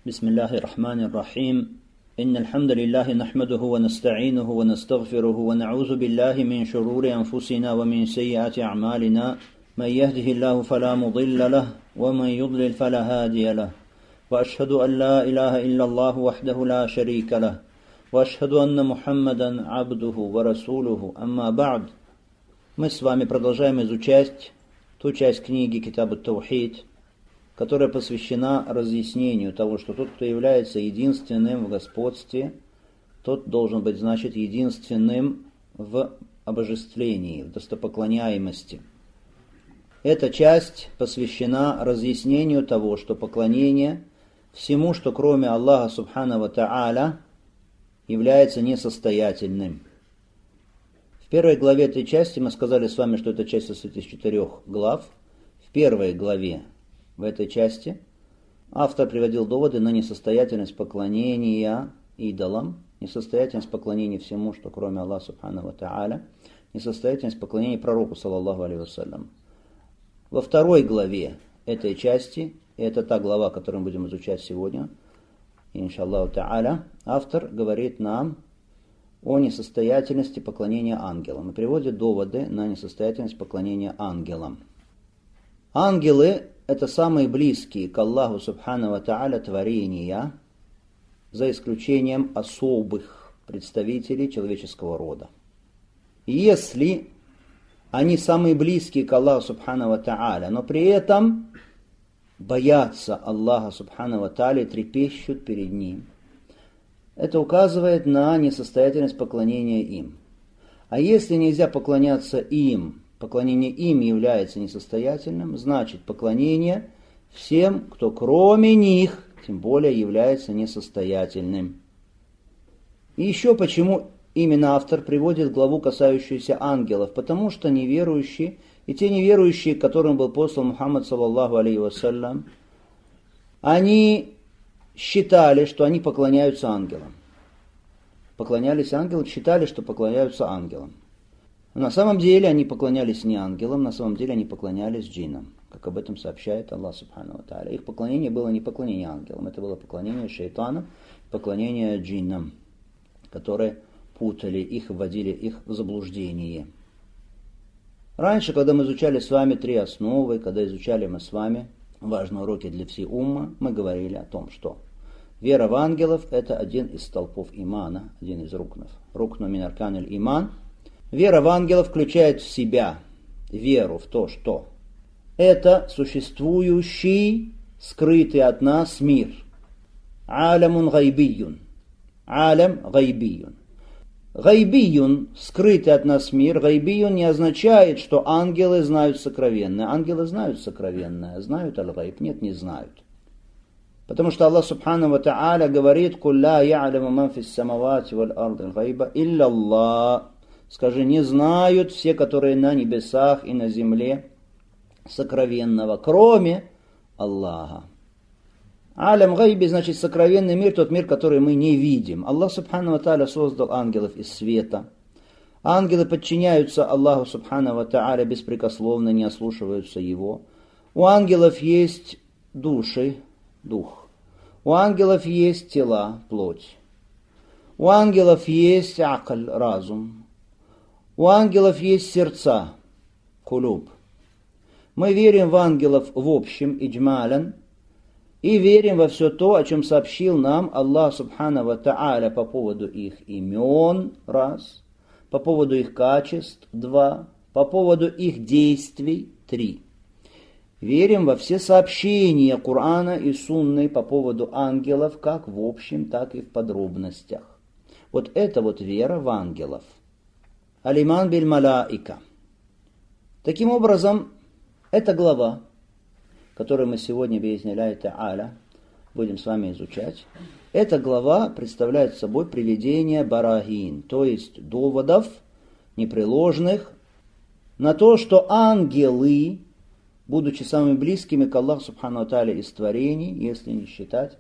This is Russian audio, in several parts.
بسم الله الرحمن الرحيم إن الحمد لله نحمده ونستعينه ونستغفره ونعوذ بالله من شرور أنفسنا ومن سيئات أعمالنا من يهده الله فلا مضل له ومن يضلل فلا هادي له وأشهد أن لا إله إلا الله وحده لا شريك له وأشهد أن محمدا عبده ورسوله أما بعد. Мы с вами продолжаем изучать ту часть книги Китаб ат-Таухид, которая посвящена разъяснению того, что тот, кто является единственным в господстве, тот должен быть, значит, единственным в обожествлении, в достопоклоняемости. Эта часть посвящена разъяснению того, что поклонение всему, что кроме Аллаха Субхану ва Тааля, является несостоятельным. В первой главе этой части мы сказали с вами, что эта часть состоит из 4 глав. В первой главе в этой части автор приводил доводы на несостоятельность поклонения идолам, несостоятельность поклонения всему, что кроме Аллаха Субхану ва Тааля, несостоятельность поклонения пророку, саллаллаху алейхи вассалям. Во второй главе этой части, и это та глава, которую мы будем изучать сегодня, иншаллаху Тааля, автор говорит нам о несостоятельности поклонения ангелам и приводит доводы на несостоятельность поклонения ангелам. Ангелы – это самые близкие к Аллаху Субхану ва Тааля творения, за исключением особых представителей человеческого рода. Если они самые близкие к Аллаху Субхану ва Тааля, но при этом боятся Аллаха Субхану ва Тааля и трепещут перед Ним, это указывает на несостоятельность поклонения им. А если нельзя поклоняться им, поклонение им является несостоятельным, значит поклонение всем, кто кроме них, тем более является несостоятельным. И еще почему именно автор приводит главу, касающуюся ангелов, потому что неверующие, и те неверующие, которым был послан Мухаммад, саллаллаху алейхи вассалям, они считали, что они поклоняются ангелам. Поклонялись ангелам, считали, что поклоняются ангелам. Но на самом деле они поклонялись не ангелам, на самом деле они поклонялись джиннам, как об этом сообщает Аллах Субхану ва Тааля. Их поклонение было не поклонение ангелам, это было поклонение шайтанам, поклонение джиннам, которые путали их, вводили их в заблуждение. Раньше, когда мы изучали с вами 3 основы, когда изучали мы с вами важные уроки для всей уммы, мы говорили о том, что вера в ангелов – это один из столпов имана, один из рукнов. Рукну мин арканиль иман. Вера в ангелов включает в себя веру в то, что это существующий, скрытый от нас мир. Алямун гайбийюн. Алям гайбийюн. Гайбийюн, скрытый от нас мир, гайбийюн не означает, что ангелы знают сокровенное. Ангелы знают сокровенное, знают аль-гайб? Нет, не знают. Потому что Аллах Субхану ва Тааля говорит: «Кулля я'ляму ман фис самавати валь арди аль-гайба илля Аллах». Скажи, не знают все, которые на небесах и на земле сокровенного, кроме Аллаха. Алям гайби, значит, сокровенный мир, тот мир, который мы не видим. Аллах Субхану ва Тааля создал ангелов из света. Ангелы подчиняются Аллаху Субхану ва Тааля беспрекословно, не ослушиваются Его. У ангелов есть души, дух. У ангелов есть тела, плоть. У ангелов есть акль, разум. У ангелов есть сердца, кулуб. Мы верим в ангелов в общем, иджмалян, и верим во все то, о чем сообщил нам Аллах Субхану ва Тааля по поводу их имен, раз, по поводу их качеств, 2, по поводу их действий, 3. Верим во все сообщения Корана и Сунны по поводу ангелов, как в общем, так и в подробностях. Вот это вот вера в ангелов. Алиман биль малаика. Таким образом, эта глава, которую мы сегодня, би'изниляхи та'аля, будем с вами изучать, эта глава представляет собой приведение барахин, то есть доводов непреложных на то, что ангелы, будучи самыми близкими к Аллаху Субхану ва Тааля из творений, если не считать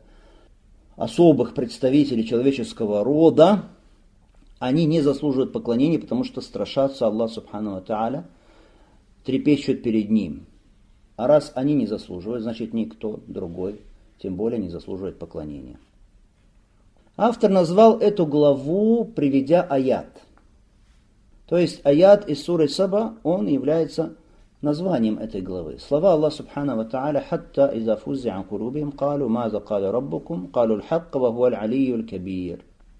особых представителей человеческого рода, они не заслуживают поклонения, потому что страшатся Аллаха Субхану ва Тааля, трепещут перед Ним. А раз они не заслуживают, значит никто другой тем более не заслуживает поклонения. Автор назвал эту главу, приведя аят. То есть аят из суры Саба, он является названием этой главы. Слова Аллаха Субхану ва Тааля: «Хатта иза фуззи ан кулубихим, калу маза каля раббукум, калу л-хакка ва хуа аль-алийю л-кабир».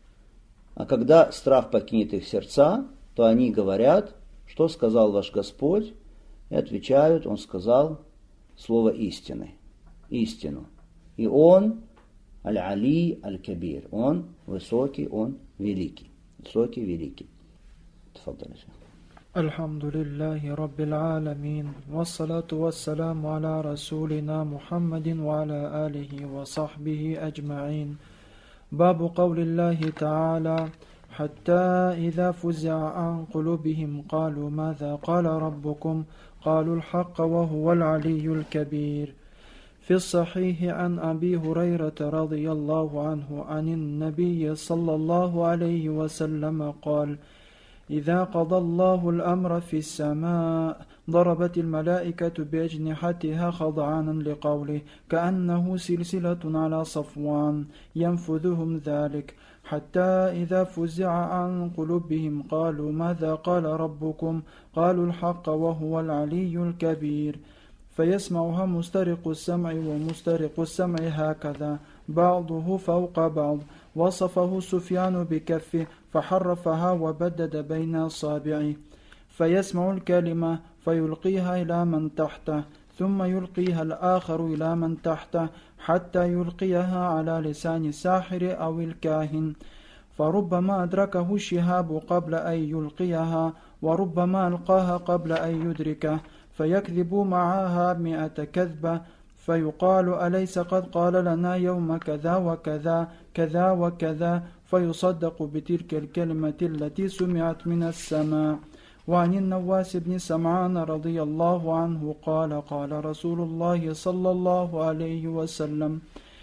А когда страх покинет их сердца, то они говорят: что сказал ваш Господь? И отвечают: он сказал слово истины, истину. И он аль-али аль-кабир, он высокий, он великий. Высокий, великий. Тфаддаль. الحمد لله رب العالمين والصلاة والسلام على رسولنا محمد وعلى آله وصحبه أجمعين. باب قول الله تعالى: حتى إذا فزع عن قلوبهم قالوا ماذا قال ربكم قالوا الحق وهو العلي الكبير. في الصحيح عن أبي هريرة رضي الله عنه عن النبي صلى الله عليه وسلم قال: إذا قضى الله الأمر في السماء ضربت الملائكة بأجنحتها خضعانا لقوله كأنه سلسلة على صفوان ينفذهم ذلك حتى إذا فزع عن قلوبهم قالوا ماذا قال ربكم قالوا الحق وهو العلي الكبير. فيسمعها مسترق السمع ومسترق السمع هكذا بعضه فوق بعض. وصفه سفيان بكفه فحرفها وبدد بين أصابعه. فيسمع الكلمة فيلقيها إلى من تحته ثم يلقيها الآخر إلى من تحته حتى يلقيها على لسان الساحر أو الكاهن، فربما أدركه الشهاب قبل أن يلقيها وربما ألقاها قبل أن يدركه، فيكذب معها 100 كذبة، فيقال أليس قد قال لنا يوم كذا وكذا كذا وكذا، فيصدق بتلك الكلمة التي سمعت من السماء. وعن النواس بن سمعان رضي الله عنه قال: قال رسول الله صلى الله عليه وسلم: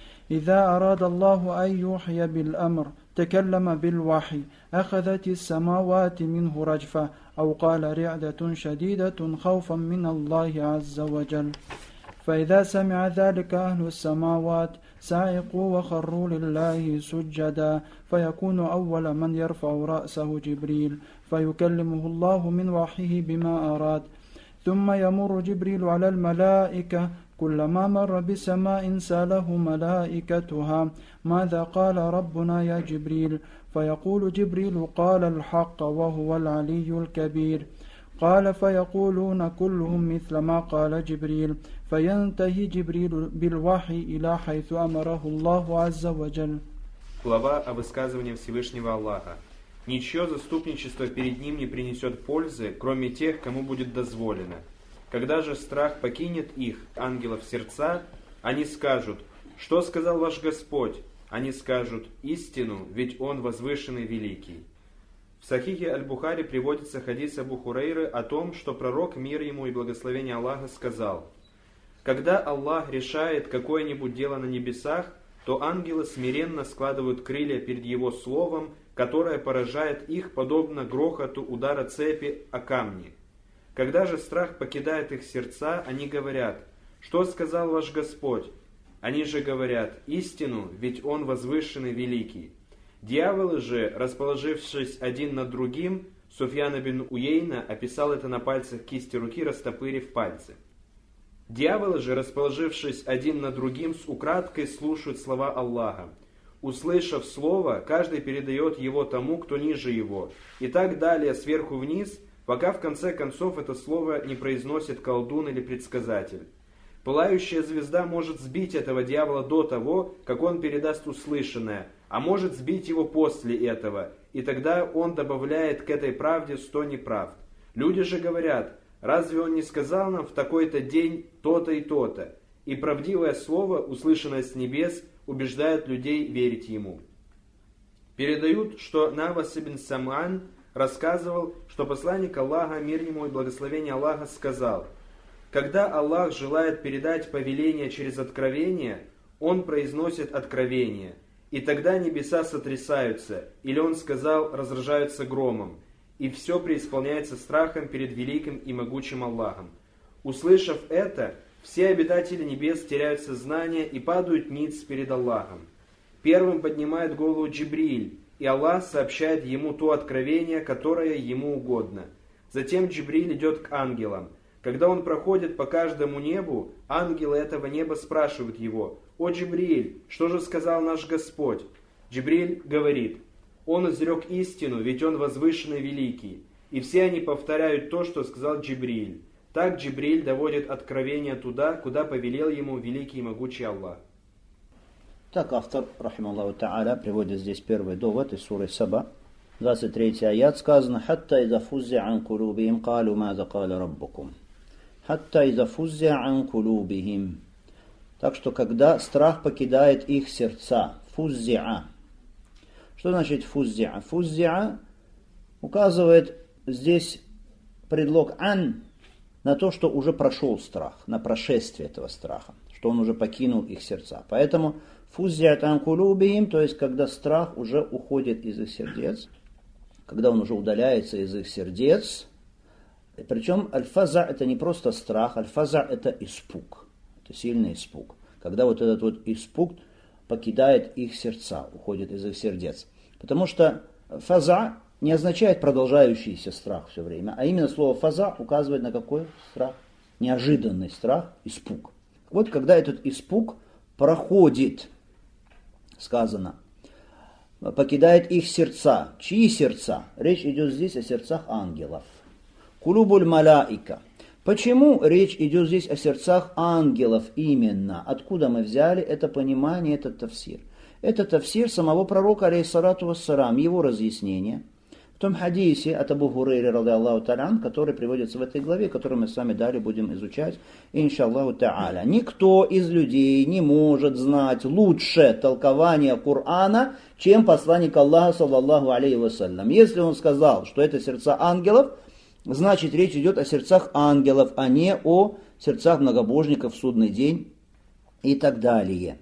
إذا أراد الله أن يوحي بالأمر تكلم بالوحي أخذت السماوات منه رجفة، أو قال رعدة شديدة خوفا من الله عز وجل. فإذا سمع ذلك أهل السماوات سعقوا وخروا لله سجدا، فيكون أول من يرفع رأسه جبريل فيكلمه الله من وحيه بما أراد، ثم يمر جبريل على الملائكة، كلما مر بسماء سأله ملائكتها ماذا قال ربنا يا جبريل، فيقول جبريل قال الحق وهو العلي الكبير. قال فيقولون كلهم مثل ما قال جبريل، فينتهي جبريل بالوحي إلى حيث أمره الله عز وجل. Глава о высказывании Всевышнего Аллаха. Ничье заступничество перед ним не принесет пользы, кроме тех, кому будет дозволено. Когда же страх покинет их, ангелов, сердца, они скажут: что сказал ваш Господь? Они скажут: истину, ведь Он возвышенный великий. В Сахихе Аль-Бухари приводится хадис Абу Хурейры о том, что пророк, мир ему и благословение Аллаха, сказал: когда Аллах решает какое-нибудь дело на небесах, то ангелы смиренно складывают крылья перед Его словом, которое поражает их, подобно грохоту удара цепи о камни. Когда же страх покидает их сердца, они говорят: что сказал ваш Господь? Они же говорят: истину, ведь Он возвышенный великий. Дьяволы же, расположившись один над другим, Суфьян ибн Уейна описал это на пальцах кисти руки, растопырив пальцы. Дьяволы же, расположившись один над другим, с украдкой слушают слова Аллаха. Услышав слово, каждый передает его тому, кто ниже его, и так далее сверху вниз, пока в конце концов это слово не произносит колдун или предсказатель. Пылающая звезда может сбить этого дьявола до того, как он передаст услышанное, а может сбить его после этого, и тогда он добавляет к этой правде 100 неправд. Люди же говорят: разве он не сказал нам в такой-то день то-то и то-то? И правдивое слово, услышанное с небес, убеждает людей верить ему. Передают, что Навас ибн Сам'ан рассказывал, что посланник Аллаха, мир ему и благословение Аллаха, сказал: когда Аллах желает передать повеление через откровение, Он произносит откровение, и тогда небеса сотрясаются, или Он сказал, разражаются громом, и все преисполняется страхом перед великим и могучим Аллахом. Услышав это, Все обитатели небес теряют сознание и падают ниц перед Аллахом. Первым поднимает голову Джибриль, и Аллах сообщает ему то откровение, которое ему угодно. Затем Джибриль идет к ангелам. Когда он проходит по каждому небу, ангелы этого неба спрашивают его: «О Джибриль, что же сказал наш Господь?» Джибриль говорит: «Он изрек истину, ведь он возвышенный великий». И все они повторяют то, что сказал Джибриль. Так Джибриль доводит откровение туда, куда повелел ему великий и могучий Аллах. Так автор, рахималлаху та'аля, приводит здесь первый довод из суры Саба. 23 аят сказано: «Хатта иза фуззя ан кулубихим, калу маза каля раббукум». «Хатта иза фуззя ан кулубихим». Так что, когда страх покидает их сердца, фуззиа. Что значит фуззиа? Фуззиа указывает здесь предлог ан на то, что уже прошел страх, на прошествие этого страха, что он уже покинул их сердца. Поэтому фуззиат ан кулубихим, то есть когда страх уже уходит из их сердец, когда он уже удаляется из их сердец. Причем аль-фаза это не просто страх, аль-фаза это испуг, это сильный испуг. Когда вот этот вот испуг покидает их сердца, уходит из их сердец. Потому что фаза не означает продолжающийся страх все время, а именно слово фаза указывает на какой страх? Неожиданный страх, испуг. Вот когда этот испуг проходит, сказано, покидает их сердца. Чьи сердца? Речь идет здесь о сердцах ангелов. Кулубуль маляика. Почему речь идет здесь о сердцах ангелов именно? Откуда мы взяли это понимание, этот тафсир? Это тафсир самого пророка, алейхиссалату вассалам, его разъяснение в том хадисе от Абу Хурейры, ради Аллаху та'аля, который приводится в этой главе, которую мы с вами далее будем изучать, иншаллаху та'аля. Никто из людей не может знать лучше толкование Корана, чем посланник Аллаха, саллаллаху алейхи вассалям. Если он сказал, что это сердца ангелов, значит, речь идет о сердцах ангелов, а не о сердцах многобожников в судный день и так далее.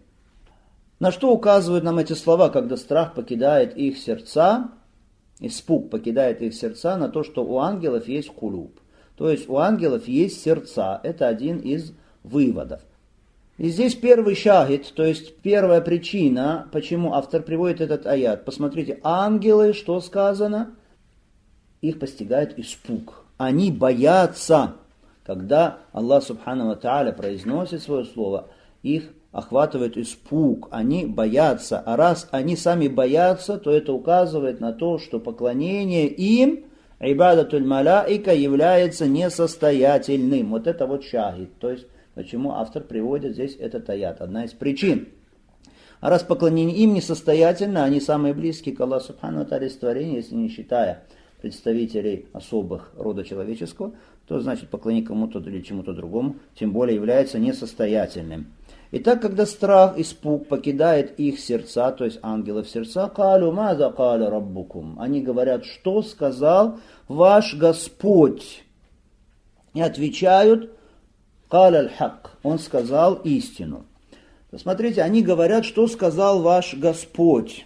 На что указывают нам эти слова, когда страх покидает их сердца, испуг покидает их сердца, на то, что у ангелов есть кулуб. То есть у ангелов есть сердца. Это один из выводов. И здесь первый шахид, то есть первая причина, почему автор приводит этот аят. Посмотрите, ангелы, что сказано? Их постигает испуг. Они боятся, когда Аллах Субхану ва Тааля произносит свое слово, их охватывает испуг, они боятся. А раз они сами боятся, то это указывает на то, что поклонение им, ибадатуль маляика, является несостоятельным. Вот это вот шахид. То есть, почему автор приводит здесь этот аят. Одна из причин. А раз поклонение им несостоятельно, они самые близкие к Аллаху Субхану ва Тааля из творения, если не считая представителей особых рода человеческого, то значит поклонение кому-то или чему-то другому, тем более является несостоятельным. Итак, когда страх, испуг покидает их сердца, то есть ангелов сердца, «Калю маза каля раббукум». Они говорят, что сказал ваш Господь? И отвечают, «Каля аль-хак». Он сказал истину. Посмотрите, они говорят, что сказал ваш Господь.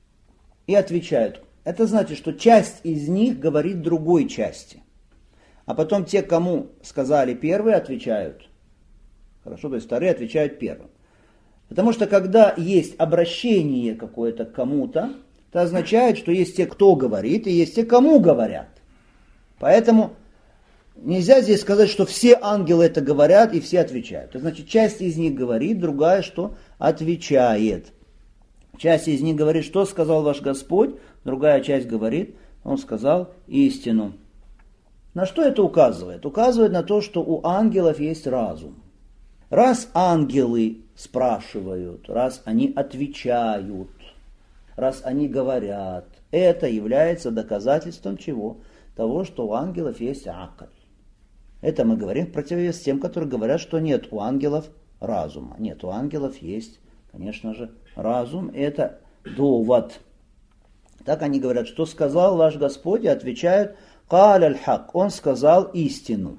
И отвечают. Это значит, что часть из них говорит другой части. А потом те, кому сказали первые, отвечают. Хорошо, то есть вторые отвечают первым. Потому что когда есть обращение какое-то к кому-то, это означает, что есть те, кто говорит, и есть те, кому говорят. Поэтому нельзя здесь сказать, что все ангелы это говорят и все отвечают. Это значит, часть из них говорит, другая что? Отвечает. Часть из них говорит, что сказал ваш Господь, другая часть говорит, он сказал истину. На что это указывает? Указывает на то, что у ангелов есть разум. Раз ангелы спрашивают, раз они отвечают, раз они говорят, это является доказательством чего? Того, что у ангелов есть акль. Это мы говорим в противовес тем, которые говорят, что нет у ангелов разума. Нет, у ангелов есть, конечно же, разум. Это довод. Так они говорят, что сказал ваш Господь, и отвечают, «Каль аль-хак», он сказал истину.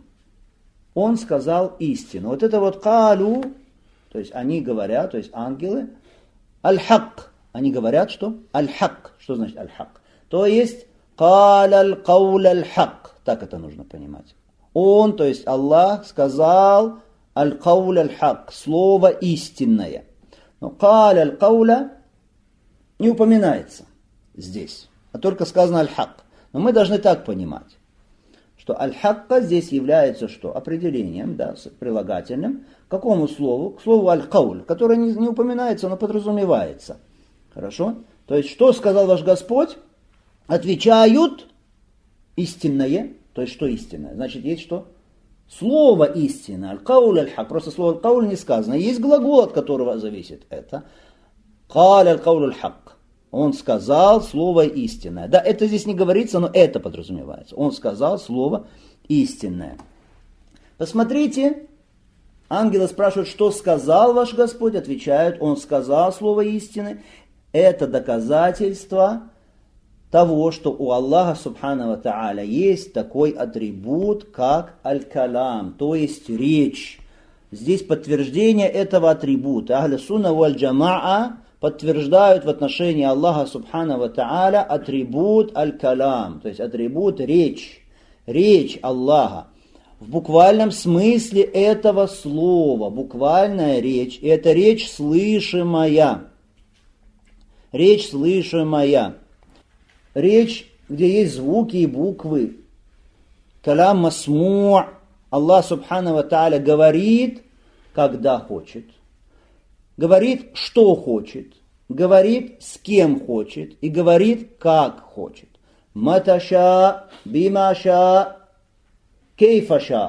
Он сказал истину. Вот это вот «калю», то есть они говорят, то есть ангелы, «аль-хак», они говорят, что? «Аль-хак». Что значит «аль-хак»? То есть «каль аль-кауль аль-хак». Так это нужно понимать. Он, то есть Аллах, сказал аль-кауль аль-хак, слово истинное. Но каль аль-кауля не упоминается здесь, а только сказано аль-хак. Но мы должны так понимать, что аль-хакка здесь является что? Определением, да, с прилагательным. К какому слову? К слову аль-кауль, которое не упоминается, но подразумевается. Хорошо? То есть, что сказал ваш Господь? Отвечают истинное. То есть, что истинное? Значит, есть что? Слово истина. Аль-кауль аль-хак. Просто слово аль-кауль не сказано. Есть глагол, от которого зависит это. Каль аль-кауль аль-хак. Он сказал слово истинное. Да, это здесь не говорится, но это подразумевается. Он сказал слово истинное. Посмотрите, ангелы спрашивают, что сказал ваш Господь? Отвечают, он сказал слово истины. Это доказательство того, что у Аллаха Субхану ва Тааля есть такой атрибут, как аль-калам, то есть речь. Здесь подтверждение этого атрибута. Ахлю сунна валь джамаа подтверждают в отношении Аллаха Субхану ва Тааля атрибут аль-калам, то есть атрибут речь. Речь Аллаха. В буквальном смысле этого слова. Буквальная речь. Это речь слышимая. Речь слышимая. Речь, где есть звуки и буквы. Калам масму'. Аллах Субхану ва Тааля говорит, когда хочет. Говорит, что хочет. Говорит, с кем хочет. И говорит, как хочет. Маташа, бимаша, кейфаша.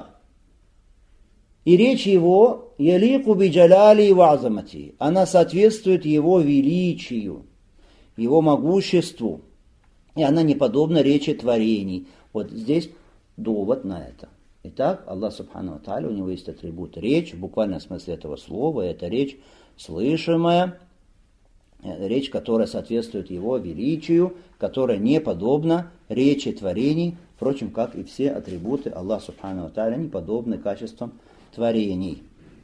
И речь его ялику биджаляли ва азамати. Она соответствует его величию, его могуществу. И она не подобна речи творений. Вот здесь довод на это. Итак, Аллах Субхану ва Тааля, у него есть атрибут речь, в буквальном смысле этого слова. Это речь слышимая, речь, которая соответствует его величию, которая не подобна речи творений, впрочем, как и все атрибуты Аллаха Субхану ва Тааля не подобны качествам творений.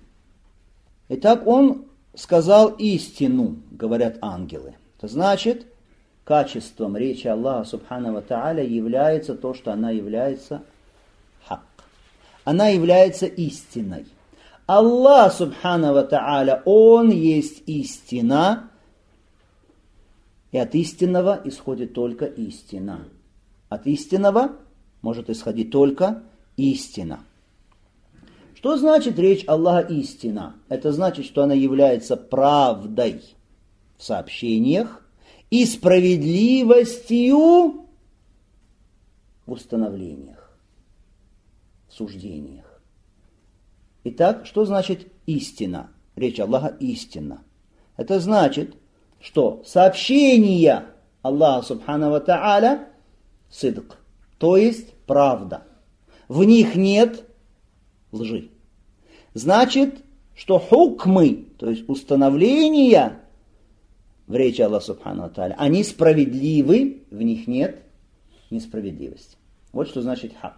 Итак, он сказал истину, говорят ангелы. Это значит, качеством речи Аллаха Субхану ва Тааля является то, что она является хак. Она является истиной. Аллах Субхану ва Тааля, Он есть истина, и от истинного исходит только истина. От истинного может исходить только истина. Что значит речь Аллаха истина? Это значит, что она является правдой в сообщениях и справедливостью в установлениях, в суждениях. Итак, что значит истина? Речь Аллаха истина. Это значит, что сообщения Аллаха Субхану ва Тааля сидк, то есть правда. В них нет лжи. Значит, что хукмы, то есть установления в речи Аллаха Субхану ва Тааля, они справедливы, в них нет несправедливости. Вот что значит хак.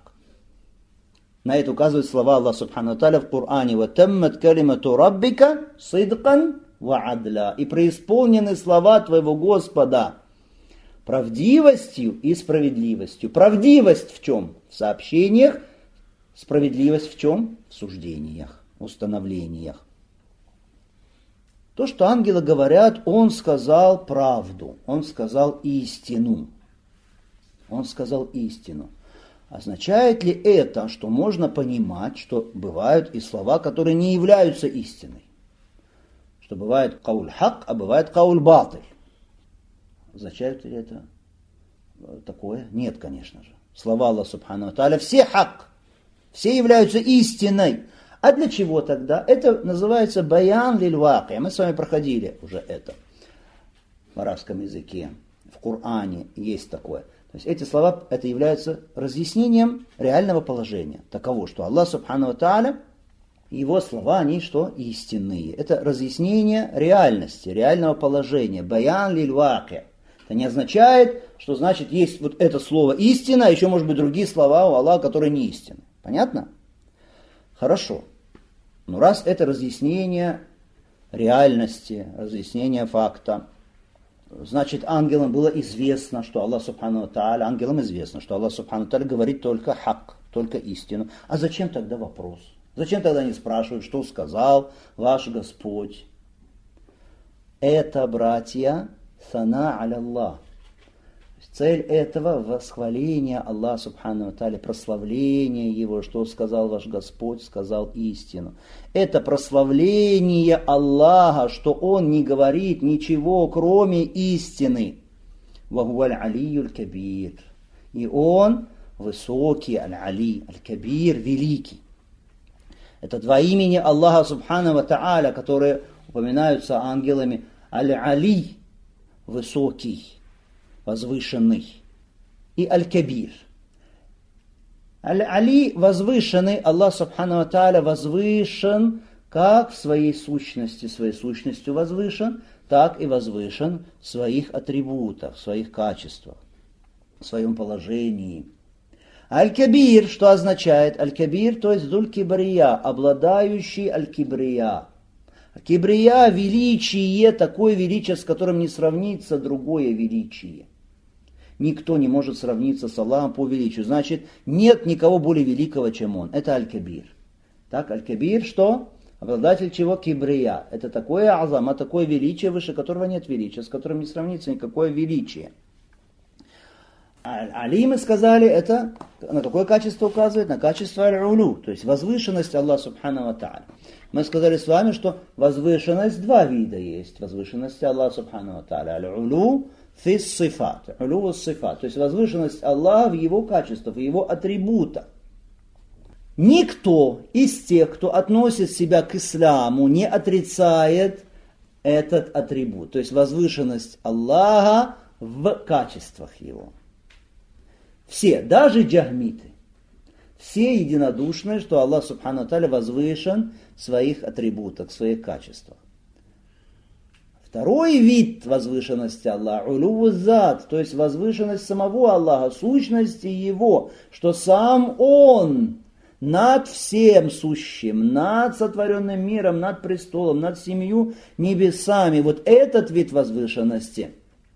На это указывают слова Аллаха Субхану ва Тааля в Коране: «Ватаммат калимату раббика сидкан ва адля». И преисполнены слова твоего Господа правдивостью и справедливостью. Правдивость в чем? В сообщениях. Справедливость в чем? В суждениях, установлениях. То, что ангелы говорят, он сказал правду, он сказал истину. Он сказал истину. Означает ли это, что можно понимать, что бывают и слова, которые не являются истиной? Что бывает кауль хак, а бывает кауль батыль. Означает ли это такое? Нет, конечно же. Слова Аллаха Субхану ва Тааля все хак, все являются истиной. А для чего тогда? Это называется баян лиль ваки. Мы с вами проходили уже это в арабском языке. В Коране есть такое. То есть эти слова, это является разъяснением реального положения. Таково, что Аллах Субхану ва Тааля, его слова, они что? Истинные. Это разъяснение реальности, реального положения. Баян лиль ваки. Это не означает, что значит есть вот это слово истина, а еще может быть другие слова у Аллаха, которые не истинны. Понятно? Хорошо. Но раз это разъяснение реальности, разъяснение факта, значит, ангелам было известно, что Аллах Субхану ва Тааля, ангелам известно, что Аллах Субхану ва Тааля говорит только хак, только истину. А зачем тогда вопрос? Зачем тогда они спрашивают, что сказал ваш Господь? Это, братья, сана аля Аллах. Цель этого восхваление Аллаха Субхану ва Тааля, прославление Его, что сказал ваш Господь, сказал истину. Это прославление Аллаха, что Он не говорит ничего, кроме истины. Вахуаль алиюль кабир. И Он высокий, аль-али, аль-кабир, великий. Это два имени Аллаха Субхану ва Тааля, которые упоминаются ангелами. Аль-али, высокий, возвышенный, и Аль-Кабир. Аль-Али, возвышенный, Аллах Субхану ва Тааля возвышен как в своей сущностью возвышен, так и возвышен в своих атрибутах, в своих качествах, в своем положении. Аль-Кабир, что означает? Аль-Кабир, то есть Зуль-Кибрия, обладающий Аль-Кибрия. Кибрия – величие, такое величие, с которым не сравнится другое величие. Никто не может сравниться с Аллахом по величию. Значит, нет никого более великого, чем Он. Это Аль-Кабир. Так, Аль-Кабир что? Обладатель чего? Кибрия. Это такое азама, такое величие, выше которого нет величия, с которым не сравнится никакое величие. Али, мы сказали, это на какое качество указывает? На качество аль-улу, то есть возвышенность Аллаха Субхану ва Тааля. Мы сказали с вами, что возвышенность два вида есть. Возвышенность Аллаха Субхану ва Тааля. Аль-улу фи ссифат. Улу ва ссифат. То есть возвышенность Аллаха в Его качествах, в Его атрибутах. Никто из тех, кто относит себя к исламу, не отрицает этот атрибут. То есть возвышенность Аллаха в качествах Его. Все, даже джахмиты, все единодушны, что Аллах Субхану ва Тааля возвышен в своих атрибутах, в своих качествах. Второй вид возвышенности Аллаха, улу зат, то есть возвышенность самого Аллаха, сущности Его, что сам Он над всем сущим, над сотворенным миром, над престолом, над 7 небесами. Вот этот вид возвышенности.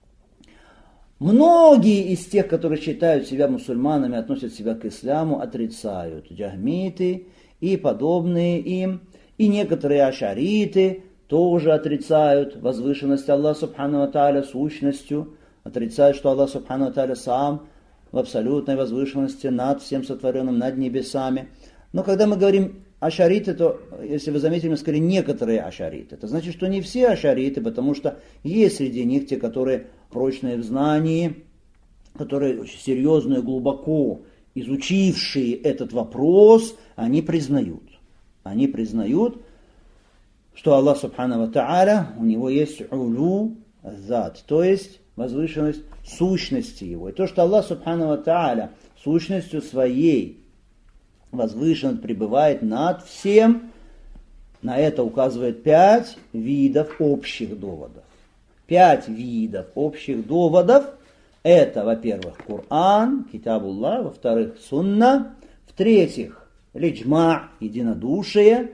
Многие из тех, которые считают себя мусульманами, относят себя к исламу, отрицают. Джахмиты и подобные им, и некоторые ашариты тоже отрицают возвышенность Аллаха Субхану ва Тааля сущностью, отрицают, что Аллах Субхану ва Тааля сам в абсолютной возвышенности над всем сотворенным, над небесами. Но когда мы говорим ашариты, то, если вы заметили, мы сказали некоторые ашариты. Это значит, что не все ашариты, потому что есть среди них те, которые прочные в знании, которые очень серьезно и глубоко изучившие этот вопрос, они признают. Они признают, что Аллах Субхану ва Тааля, у Него есть улу зат, то есть возвышенность сущности Его. И то, что Аллах Субхану ва Тааля сущностью своей возвышен, пребывает над всем, на это указывает 5 видов общих доводов. 5 видов общих доводов. Это, во-первых, Коран, Китабуллах, во-вторых, Сунна, в-третьих, лиджма, единодушие,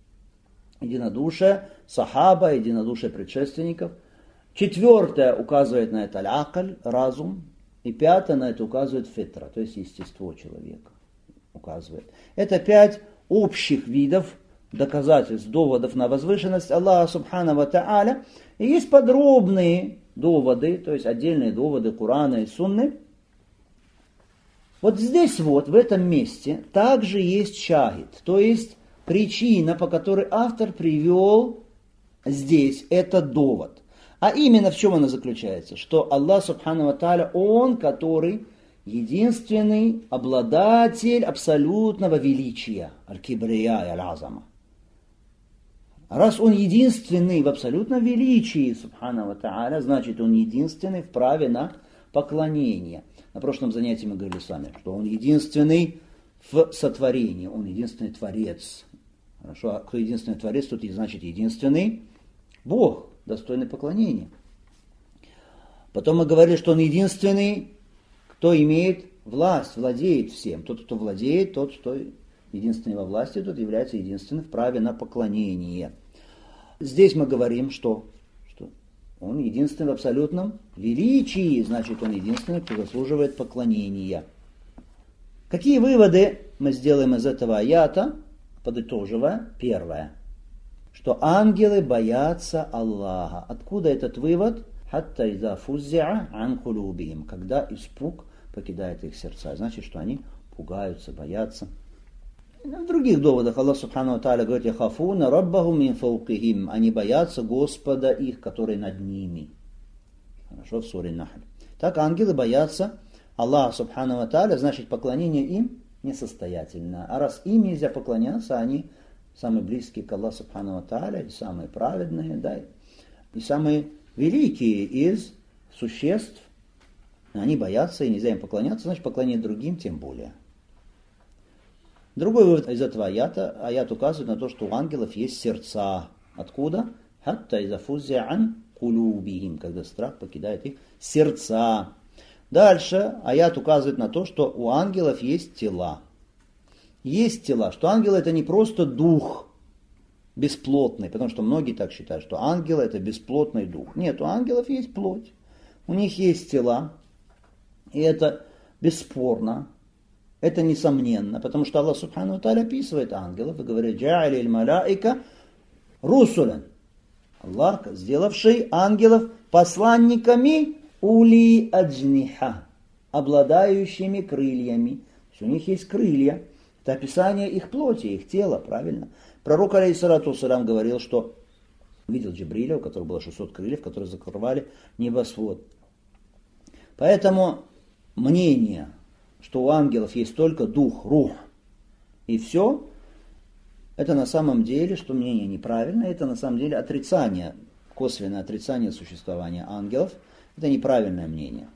сахаба, единодушие предшественников. 4 указывает на это аль-акль, разум. И 5 на это указывает фитра, то есть естество человека. Указывает. Это 5 общих видов доказательств, доводов на возвышенность Аллаха Субхану ва Тааля. И есть подробные доводы, то есть отдельные доводы Корана и Сунны. Вот здесь вот, в этом месте, также есть шахид, то есть причина, по которой автор привел здесь этот довод. А именно в чем она заключается? Что Аллах Субхану ва Тааля, Он, который единственный обладатель абсолютного величия, аль-кибрия и аль-азама. Раз Он единственный в абсолютном величии, Субхану ва Тааля, значит, Он единственный в праве на поклонение. На прошлом занятии мы говорили с вами, что Он единственный в сотворении, Он единственный Творец. Хорошо, а кто единственный Творец, тут и значит единственный Бог, достойный поклонения. Потом мы говорили, что Он единственный, кто имеет власть, владеет всем. Тот, кто владеет, тот, кто единственный во власти, тот является единственным в праве на поклонение. Здесь мы говорим, что Он единственный в абсолютном величии, значит, Он единственный, кто заслуживает поклонения. Какие выводы мы сделаем из этого аята? подытоживая, первое, что ангелы боятся Аллаха. Откуда этот вывод? Хатта иза фуззиа ан кулубихим, когда испуг покидает их сердца. Значит, что они пугаются, боятся. В других доводах Аллах Субхану ва Тааля говорит: яхафуна раббаху мин фауқихим, они боятся Господа их, который над ними. Хорошо, в суре Нахль. Так ангелы боятся Аллаха Субхану ва Тааля, значит, поклонение им несостоятельно. А раз им нельзя поклоняться, они самые близкие к Аллаху Субхану ва Тааля, и самые праведные, да, и самые великие из существ. Они боятся, и нельзя им поклоняться, значит, поклонение другим тем более. Другой вывод из этого аят указывает на то, что у ангелов есть сердца. Откуда? Хатта иза фуззиа ан кулубихим, когда страх покидает их сердца. Дальше аят указывает на то, что у ангелов есть тела. Есть тела, что ангел это не просто дух бесплотный, потому что многие так считают, что ангел это бесплотный дух. Нет, у ангелов есть плоть, у них есть тела, и это бесспорно. Это несомненно, потому что Аллах Субхану ва Тааля описывает ангелов и говорит: «Джа'алил малаика русулян». Аллах, сделавший ангелов посланниками ули аджниха, обладающими крыльями. То есть у них есть крылья. Это описание их плоти, их тела, правильно? Пророк, алейхиссалату вассалям, говорил, что видел Джибриля, у которого было 600 крыльев, которые закрывали небосвод. Поэтому мнение, что у ангелов есть только дух, рух, и все, это на самом деле, что мнение неправильное, это на самом деле отрицание, косвенное отрицание существования ангелов, это неправильное мнение.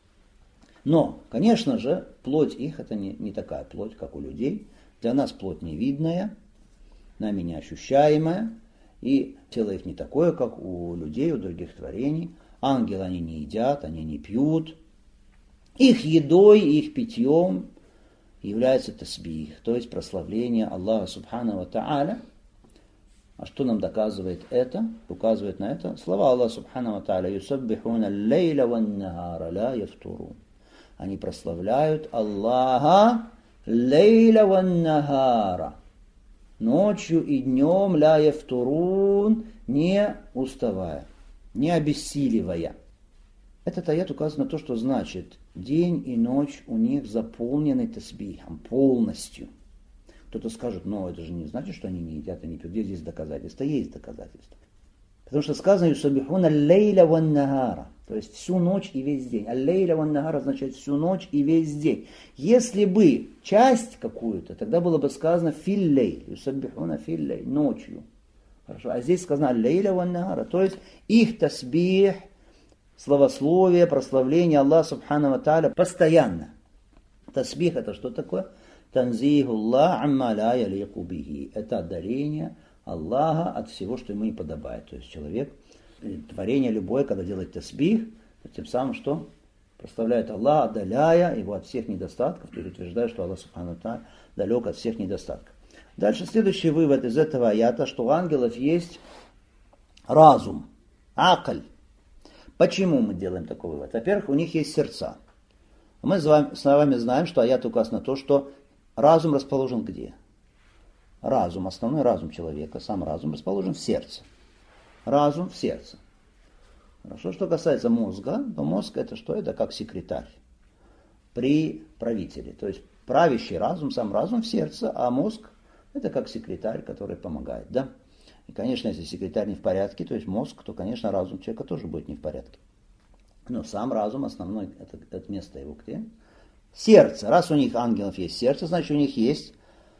Но, конечно же, плоть их это не такая плоть, как у людей. Для нас плоть невидная, нами неощущаемая, и тело их не такое, как у людей, у других творений. Ангелы они не едят, они не пьют. Их едой, их питьем является тасбих, то есть прославление Аллаха Субхану ва Тааля. А что нам доказывает это? Указывает на это слова Аллаха Субхану ва Тааля: «Юсаббихуна лейля ван нахара ла яфтурун». Они прославляют Аллаха лейля ван нахара, ночью и днем, ла яфтурун, не уставая, не обессиливая. Этот аят указывает на то, что значит день и ночь у них заполнены тасбихом полностью. Кто-то скажет: но это же не значит, что они не едят и не пьют. Где здесь доказательства? Есть доказательства. Потому что сказано: «Юсаббихуна лейля ван нахара», то есть всю ночь и весь день. А лейля ван нахара означает всю ночь и весь день. Если бы часть какую-то, тогда было бы сказано фил лейль, юсаббихуна фил лейль, ночью. Хорошо. А здесь сказано лейля ван нахара, то есть их тасбих, словословие, прославление Аллаха Субхану ва Тааля постоянно. Тасбих это что такое? Танзихуллах амма ла ялику бихи. Это отдаление Аллаха от всего, что ему не подобает. То есть человек, творение любое, когда делает тасбих, тем самым что? Прославляет Аллаха, отдаляя его от всех недостатков, то есть утверждает, что Аллах Субхану ва Тааля далек от всех недостатков. Дальше следующий вывод из этого аята, что у ангелов есть разум, акль. Почему мы делаем такой вывод? Во-первых, у них есть сердца. Мы с вами знаем, что аят указан на то, что разум расположен где? Разум, основной разум человека, сам разум расположен в сердце. Разум в сердце. Хорошо, что касается мозга, то мозг это что? Это как секретарь при правителе. То есть правящий разум, сам разум в сердце, а мозг это как секретарь, который помогает. Да? И, конечно, если секретарь не в порядке, то есть мозг, то, конечно, разум человека тоже будет не в порядке. Но сам разум, основной, это место его где? Сердце. Раз у них ангелов есть сердце, значит у них есть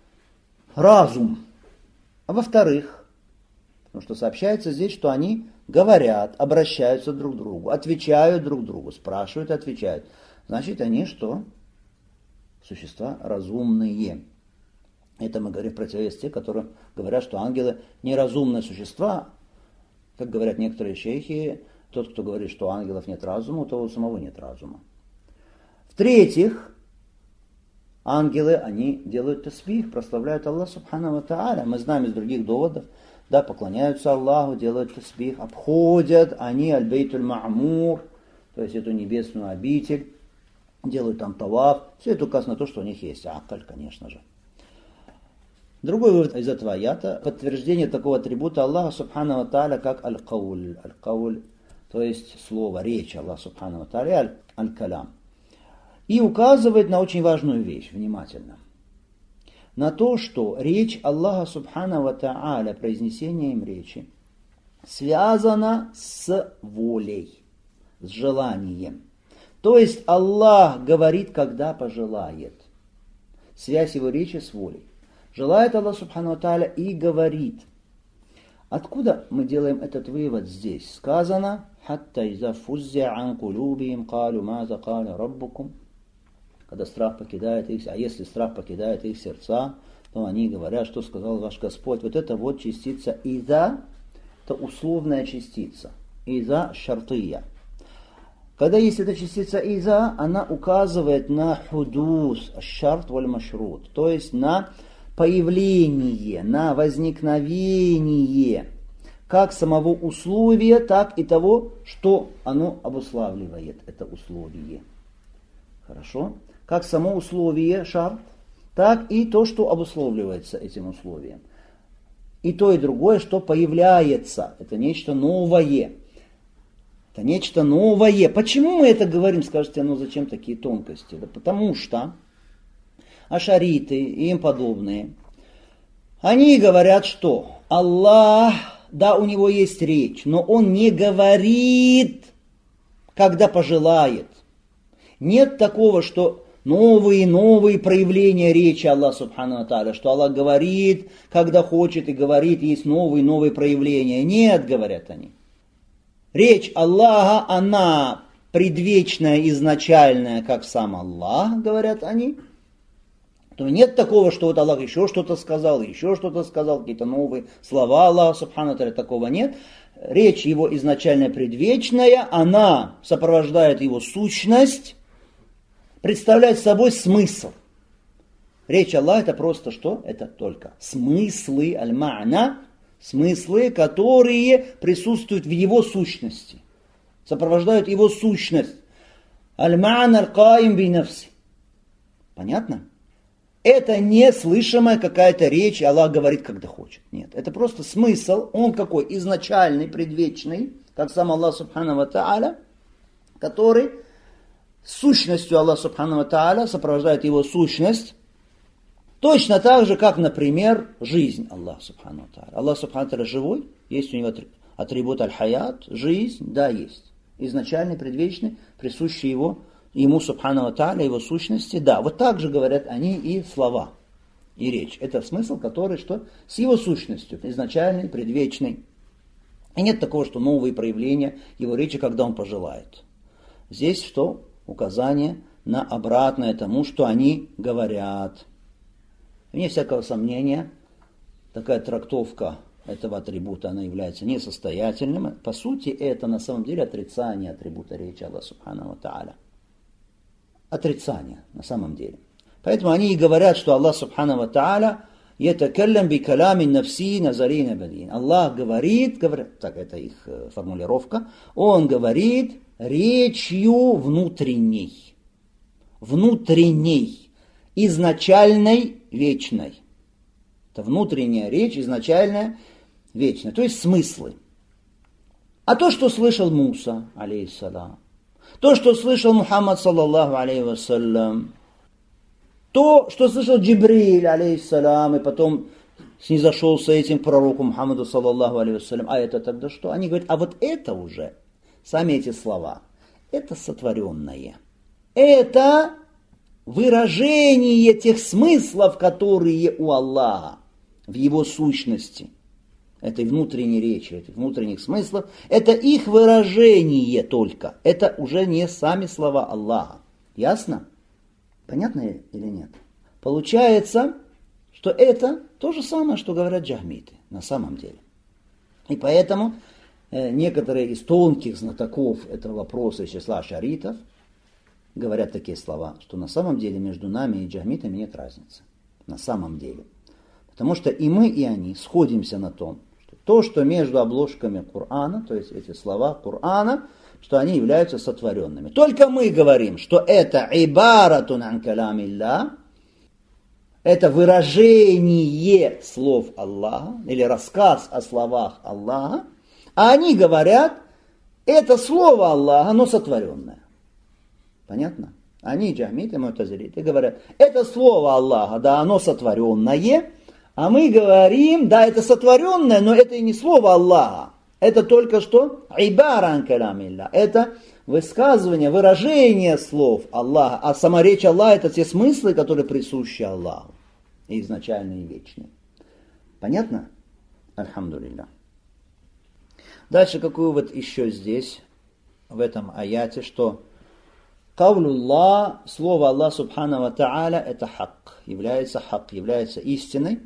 разум. А во-вторых, потому что сообщается здесь, что они говорят, обращаются друг к другу, отвечают друг другу, спрашивают, отвечают. Значит, они что? Существа разумные. Это мы говорим в противовес те, которые говорят, что ангелы неразумные существа. Как говорят некоторые шейхи, тот, кто говорит, что у ангелов нет разума, у того самого нет разума. В-третьих, ангелы, они делают тасбих, прославляют Аллаха Субхану ва Тааля. Мы знаем из других доводов, да, поклоняются Аллаху, делают тасбих, обходят они аль-бейтуль ма'мур, то есть эту небесную обитель, делают там таваф. Все это указано на то, что у них есть акль, конечно же. Другой вывод из этого аята — подтверждение такого атрибута Аллаха Субхану ва Тааля, как аль-кауль. Аль-кауль, то есть слово, речь Аллаха Субхану ва Тааля, аль-калям. И указывает на очень важную вещь, внимательно. На то, что речь Аллаха Субхану ва Тааля, произнесение им речи, связана с волей, с желанием. То есть Аллах говорит, когда пожелает. Связь его речи с волей. Желает Аллах Субхану ва Тааля и говорит. Откуда мы делаем этот вывод здесь? Сказано: «Хатта иза фуззя ан кулубихим калу маза каля раббукум». Когда страх покидает их, а если страх покидает их сердца, то они говорят, что сказал ваш Господь. Вот это вот частица иза, это условная частица. Иза шартия. Когда есть эта частица иза, она указывает на худус, шарт валь машрут, то есть на появление, на возникновение как самого условия, так и того, что оно обуславливает, это условие. Хорошо? Как само условие, шарт, так и то, что обусловливается этим условием. И то, и другое, что появляется, это нечто новое. Это нечто новое. Почему мы это говорим, скажете, ну зачем такие тонкости? Да потому что ашариты и им подобные, они говорят, что Аллах, да, у него есть речь, но он не говорит, когда пожелает. Нет такого, что новые проявления речи Аллаха Субхану ва Тааля, что Аллах говорит, когда хочет, и говорит, есть новые проявления. Нет, говорят они. Речь Аллаха, она предвечная, изначальная, как сам Аллах, говорят они. То нет такого, что вот Аллах еще что-то сказал, какие-то новые слова Аллаха Субхану ва Тааля, такого нет. Речь его изначальная, предвечная, она сопровождает его сущность, представляет собой смысл. Речь Аллаха это просто что? Это только смыслы, аль-ма'на, смыслы, которые присутствуют в его сущности, сопровождают его сущность. Аль-ма'на аль-каим би нафси. Понятно? Это не слышимая какая-то речь, Аллах говорит, когда хочет. Нет, это просто смысл, он какой? Изначальный, предвечный, как сам Аллах Субхану ва Тааля, который сущностью Аллаха Субхану ва Тааля сопровождает его сущность, точно так же, как, например, жизнь Аллаха Субхану ва Тааля. Аллах Субхану ва Тааля живой, есть у него атрибут аль-хаят, жизнь, да, есть. Изначальный, предвечный, присущий ему Субхану ва Тааля, его сущности, да. Вот так же говорят они и слова, и речь. Это смысл, который что? С его сущностью, изначальный, предвечный. И нет такого, что новые проявления его речи, когда он пожелает. Здесь что? Указание на обратное тому, что они говорят. Вне всякого сомнения, такая трактовка этого атрибута, она является несостоятельным. По сути, это на самом деле отрицание атрибута речи Аллаха Субхану ва Тааля. Отрицание, на самом деле. Поэтому они и говорят, что Аллах Субхану ва Тааля «Ятакаллям би калямин нафси назарин абадин». Аллах говорит, так это их формулировка, он говорит речью внутренней, изначальной, вечной. Это внутренняя речь, изначальная, вечная, то есть смыслы. А то, что слышал Муса, алейхиссалям, то, что слышал Мухаммад, саллаллаху алейхи вассалям, то, что слышал Джибриль, алейхиссалям, и потом снизошел с этим пророку Мухаммаду, саллаллаху алейхи вассалям, а это тогда что? Они говорят, а вот это уже, сами эти слова, это сотворенное. Это выражение тех смыслов, которые у Аллаха в его сущности, этой внутренней речи, этих внутренних смыслов, это их выражение только. Это уже не сами слова Аллаха. Ясно? Понятно или нет? Получается, что это то же самое, что говорят джахмиты на самом деле. И поэтому некоторые из тонких знатоков этого вопроса из числа ашаритов говорят такие слова, что на самом деле между нами и джахмитами нет разницы. На самом деле. Потому что и мы, и они сходимся на том, что то, что между обложками Корана, то есть эти слова Корана, что они являются сотворенными. Только мы говорим, что это ибаратун ан калямилля, это выражение слов Аллаха, или рассказ о словах Аллаха, а они говорят, это слово Аллаха, оно сотворенное. Понятно? Они, джахмиты, му'тазилиты, говорят, это слово Аллаха, да, оно сотворенное, а мы говорим, да, это сотворенное, но это и не слово Аллаха. Это только что ибаран калямилля. Это высказывание, выражение слов Аллаха. А сама речь Аллаха — это те смыслы, которые присущи Аллаху. И изначальные, и вечные. Понятно? Альхамдулилля. Дальше какой вывод еще здесь, в этом аяте, что кавлуллах, слово Аллах субхану ва тааля, это хак, является истиной.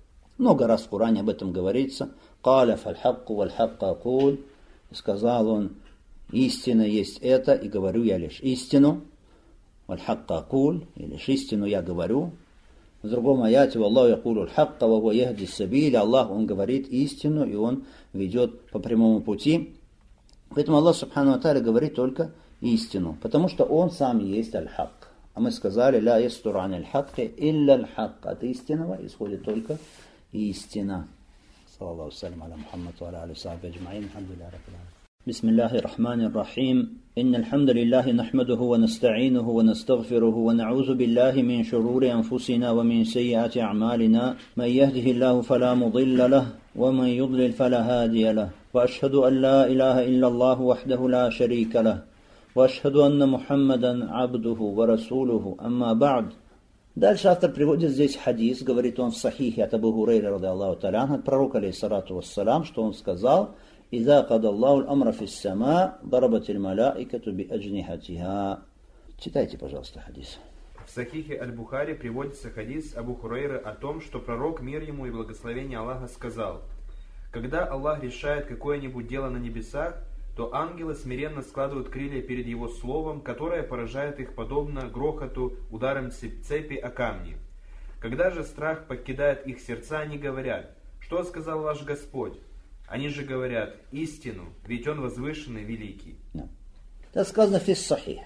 Много раз в Коране об этом говорится. «Каля фаль-хакку валь-хакка акуль». Сказал он, истина есть это, и говорю я лишь истину. «Валь-хакка акуль», и лишь истину я говорю. В другом аяте «Валлаху якулу аль-хакка ва хуа яхди ас-сабиль». Аллах, он говорит истину, и он ведет по прямому пути. Поэтому Аллах субхану ва тааля говорит только истину, потому что он сам есть аль-хак. А мы сказали «Ля ястур ан аль-хакки илля аль-хак». От истинного исходит только истина. Саллаллаху салям аля Мухаммад ва аля алихи сахби аджмаин. Алхамдулиллахи раббил аламин. Бисмиллахир рахманир рахим. Иннал хамдалиллахи нахмадуху ва наста'инуху ва настагфируhu ва на'узу биллахи мин шурури анфусина ва мин саййати а'малина. Ман яхдихиллаху фала мудилля лаху ва ман юдлил фала хадия лаху. Ва ашхаду ан ла илаха илляллаху вахдаху ла шарика лаху. Ва ашхаду анна Мухаммадан абдуху ва расулуху. Амма ба'д. Дальше автор приводит здесь хадис, говорит он в сахихе от Абу Хурайры, ради Аллаху та'аля, от пророка, алейхиссалату вассалам, что он сказал: «Иза кадаллаху аль-амра фис-сама, дарабатиль малаикату би аджнихатиха». Читайте, пожалуйста, хадис. В сахихе Аль-Бухари приводится хадис Абу Хурайры о том, что пророк, мир ему и благословение Аллаха, сказал: «Когда Аллах решает какое-нибудь дело на небесах, то ангелы смиренно складывают крылья перед его словом, которое поражает их подобно грохоту ударом цепи о камни. Когда же страх покидает их сердца, они говорят: что сказал ваш Господь? Они же говорят: истину, ведь Он возвышенный, великий». Это сказано фис-сахих.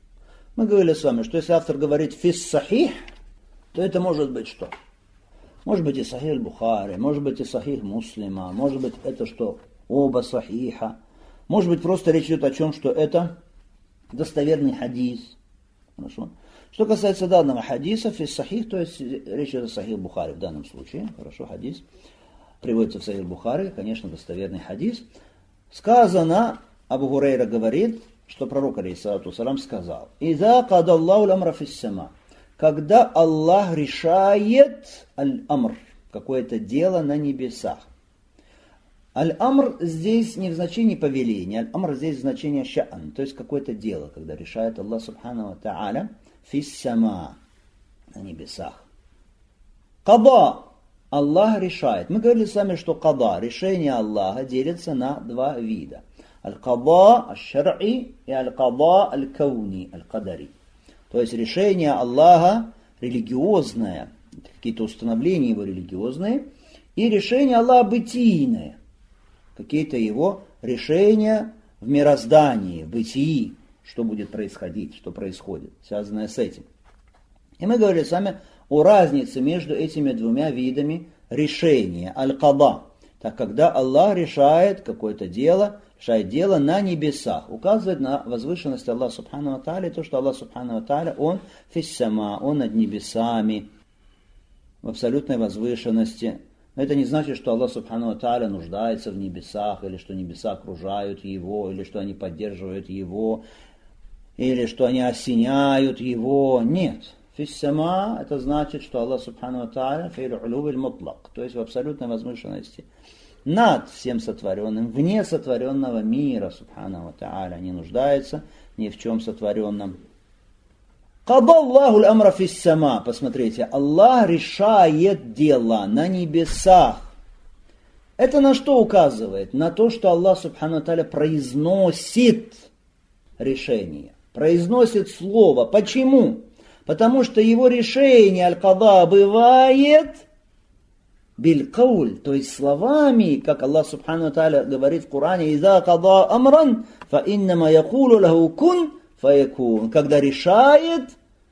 Мы говорили с вами, что если автор говорит фис-сахих, то это может быть что? Может быть и сахих Аль-Бухари, может быть и сахих Муслима, может быть это что? Оба сахиха. Может быть, просто речь идет о чем, что это достоверный хадис. Хорошо. Что касается данного хадиса, фис-сахих, то есть речь идет о сахих Бухари в данном случае. Хорошо, хадис. Приводится в сахих Бухари, конечно, достоверный хадис. Сказано, Абу Хурайра говорит, что пророк, алейхиссалату вассалам, сказал: «Иза кадаллаху аль-амра фис-сама». Когда Аллах решает аль-амр, какое-то дело на небесах. Аль-амр здесь не в значении повеления, аль-амр здесь в значении ша'ан, то есть какое-то дело, когда решает Аллах субхану ва та'аля фис-сама, на небесах. Када, Аллах решает. Мы говорили с вами, что када, решение Аллаха, делится на два вида. Аль-када аль-шар'и и аль-када аль-кауни, аль-кадари. То есть решение Аллаха религиозное, какие-то установления его религиозные, и решение Аллаха бытийное. Какие-то его решения в мироздании, в бытии, что будет происходить, что происходит, связанное с этим. И мы говорили с вами о разнице между этими двумя видами решения, аль-када. Так, когда Аллах решает какое-то дело, решает дело на небесах, указывает на возвышенность Аллаха субхану ва тааля, то, что Аллах субхану ва тааля, Он фис-сама, Он над небесами, в абсолютной возвышенности. Но это не значит, что Аллах субхану ва тааля нуждается в небесах, или что небеса окружают Его, или что они поддерживают Его, или что они осеняют Его. Нет. Фиссама это значит, что Аллах субхану ва тааля фейлю улюбиль мутлак, то есть в абсолютной возвышенности. Над всем сотворенным, вне сотворенного мира, субхану ва тааля, не нуждается ни в чем сотворенном. Када Аллаху аль-амра фиссама. Посмотрите, Аллах решает дело на небесах. Это на что указывает? На то, что Аллах субхану ва тааля произносит решение, произносит слово. Почему? Потому что его решение аль-када бывает биль-кауль, то есть словами, как Аллах субхану ва тааля говорит в Коране: «Иза када амран, фа иннама якулу лаху кун фаякун». Когда решает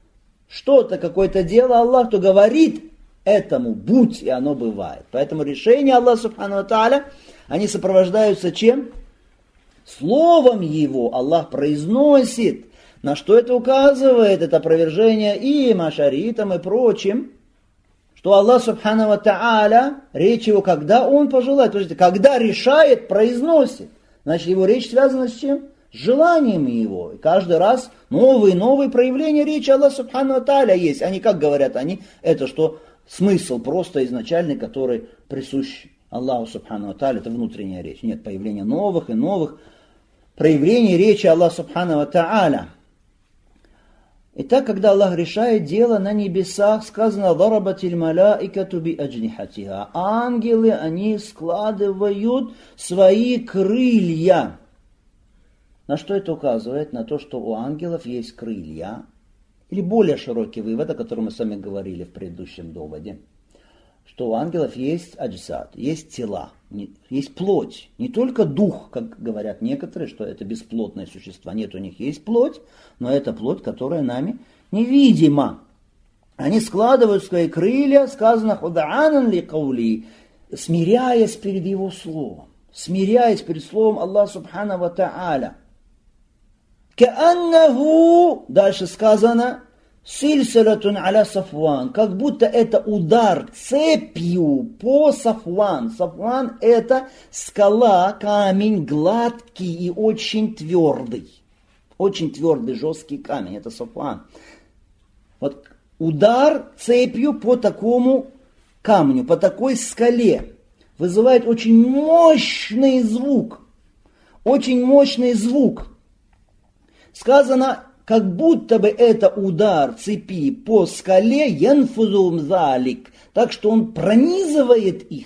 что-то, какое-то дело Аллах, то говорит этому будь, и оно бывает. Поэтому решения Аллаха Субхану ва Тааля, они сопровождаются чем? Словом Его Аллах произносит. На что это указывает? Это опровержение и ашаритам, и прочим. Что Аллах Субхану ва Тааля, речь Его, когда Он пожелает, то есть когда решает, произносит. Значит, Его речь связана с чем? С желанием Его. И каждый раз новые и новые проявления речи Аллаха Субхану ва Тааля есть. Они как говорят? Они это что? Смысл просто изначальный, который присущ Аллаху Субхану ва Тааля, это внутренняя речь. Нет, появления новых и новых проявлений речи Аллаха Субхану ва Тааля. Итак, когда Аллах решает дело на небесах, сказано «Дарабатиль малаикату би аджнихатиха». Ангелы, они складывают свои крылья. На что это указывает? На то, что у ангелов есть крылья. Или более широкий вывод, о котором мы с вами говорили в предыдущем доводе. Что у ангелов есть аджсад, есть тела, есть плоть. Не только дух, как говорят некоторые, что это бесплотные существа. Нет, у них есть плоть, но это плоть, которая нами невидима. Они складывают свои крылья, сказано «Худа'анан ли каули», смиряясь перед Его словом. Смиряясь перед словом Аллаха Субхану ва Тааля. «Ка'аннаху», дальше сказано, «сильсалатун аля Сафван», как будто это удар цепью по Сафван. Сафван – это скала, камень гладкий и очень твердый. Очень твердый, жесткий камень, это Сафван. Вот удар цепью по такому камню, по такой скале вызывает очень мощный звук. Очень мощный звук. Сказано, как будто бы это удар цепи по скале янфузум залик, так что он пронизывает их,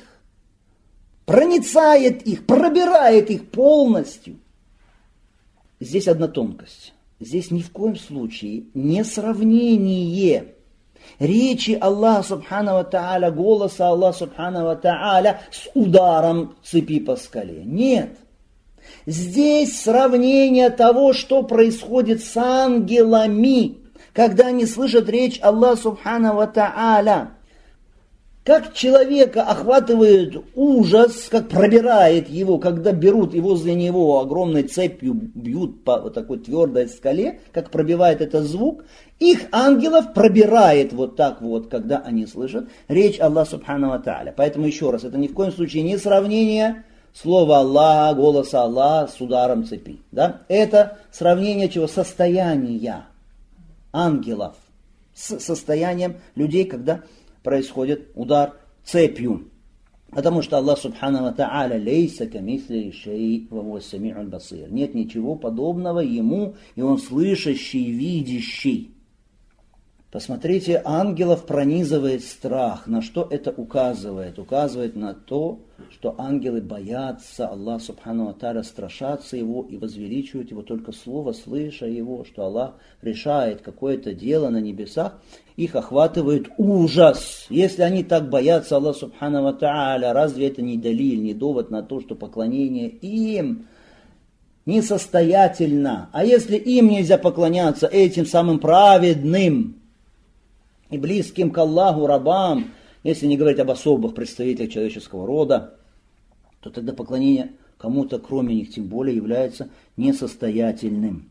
проницает их, пробирает их полностью. Здесь одна тонкость. Здесь ни в коем случае не сравнение речи Аллаха Субхану ва Тааля, голоса Аллаха Субхану ва Тааля с ударом цепи по скале. Нет. Здесь сравнение того, что происходит с ангелами, когда они слышат речь Аллаха Субхану ва Тааля. Как человека охватывает ужас, как пробирает его, когда берут и возле него огромной цепью бьют по вот такой твердой скале, как пробивает этот звук, их ангелов пробирает вот так вот, когда они слышат речь Аллаха Субхану ва Тааля. Поэтому еще раз, это ни в коем случае не сравнение слова Аллаха, голоса Аллаха с ударом цепи. Да? Это сравнение чего? Состояния ангелов с состоянием людей, когда происходит удар цепью. Потому что Аллах Субхану ва Тааля лейса камисли шей ва хуа сами'уль басир. Нет ничего подобного ему, и он слышащий, видящий. Посмотрите, ангелов пронизывает страх. На что это указывает? Указывает на то, что ангелы боятся Аллаха Субхану ва Тааля, страшатся Его и возвеличивают Его только слово, слыша Его, что Аллах решает какое-то дело на небесах, их охватывает ужас. Если они так боятся Аллаха Субхану ва Тааля, разве это не далиль, не довод на то, что поклонение им несостоятельно? А если им нельзя поклоняться, этим самым праведным и близким к Аллаху рабам, если не говорить об особых представителях человеческого рода, то тогда поклонение кому-то, кроме них, тем более является несостоятельным.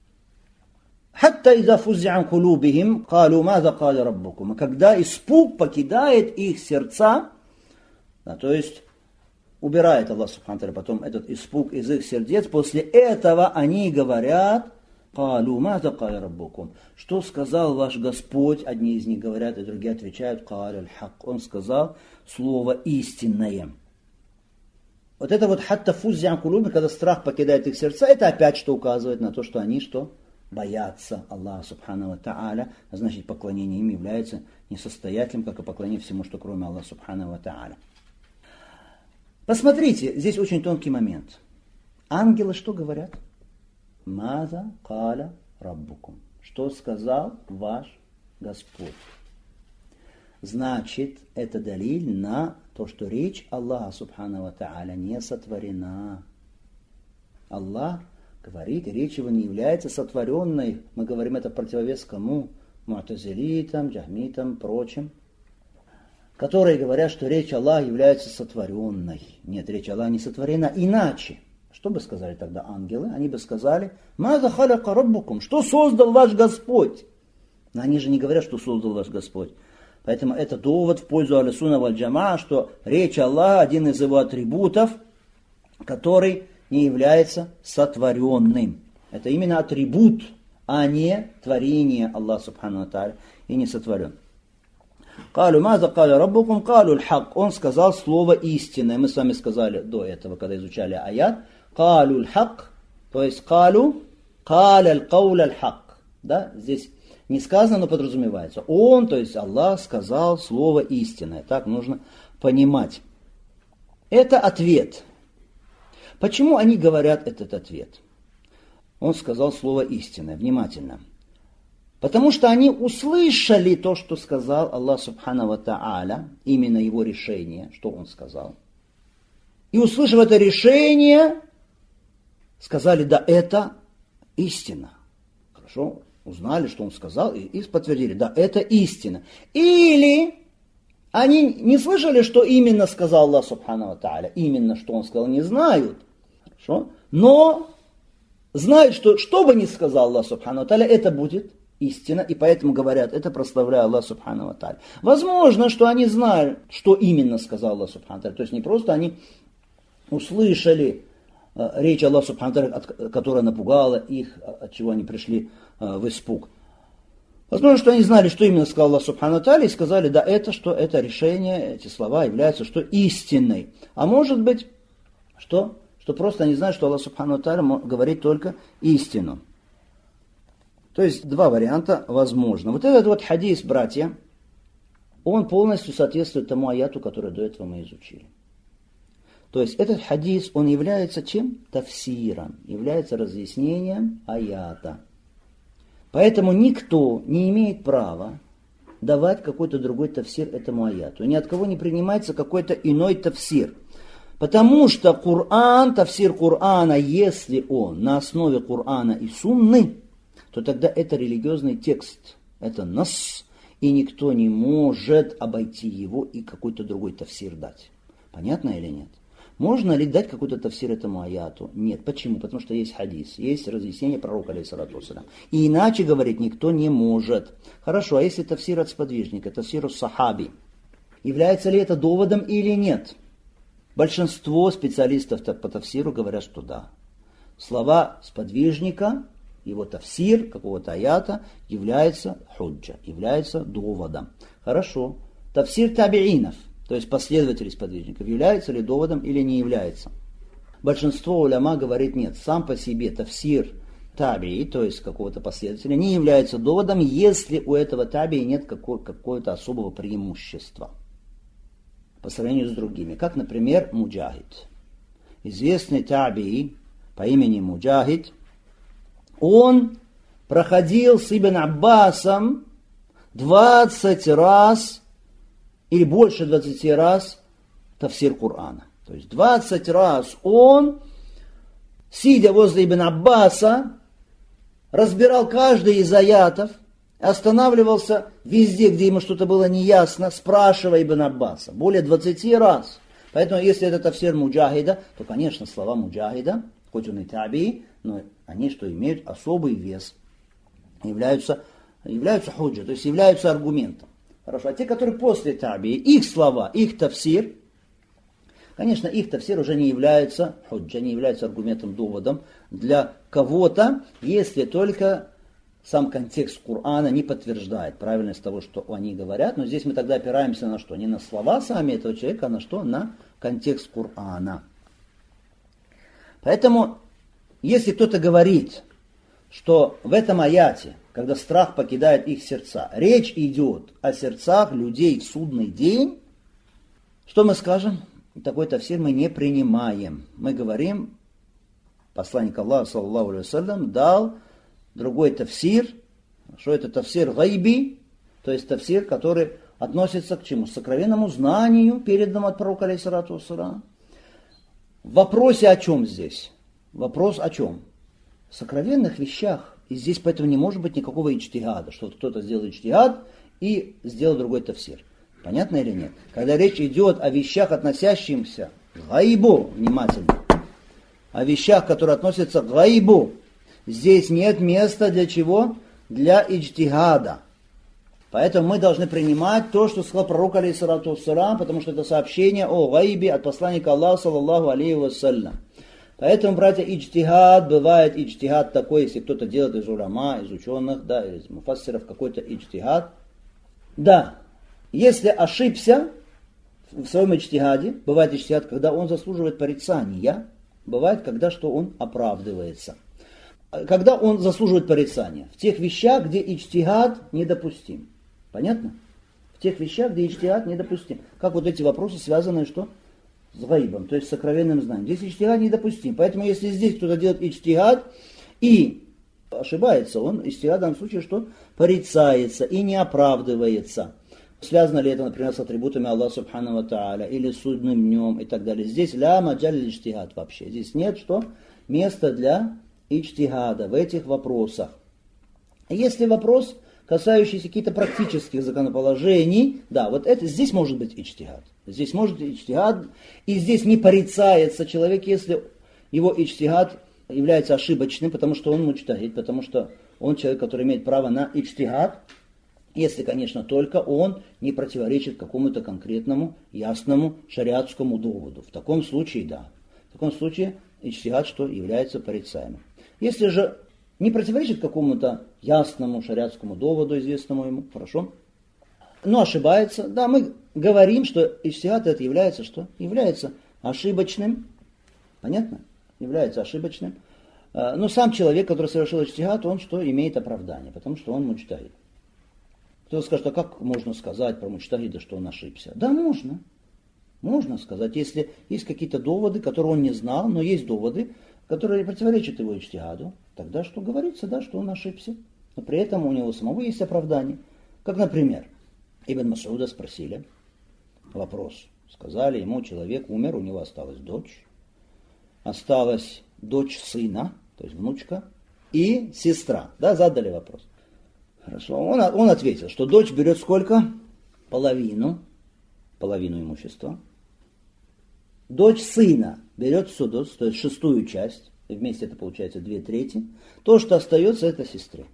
«Хатта иза фуззи'ан кулубихим, калу маза кали раббукум». И когда испуг покидает их сердца, да, то есть убирает Аллах Субхану ва Тааля потом этот испуг из их сердец, после этого они говорят: «Калу маза кали раббукум». Что сказал ваш Господь? Одни из них говорят, и другие отвечают: «Кали аль-хак». Он сказал слово истинное. Вот это вот «хатта фуззи'ан кулубихим», когда страх покидает их сердца, это опять что указывает на то, что они что? Боятся Аллаха Субхану ва Тааля, а значит поклонение им является несостоятельным, как и поклонение всему, что кроме Аллаха Субхану ва Тааля. Посмотрите, здесь очень тонкий момент. Ангелы что говорят? Маза каля раббукум. Что сказал ваш Господь? Значит, это далиль на то, что речь Аллаха Субхану ва Тааля не сотворена. Аллах говорит, и речь его не является сотворенной. Мы говорим это в противовес кому? му'тазилитам, джахмитам, прочим, которые говорят, что речь Аллаха является сотворенной. Нет, речь Аллаха не сотворена иначе. Что бы сказали тогда ангелы? Они бы сказали: «Маза халяка раббукум», что создал ваш Господь. Но они же не говорят, что создал ваш Господь. Поэтому это довод в пользу Ахлю-Сунна валь Джамаа, что речь Аллаха один из его атрибутов, который не является сотворенным. Это именно атрибут, а не творение Аллаха Субхану ва Тааля, и не сотворен. «Калю маза каля раббукум, калю лхак». Он сказал слово истинное. Мы с вами сказали до этого, когда изучали аят. «Калю лхак», то есть «калю каля лкауля лхак». Да? Здесь не сказано, но подразумевается. Он, то есть Аллах, сказал слово истинное. Так нужно понимать. Это ответ. Почему они говорят этот ответ? Он сказал слово истинное. Внимательно. Потому что они услышали то, что сказал Аллах Субхану ва Тааля, именно его решение, что он сказал. И услышав это решение, сказали: да, это истина. Хорошо, узнали, что он сказал, и подтвердили: да, это истина. Или они не слышали, что именно сказал Аллах Субхану ва Тааля, именно что он сказал, не знают. Хорошо, но знают, что бы ни сказал Аллах Субхану ва Тааля, это будет истина, и поэтому говорят: это прославляя Аллах Субхану ва Тааля. Возможно, что они знают, что именно сказал Аллах Субхану ва Тааля. То есть не просто они услышали речь Аллаха Субхану ва Тааля, которая напугала их, от чего они пришли в испуг. Возможно, что они знали, что именно сказал Аллах Субхану ва Тааля, и сказали: да, это решение, эти слова являются что истинной. А может быть, что просто они знают, что Аллах Субхану ва Тааля говорит только истину. То есть два варианта возможно. Вот этот вот хадис, братья, он полностью соответствует тому аяту, который до этого мы изучили. То есть этот хадис, он является чем? Тафсиром, является разъяснением аята. Поэтому никто не имеет права давать какой-то другой тафсир этому аяту. Ни от кого не принимается какой-то иной тафсир. Потому что Коран, тафсир Корана, если он на основе Корана и Сунны, то тогда это религиозный текст, это нас, и никто не может обойти его и какой-то другой тафсир дать. Понятно или нет? Можно ли дать какой-то тафсир этому аяту? Нет. Почему? Потому что есть хадис, есть разъяснение пророка, алейхиссалату вассалям. И иначе говорить никто не может. Хорошо, а если тафсир от сподвижника, тафсир от сахаби, является ли это доводом или нет? Большинство специалистов по тафсиру говорят, что да. Слова сподвижника, его тафсир какого-то аята является худжа, является доводом. Хорошо. Тафсир табиинов, то есть последователей сподвижников, является ли доводом или не является? Большинство уляма говорит нет. Сам по себе тафсир табии, то есть какого-то последователя, не является доводом, если у этого табии нет какого-то особого преимущества по сравнению с другими. Как, например, Муджахид. Известный табии по имени Муджахид, он проходил с Ибн Аббасом 20 раз или больше 20 раз тафсир Корана. То есть 20 раз он, сидя возле Ибн Аббаса, разбирал каждый из аятов, останавливался везде, где ему что-то было неясно, спрашивая Ибн Аббаса. Более 20 раз. Поэтому, если это тафсир Муджахида, то, конечно, слова Муджахида, хоть он и таби, но они что имеют особый вес, являются худжа, то есть являются аргументом. Хорошо, а те, которые после таби, их слова, их тафсир, конечно, их тафсир уже не является худжа, не является аргументом, доводом для кого-то, если только сам контекст Корана не подтверждает правильность того, что они говорят. Но здесь мы тогда опираемся на что? Не на слова сами этого человека, а на что? На контекст Корана. Поэтому, если кто-то говорит, что в этом аяте, когда страх покидает их сердца, речь идет о сердцах людей в судный день, что мы скажем? Такой тафсир мы не принимаем. Мы говорим, посланник Аллаха, саллаллаху алейхи вассалям, дал другой тафсир, что это тафсир гайби, то есть тафсир, который относится к чему? Сокровенному знанию, переданному от пророка, алейхиссалату вассалям. В вопросе о чем здесь? Вопрос о чем? В сокровенных вещах. И здесь поэтому не может быть никакого иджтихада, что вот кто-то сделал иджтихад и сделал другой тафсир. Понятно или нет? Когда речь идет о вещах, относящихся к гайбу, внимательно, о вещах, которые относятся к гайбу, здесь нет места для чего? Для иджтихада. Поэтому мы должны принимать то, что сказал пророк, алейхиссалату вассалям, потому что это сообщение о гайбе от посланника Аллаха, саллаллаху алейхи вассалям. Поэтому, братья, иджтихад, бывает иджтихад такой, если кто-то делает из уляма, из ученых, да, из муфассиров какой-то иджтихад. Да, если ошибся в своем иджтихаде, бывает иджтихад, когда он заслуживает порицания, бывает, когда что он оправдывается. Когда он заслуживает порицания? В тех вещах, где иджтихад недопустим. Понятно? В тех вещах, где иджтихад недопустим. Как вот эти вопросы, связанные что? С гайбом, то есть с сокровенным знанием. Здесь иджтихад недопустим. Поэтому если здесь кто-то делает иджтихад и ошибается, он иджтихад в данном случае что? Порицается и не оправдывается. Связано ли это, например, с атрибутами Аллаха Субхану ва Тааля или с судным днем и так далее. Здесь ля маджаль иджтихад вообще. Здесь нет что? Места для иджтихада в этих вопросах. Если вопрос, касающийся каких-то практических законоположений, да, вот это здесь может быть иджтихад. Здесь может быть иджтихад, и здесь не порицается человек, если его иджтихад является ошибочным, потому что он муджтахид, потому что он человек, который имеет право на иджтихад, если, конечно, только он не противоречит какому-то конкретному, ясному шариатскому доводу. В таком случае, да. В таком случае иджтихад что является порицаемым. Если же не противоречит какому-то ясному шариатскому доводу, известному ему, хорошо, но ошибается, да, мы говорим, что иджтихад это является что? Является ошибочным, понятно? Является ошибочным. Но сам человек, который совершил иджтихад, он что? Имеет оправдание, потому что он муджтахид. Кто-то скажет, а как можно сказать про муджтахида, что он ошибся? Да, можно. Можно сказать, если есть какие-то доводы, которые он не знал, но есть доводы, которые противоречат его иджтихаду, тогда что говорится, да, что он ошибся. Но при этом у него самого есть оправдание. Как, например, Ибн Мас'уда спросили вопрос. Сказали ему, человек умер, у него осталась дочь сына, то есть внучка, и сестра. Да, задали вопрос. Хорошо. Он ответил, что дочь берет сколько? Половину имущества. Дочь сына берет судус, то есть шестую часть, и вместе это получается 2/3. То, что остается, это сестре.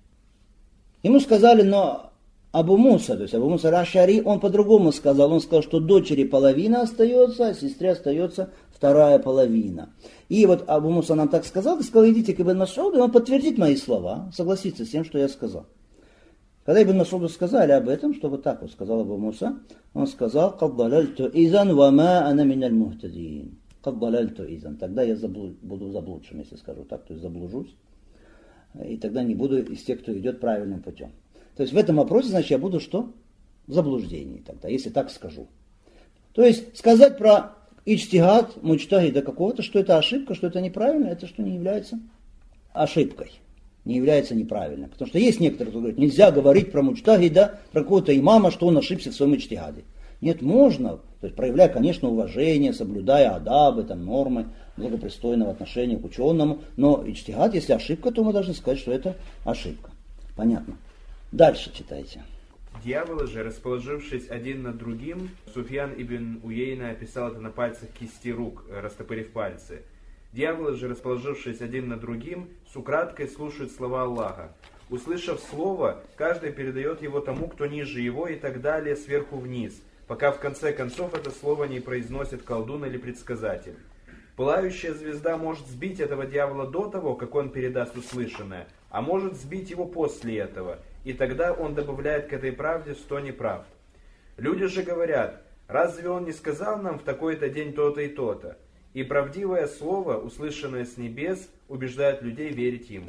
Ему сказали, но Абу Муса, то есть Абу Муса Аш-Ша'ри, он по-другому сказал. Он сказал, что дочери половина остается, а сестре остается вторая половина. И вот Абу Муса нам так сказал, и сказал, идите к Ибн Мас'уду, и он подтвердит мои слова, согласится с тем, что я сказал. Когда Ибн Мас'уду сказали об этом, что вот так вот сказал Абу Муса, он сказал, «Каддалальту изан вама ана миналь мухтадин». «Каддалальту изан». Тогда я буду заблудшим, если скажу так, то есть заблужусь. И тогда не буду из тех, кто идет правильным путем. То есть в этом вопросе, значит, я буду что? В заблуждении тогда, если так скажу. То есть сказать про иджтихад, муджтахида какого-то, что это ошибка, что это неправильно, это что не является ошибкой. Не является неправильным. Потому что есть некоторые, кто говорят, нельзя говорить про муджтахида, про какого-то имама, что он ошибся в своем иджтихаде. Нет, можно, то есть проявляя, конечно, уважение, соблюдая адабы, там, нормы благопристойного отношения к ученому, но иджтихад, если ошибка, то мы должны сказать, что это ошибка. Понятно. Дальше читайте. Дьяволы же, расположившись один над другим, Суфьян ибн Уейна описал это на пальцах кисти рук, растопырив пальцы. Дьяволы же, расположившись один над другим, с украдкой слушают слова Аллаха. Услышав слово, каждый передает его тому, кто ниже его, и так далее, сверху вниз, пока в конце концов это слово не произносит колдун или предсказатель. Пылающая звезда может сбить этого дьявола до того, как он передаст услышанное, а может сбить его после этого, и тогда он добавляет к этой правде 100 неправд. Люди же говорят, разве он не сказал нам в такой-то день то-то и то-то? И правдивое слово, услышанное с небес, убеждает людей верить ему.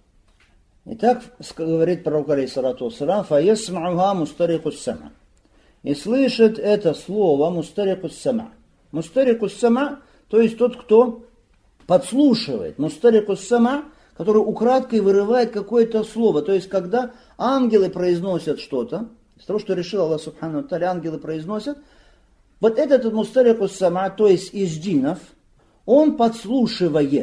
Итак, говорит пророк, алейхиссалату вассалям, «Фаясмауха мустарикус сама». И слышит это слово мустарикус сама. Мустарикус сама, то есть тот, кто подслушивает. Мустарикус сама, который украдкой вырывает какое-то слово. То есть, когда ангелы произносят что-то, из того, что решил Аллах Субхану ва Тааля, ангелы произносят, вот этот мустарикус сама, то есть из джиннов, он подслушивает.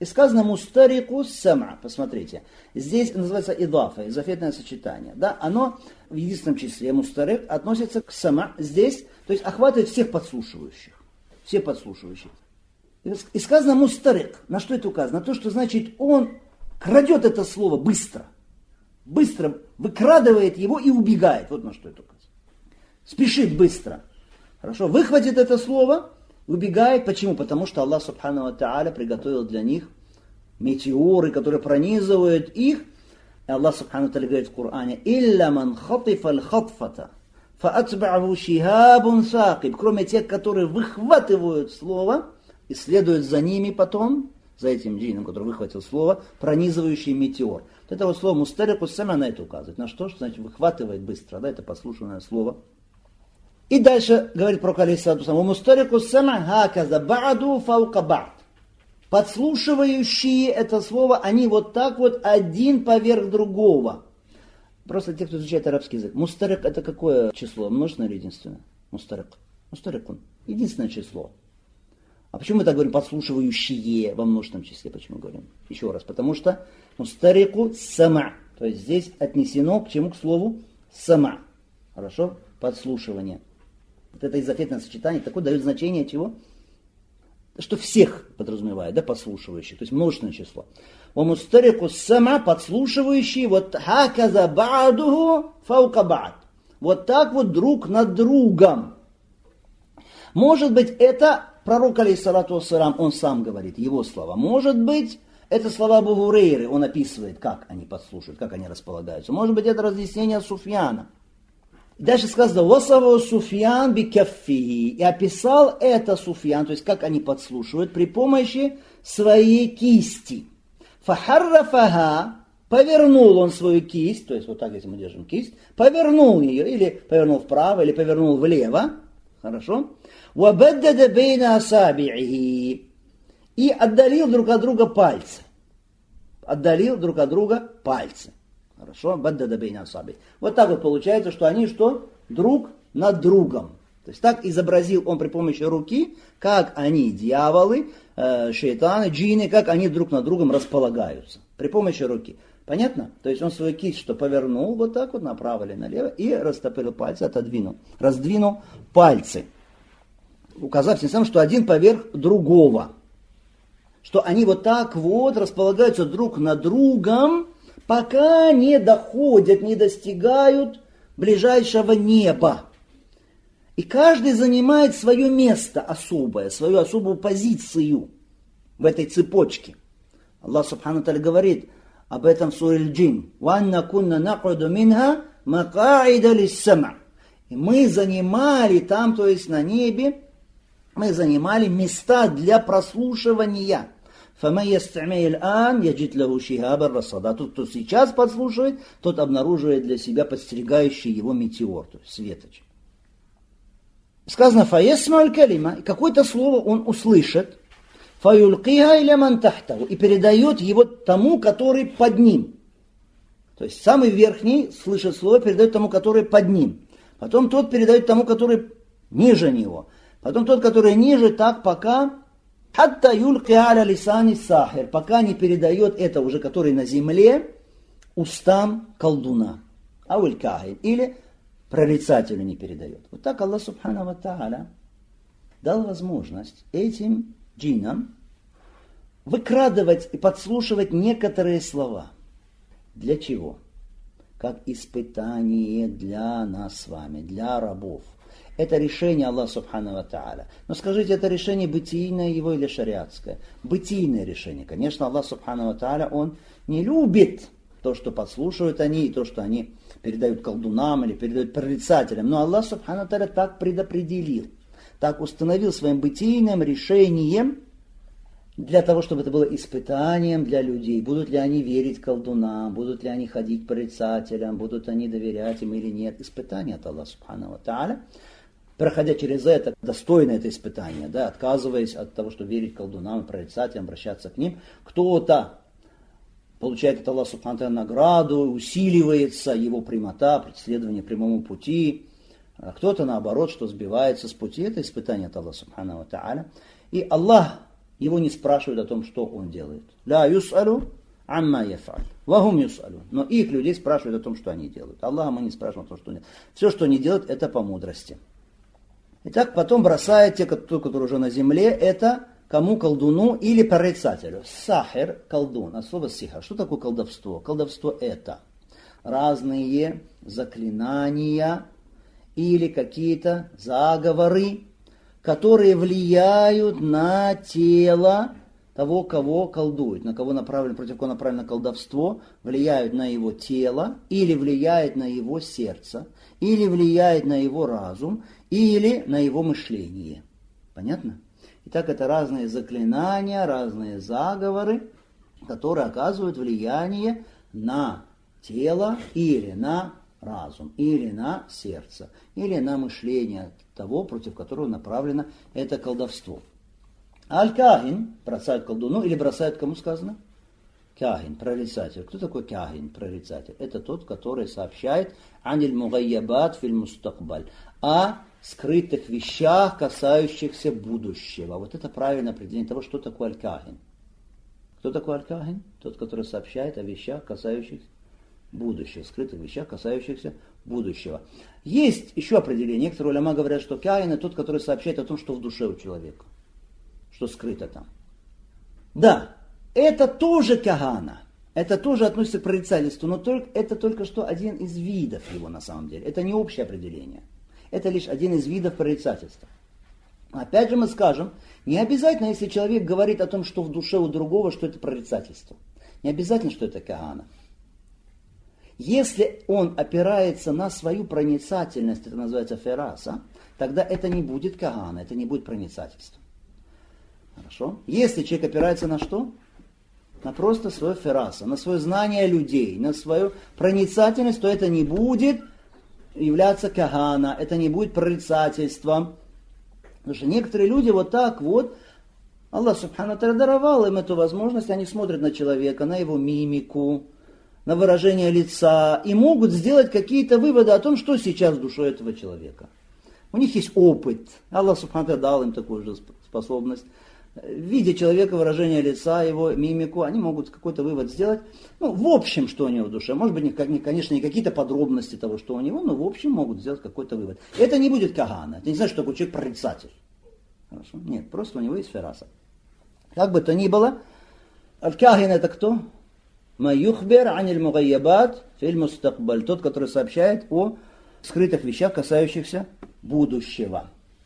И сказано мустарику сама. Посмотрите. Здесь называется идафа, изофетное сочетание. Да? Оно в единственном числе мустарик относится к сама. Здесь, то есть охватывает всех подслушивающих. Все подслушивающие. И сказано мустарик. На что это указано? На то, что значит он крадет это слово быстро. Быстро выкрадывает его и убегает. Вот на что это указано. Спешит быстро. Хорошо. Выхватит это слово, убегает. Почему? Потому что Аллах Субхану ва Тааля приготовил для них метеоры, которые пронизывают их. И Аллах Субхану ва Тааля говорит в Коране: «Илля ман хатифа аль-хатфата, фаатба'аху шихабун сакиб». Кроме тех, которые выхватывают слово и следуют за ними потом, за этим джинном, который выхватил слово, пронизывающий метеор. Вот это вот слово мустарику сама на это указывает. На что? Что значит выхватывает быстро. Да, это послушанное слово. И дальше говорит пророк алейхиссалату вассалам: «Мустарику сама хаказа ба'ду фаука ба'д». Подслушивающие это слово, они вот так вот один поверх другого. Просто те, кто изучает арабский язык. Мустарик это какое число? Множественное или единственное? Мустарик. Мустарикун. Единственное число. А почему мы так говорим подслушивающие во множественном числе? Почему говорим? Еще раз. Потому что мустарику сама. То есть здесь отнесено к чему? К слову сама. Хорошо? Подслушивание. Вот это изофетное сочетание такое дает значение чего? Что всех подразумевает, да, подслушивающих. То есть множественное число. Мустарику сама, подслушивающие, вот хаказа ба'духу фаука ба'д. Вот так вот друг над другом. Может быть, это пророк, алейхиссалату вассалам, он сам говорит, его слова. Может быть, это слова Абу Гурейры, он описывает, как они подслушивают, как они располагаются. Может быть, это разъяснение Суфьяна. Дальше сказано: «Васаву Суфьян бикаффихи». И описал это Суфьян, то есть как они подслушивают, при помощи своей кисти. Фахаррафаха, повернул он свою кисть, то есть вот так, если мы держим кисть, повернул ее, или повернул вправо, или повернул влево. Хорошо? «Вабаддада бейна асаби'ихи». И отдалил друг от друга пальцы. Отдалил друг от друга пальцы. Хорошо? «Баддада бейна асаби». Вот так вот получается, что они что? Друг над другом. То есть так изобразил он при помощи руки, как они, дьяволы, шейтаны, джинны, как они друг над другом располагаются. При помощи руки. Понятно? То есть он свою кисть что повернул вот так вот направо или налево и растопырил пальцы, отодвинул. Раздвинул пальцы. Указав тем самым, что один поверх другого. Что они вот так вот располагаются друг над другом, пока не доходят, не достигают ближайшего неба. И каждый занимает свое место особое, свою особую позицию в этой цепочке. Аллах Субхану ва Тааля говорит об этом в суре Аль-Джин. «Ванна кунна накуду минха макаида лиссама». И мы занимали там, то есть на небе, мы занимали места для прослушивания. «Фама ястами аль-ан яджид лаху шихабан расада». Тот, кто сейчас подслушивает, тот обнаруживает для себя подстерегающий его метеор, то есть светоч. Сказано: «Фаясма аль-калима». Какое-то слово он услышит. «Фаюлкиха иля ман тахтаху». И передает его тому, который под ним. То есть самый верхний слышит слово, передает тому, который под ним. Потом тот передает тому, который ниже него. Потом тот, который ниже, так пока «Хатта юлки аля лисани сахир», пока не передает это уже, который на земле, устам колдуна. Ауль кахин. Или прорицателю не передает. Вот так Аллах Субхану ва Тааля дал возможность этим джиннам выкрадывать и подслушивать некоторые слова. Для чего? Как испытание для нас с вами, для рабов. Это решение Аллаха Субхану ва Тааля. Но скажите, это решение бытийное его или шариатское? Бытийное решение. Конечно, Аллах Субхану ва Тааля, он не любит то, что подслушивают они, и то, что они передают колдунам или передают прорицателям. Но Аллах Субхану ва Тааля так предопределил, так установил своим бытийным решением, для того, чтобы это было испытанием для людей. Будут ли они верить колдунам, будут ли они ходить к прорицателям, будут они доверять им или нет. Испытание от Аллаха Субхану ва Тааля. Проходя через это, достойно это испытание, да, отказываясь от того, что верить колдунам и прорицателям, обращаться к ним, кто-то получает от Аллаха Субхану ва Тааля награду, усиливается его прямота, преследование прямому пути, а кто-то наоборот, что сбивается с пути. Это испытание от Аллаха Субхану ва Тааля. И Аллах его не спрашивают о том, что он делает. Ля юс'алю амма яфаль. Вахум юс'алю. Но их людей спрашивают о том, что они делают. Аллаха мы не спрашиваем о том, что они делают. Все, что они делают, это по мудрости. Итак, потом бросает те, которые уже на земле, это кому? Колдуну или прорицателю. Сахир, колдун, от слова сихар. Что такое колдовство? Колдовство это разные заклинания или какие-то заговоры, которые влияют на тело того, кого колдуют, на кого направлено, против кого направлено колдовство, влияют на его тело, или влияет на его сердце, или влияет на его разум, или на его мышление. Понятно? Итак, это разные заклинания, разные заговоры, которые оказывают влияние на тело или на разум, или на сердце, или на мышление того, против которого направлено это колдовство. Аль-Кахин бросают колдуну или бросают, кому сказано? Кахин, прорицатель. Кто такой кахин, прорицатель? Это тот, который сообщает аниль мугайябат филь мустакбаль, о скрытых вещах, касающихся будущего. Вот это правильное определение того, что такое аль-Кахин. Кто такой аль-Кахин? Тот, который сообщает о вещах, касающихся будущего, скрытых вещах, касающихся будущего. Есть еще определение. Некоторые уляма говорят, что кахин это тот, который сообщает о том, что в душе у человека, что скрыто там. Да, это тоже кахана, это тоже относится к прорицательству, но это только что один из видов его на самом деле. Это не общее определение. Это лишь один из видов прорицательства. Опять же мы скажем, не обязательно, если человек говорит о том, что в душе у другого, что это прорицательство. Не обязательно, что это кахана. Если он опирается на свою проницательность, это называется фераса, тогда это не будет кахана, это не будет проницательство. Хорошо? Если человек опирается на что? На просто свое фераса, на свое знание людей, на свою проницательность, то это не будет являться кахана, это не будет прорицательством. Потому что некоторые люди вот так вот, Аллах Субхану Тааля даровал им эту возможность, они смотрят на человека, на его мимику, на выражение лица и могут сделать какие-то выводы о том, что сейчас в душе этого человека. У них есть опыт. Аллах Субхану Тааля дал им такую же способность. Видя человека, выражение лица, его мимику, они могут какой-то вывод сделать. Ну, в общем, что у него в душе. Может быть, конечно, не какие-то подробности того, что у него, но в общем могут сделать какой-то вывод. Это не будет кахана. Это не значит, что такой человек прорицатель. Хорошо? Нет, просто у него есть фераса. Как бы то ни было, аль-кахин это кто? Маюхбер аниль мугайябат филь мустакбаль. Тот, который сообщает о скрытых вещах, касающихся будущего.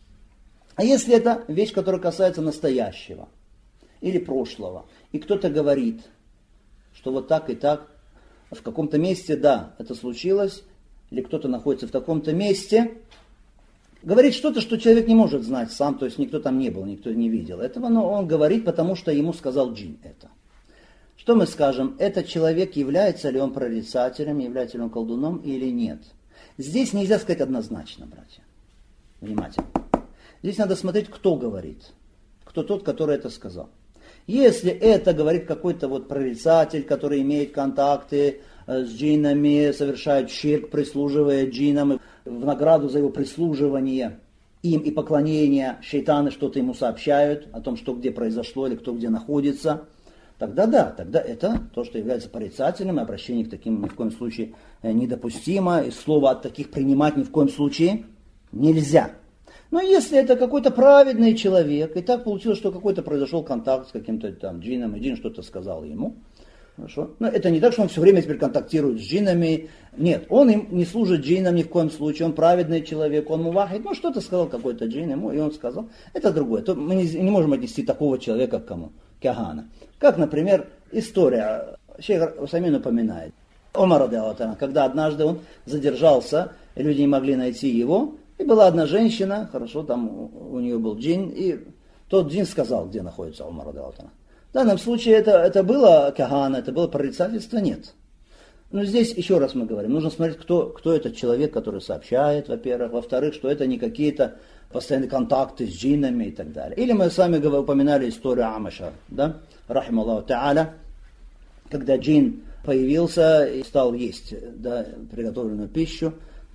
А если это вещь, которая касается настоящего или прошлого, и кто-то говорит, что вот так и так, в каком-то месте, да, это случилось, или кто-то находится в таком-то месте, говорит что-то, что человек не может знать сам, то есть никто там не был, никто не видел этого, но он говорит, потому что ему сказал джин это. Что мы скажем, этот человек, является ли он прорицателем, является ли он колдуном или нет? Здесь нельзя сказать однозначно, братья. Внимательно. Здесь надо смотреть, кто говорит. Кто тот, который это сказал. Если это говорит какой-то вот прорицатель, который имеет контакты с джиннами, совершает ширк, прислуживая джиннам, в награду за его прислуживание им и поклонение шейтаны что-то ему сообщают о том, что где произошло или кто где находится, тогда да, тогда это то, что является порицательным, и обращение к таким ни в коем случае недопустимо, и слово от таких принимать ни в коем случае нельзя. Но если это какой-то праведный человек, и так получилось, что какой-то произошел контакт с каким-то там джинном, и джин что-то сказал ему, хорошо? Но это не так, что он все время теперь контактирует с джиннами. Нет, он им не служит джиннам ни в коем случае, он праведный человек, он мувахид, ну что-то сказал какой-то джин ему, и он сказал. Это другое. То мы не можем отнести такого человека к кому? Кахана. Как, например, история, шейх Усаймин упоминает. Умар радиаллаху анху, когда однажды он задержался, и люди не могли найти его, и была одна женщина, хорошо, там у нее был джин, и тот джин сказал, где находится Умар радиаллаху анху. В данном случае это было кахана, это было прорицательство, нет. Но здесь еще раз мы говорим, нужно смотреть, кто этот человек, который сообщает, во-первых, во-вторых, что это не какие-то постоянные контакты с джиннами и так далее. Или мы с вами упоминали историю Амаша, да, рахим Аллаху та'аля, когда джин появился и стал есть, да, приготовленную пищу,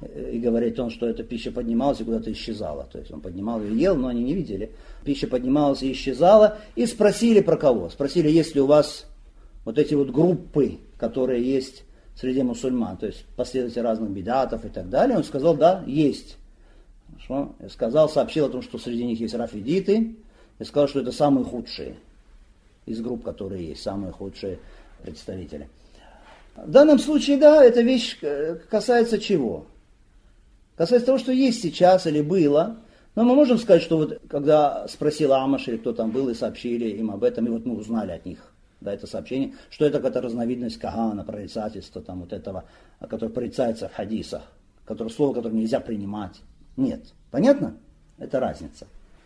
и говорит он, что эта пища поднималась и куда-то исчезала. То есть он поднимал ее и ел, но они не видели. Пища поднималась и исчезала. И спросили про кого? Спросили, есть ли у вас вот эти вот группы, которые есть среди мусульман, то есть последователи разных бидатов и так далее. Он сказал, да, есть. Хорошо? Сообщил о том, что среди них есть рафидиты, и сказал, что это самые худшие из групп, которые есть, самые худшие представители. В данном случае, да, эта вещь касается чего? Касается того, что есть сейчас или было. Но мы можем сказать, что вот когда спросил Амаш или кто там был, и сообщили им об этом, и вот мы узнали от них, да, это сообщение, что это какая-то разновидность кагана, прорицательства, там вот этого, которое прорицается в хадисах, слово, которое нельзя принимать. Нет. Понятно? Это разница.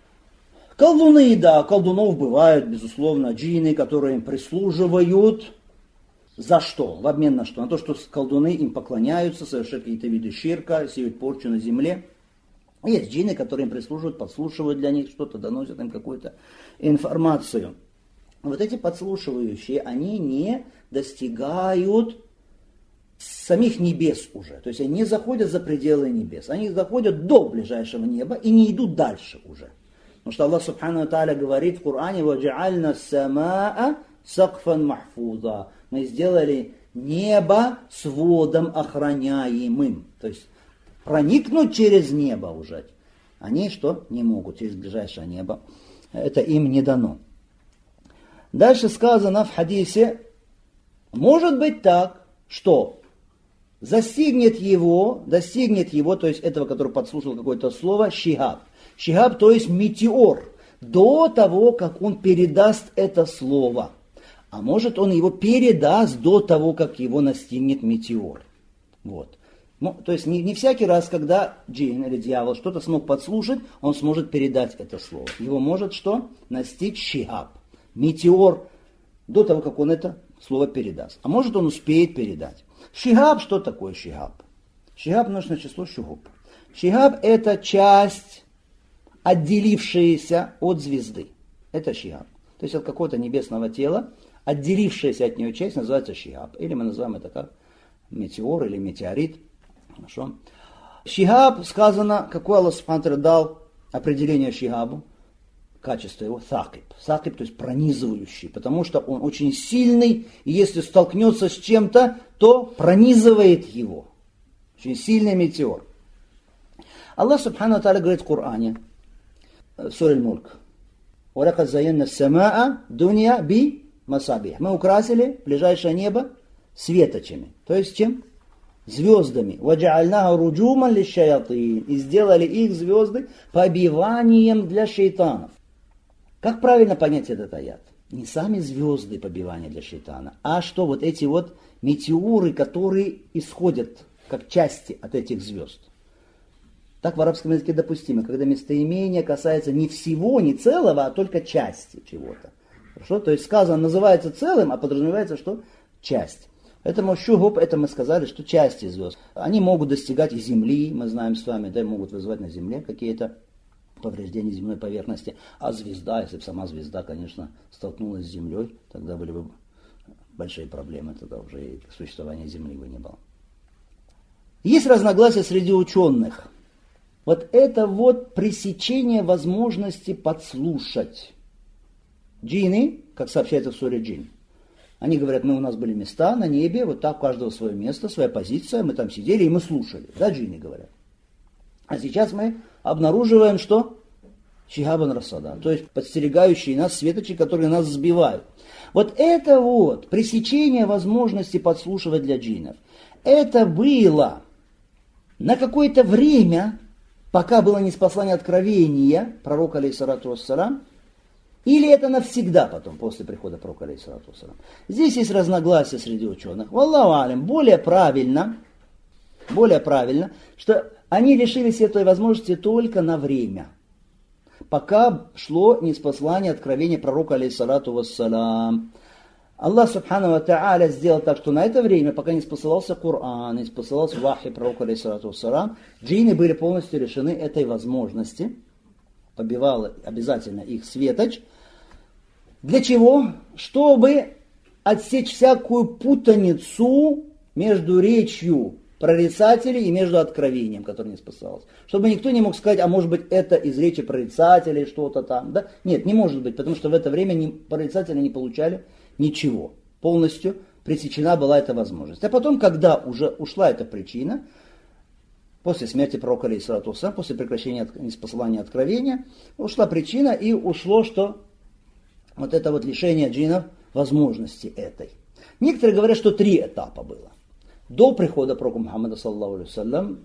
Колдуны, да, колдунов бывают, безусловно, джинны, которые им прислуживают. За что? В обмен на что? На то, что колдуны им поклоняются, совершают какие-то виды ширка, сеют порчу на земле. Есть джинны, которые им прислуживают, подслушивают для них что-то, доносят им какую-то информацию. Вот эти подслушивающие, они не достигают самих небес уже. То есть они не заходят за пределы небес. Они заходят до ближайшего неба и не идут дальше уже. Потому что Аллах Субхану ва Тааля говорит в Коране: «Ваджа'альна самаа сакфан махфуза». Мы сделали небо сводом охраняемым. То есть проникнуть через небо уже. Они что? Не могут через ближайшее небо. Это им не дано. Дальше сказано в хадисе: может быть так, что достигнет его, то есть этого, который подслушал какое-то слово, шихаб. Шихаб, то есть метеор, до того, как он передаст это слово. А может, он его передаст до того, как его настигнет метеор. Вот. Ну, то есть не всякий раз, когда джин или дьявол что-то смог подслушать, он сможет передать это слово. Его может что? Настичь шихаб. Метеор, до того, как он это слово передаст. А может, он успеет передать. Шихаб, что такое шихаб? Шихаб нужно число шухуб. Шихаб — это часть, отделившаяся от звезды. Это шихаб. То есть от какого-то небесного тела, отделившаяся от нее часть называется шихаб. Или мы называем это как метеор или метеорит. Хорошо. Шихаб, сказано, какое Аллах Субхану ва Тааля дал определение шихабу. Качество его сакиб. Сакиб, то есть пронизывающий, потому что он очень сильный, и если столкнется с чем-то, то пронизывает его. Очень сильный метеор. Аллах Субхану ва Тааля говорит в Коране, в суре Аль-Мульк: «Валакад заянна самаа дунья би масабих». Мы украсили ближайшее небо светочами. То есть чем? Звездами. «Ваджа'альнаху руджуман лиш-шаятин». И сделали их звезды побиванием для шейтанов. Как правильно понять этот аят? Не сами звезды побивания для шейтана, а что вот эти вот метеоры, которые исходят как части от этих звезд. Так в арабском языке допустимо, когда местоимение касается не всего, не целого, а только части чего-то. Хорошо? То есть сказано, называется целым, а подразумевается, что часть. Поэтому шухуб, это мы сказали, что части звезд. Они могут достигать и Земли, мы знаем с вами, да, могут вызывать на Земле какие-то повреждения земной поверхности. А звезда, если бы сама звезда, конечно, столкнулась с Землей, тогда были бы большие проблемы, тогда уже и существования Земли бы не было. Есть разногласия среди ученых. Вот это вот пресечение возможности подслушать. Джинны, как сообщается в суре Джин, они говорят, у нас были места на небе, вот так у каждого свое место, своя позиция, мы там сидели и мы слушали. Да, джинны говорят. А сейчас мы обнаруживаем, что? Шихабан рассада, то есть подстерегающие нас светочи, которые нас сбивают. Вот это вот пресечение возможности подслушивать для джиннов. Это было на какое-то время, пока было ниспослание откровения пророка алейхиссалату вассалам, или это навсегда потом, после прихода пророка алейхиссалату вассалам. Здесь есть разногласия среди ученых. Валлаху алям, более правильно, что они лишились этой возможности только на время, пока шло ниспослание откровения пророка алейхиссалату вассалам. Аллах Субхану ва Тааля сделал так, что на это время, пока не спосылался Коран, не спосылался вахи пророка алейхиссалату вассалам, джинны были полностью лишены этой возможности. Побивал обязательно их светоч. Для чего? Чтобы отсечь всякую путаницу между речью прорицателей и между откровением, которое не спасалось. Чтобы никто не мог сказать, а может быть это из речи прорицателей что-то там. Да? Нет, не может быть, потому что в это время прорицатели не получали ничего. Полностью пресечена была эта возможность. А потом, когда уже ушла эта причина, после смерти пророка алейхиссалату вассалям, после прекращения неспослания откровения, ушла причина и ушло, что вот это вот лишение джиннов возможности этой. Некоторые говорят, что 3 этапа было. До прихода пророка Мухаммада, саллаллаху алейхи вассалям,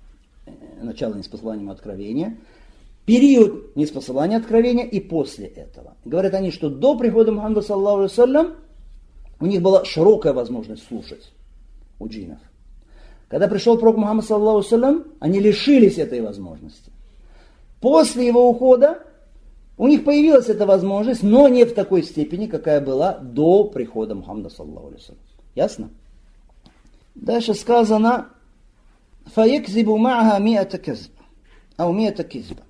начало неспослания откровения, период неспослания откровения и после этого. Говорят они, что до прихода Мухаммада, саллаллаху алейхи вассалям, у них была широкая возможность слушать у джиннов. Когда пришел пророк Мухаммад, саллаллаху алейхи вассалям, они лишились этой возможности. После его ухода у них появилась эта возможность, но не в такой степени, какая была до прихода Мухаммада, саллаллаху алейхи вассалям. Ясно? Дальше сказано, «Фаякзибу ма'аха ми'ата казба». Ау ми'ата кизба.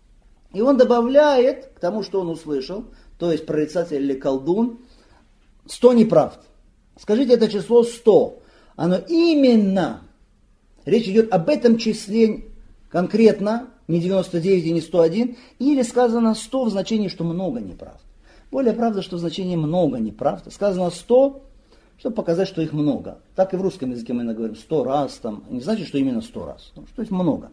И он добавляет к тому, что он услышал, то есть прорицатель или колдун, 100 неправд. Скажите, это число 100. Оно именно, речь идет об этом числе конкретно, не 99 и не 101, или сказано 100 в значении, что много неправд. Более правда, что в значении много неправд. Сказано 100, чтобы показать, что их много. Так и в русском языке мы говорим 100 раз, там, не значит, что именно 100 раз, что их много.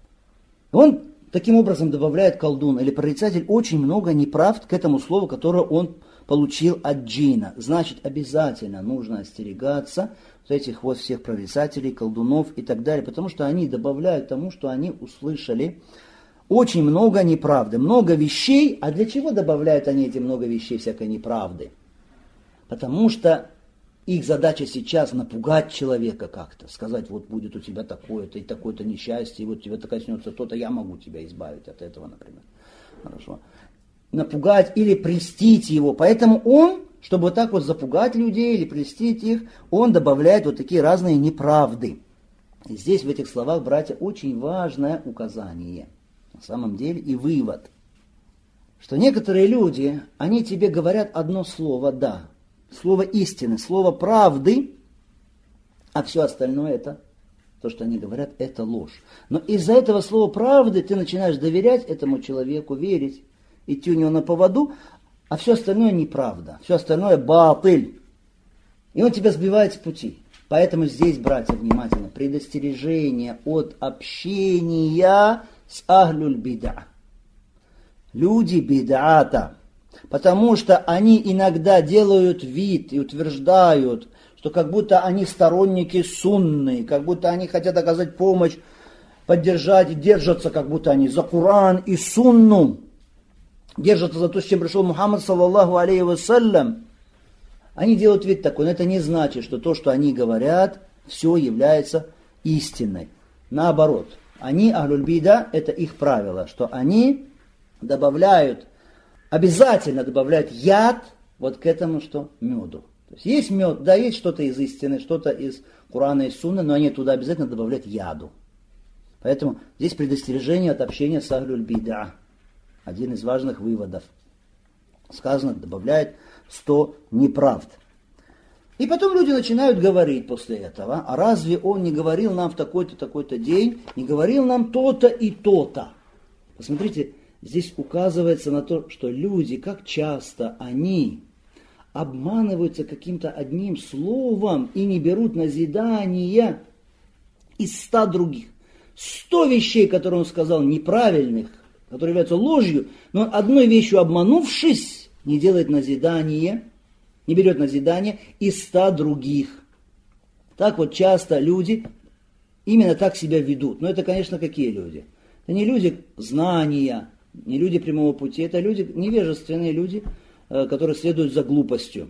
Он таким образом добавляет колдун или прорицатель очень много неправд к этому слову, которое он получил от джинна. Значит, обязательно нужно остерегаться вот этих вот всех прорицателей, колдунов и так далее, потому что они добавляют тому, что они услышали очень много неправды, много вещей. А для чего добавляют они эти много вещей всякой неправды? Потому что их задача сейчас напугать человека как-то, сказать, вот будет у тебя такое-то и такое-то несчастье, и вот тебе коснется то-то, я могу тебя избавить от этого, например. Хорошо. Напугать или прельстить его. Поэтому он, чтобы вот так вот запугать людей или прельстить их, он добавляет вот такие разные неправды. И здесь в этих словах, братья, очень важное указание. На самом деле и вывод. Что некоторые люди, они тебе говорят одно слово «да», слово истины, слово правды, а все остальное это, то, что они говорят, это ложь. Но из-за этого слова правды ты начинаешь доверять этому человеку, верить, идти у него на поводу, а все остальное неправда, все остальное батыль. И он тебя сбивает с пути. Поэтому здесь, братья, внимательно, предостережение от общения с ахлюль бида. Люди бид'ата. Потому что они иногда делают вид и утверждают, что как будто они сторонники сунны, как будто они хотят оказать помощь, поддержать и держатся, как будто они за Коран и сунну. Держатся за то, с чем пришел Мухаммад, саллаллаху алейхи вассалям. Они делают вид такой, но это не значит, что то, что они говорят, все является истиной. Наоборот, они, ахлюль бида, это их правило, что они добавляют, обязательно добавляют яд вот к этому, что меду. То есть мед, да, есть что-то из истины, что-то из Корана и Сунны, но они туда обязательно добавляют яду. Поэтому здесь предостережение от общения с ахлюль бида. Один из важных выводов. Сказано, добавляет 100 неправд. И потом люди начинают говорить после этого, а разве он не говорил нам в такой-то, такой-то день, не говорил нам то-то и то-то. Посмотрите, здесь указывается на то, что люди, как часто они обманываются каким-то одним словом и не берут назидания из 100 других. 100 вещей, которые он сказал, неправильных, которые являются ложью, но одной вещью обманувшись, не делает назидание, не берет назидание из 100 других. Так вот часто люди именно так себя ведут. Но это, конечно, какие люди? Это не люди знания, не люди прямого пути, это люди, невежественные люди, которые следуют за глупостью.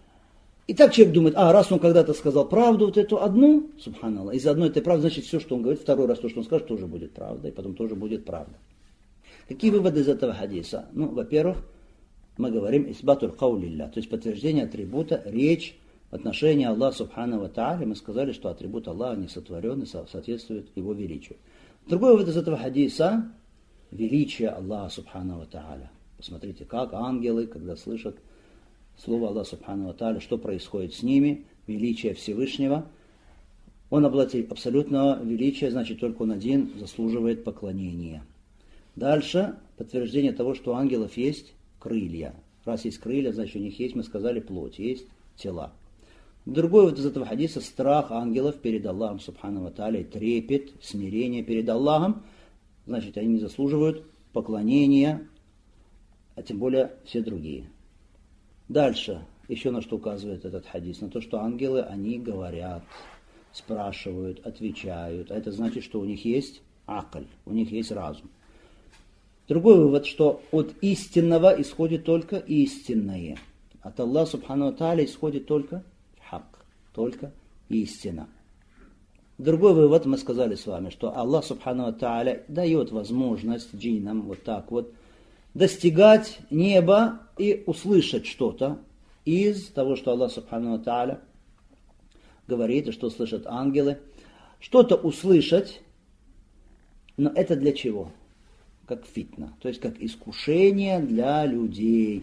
И так человек думает, раз он когда-то сказал правду, вот эту одну, субханаллах, из одной этой правды, значит все, что он говорит, второй раз то, что он скажет, тоже будет правда, и потом тоже будет правда. Какие выводы из этого хадиса? Во-первых, мы говорим исбатуль каулилля, то есть подтверждение атрибута, речь в отношении Аллаха субхану ва тааля. Мы сказали, что атрибут Аллаха не сотворен и соответствует его величию. Другой вывод из этого хадиса – величие Аллаха субхану ва тааля. Посмотрите, как ангелы, когда слышат слово Аллаха субхану ва тааля, что происходит с ними, величие Всевышнего. Он обладатель абсолютного величия, значит, только он один заслуживает поклонения. Дальше подтверждение того, что у ангелов есть крылья. Раз есть крылья, значит, у них есть, мы сказали, плоть, есть тела. Другой вот из этого хадиса страх ангелов перед Аллахом Субхану ва Тааля, трепет, смирение перед Аллахом, значит, они не заслуживают поклонения, а тем более все другие. Дальше, еще на что указывает этот хадис, на то, что ангелы, они говорят, спрашивают, отвечают, а это значит, что у них есть акль, у них есть разум. Другой вывод, что от истинного исходит только истинное, от Аллаха Субхану ва Тааля исходит только хак, только истина. Другой вывод, мы сказали с вами, что Аллах Субхану ва Тааля дает возможность джиннам вот так вот достигать неба и услышать что-то из того, что Аллах Субхану ва Тааля говорит, и что слышат ангелы. Что-то услышать, но это для чего? Как фитна, то есть как искушение для людей.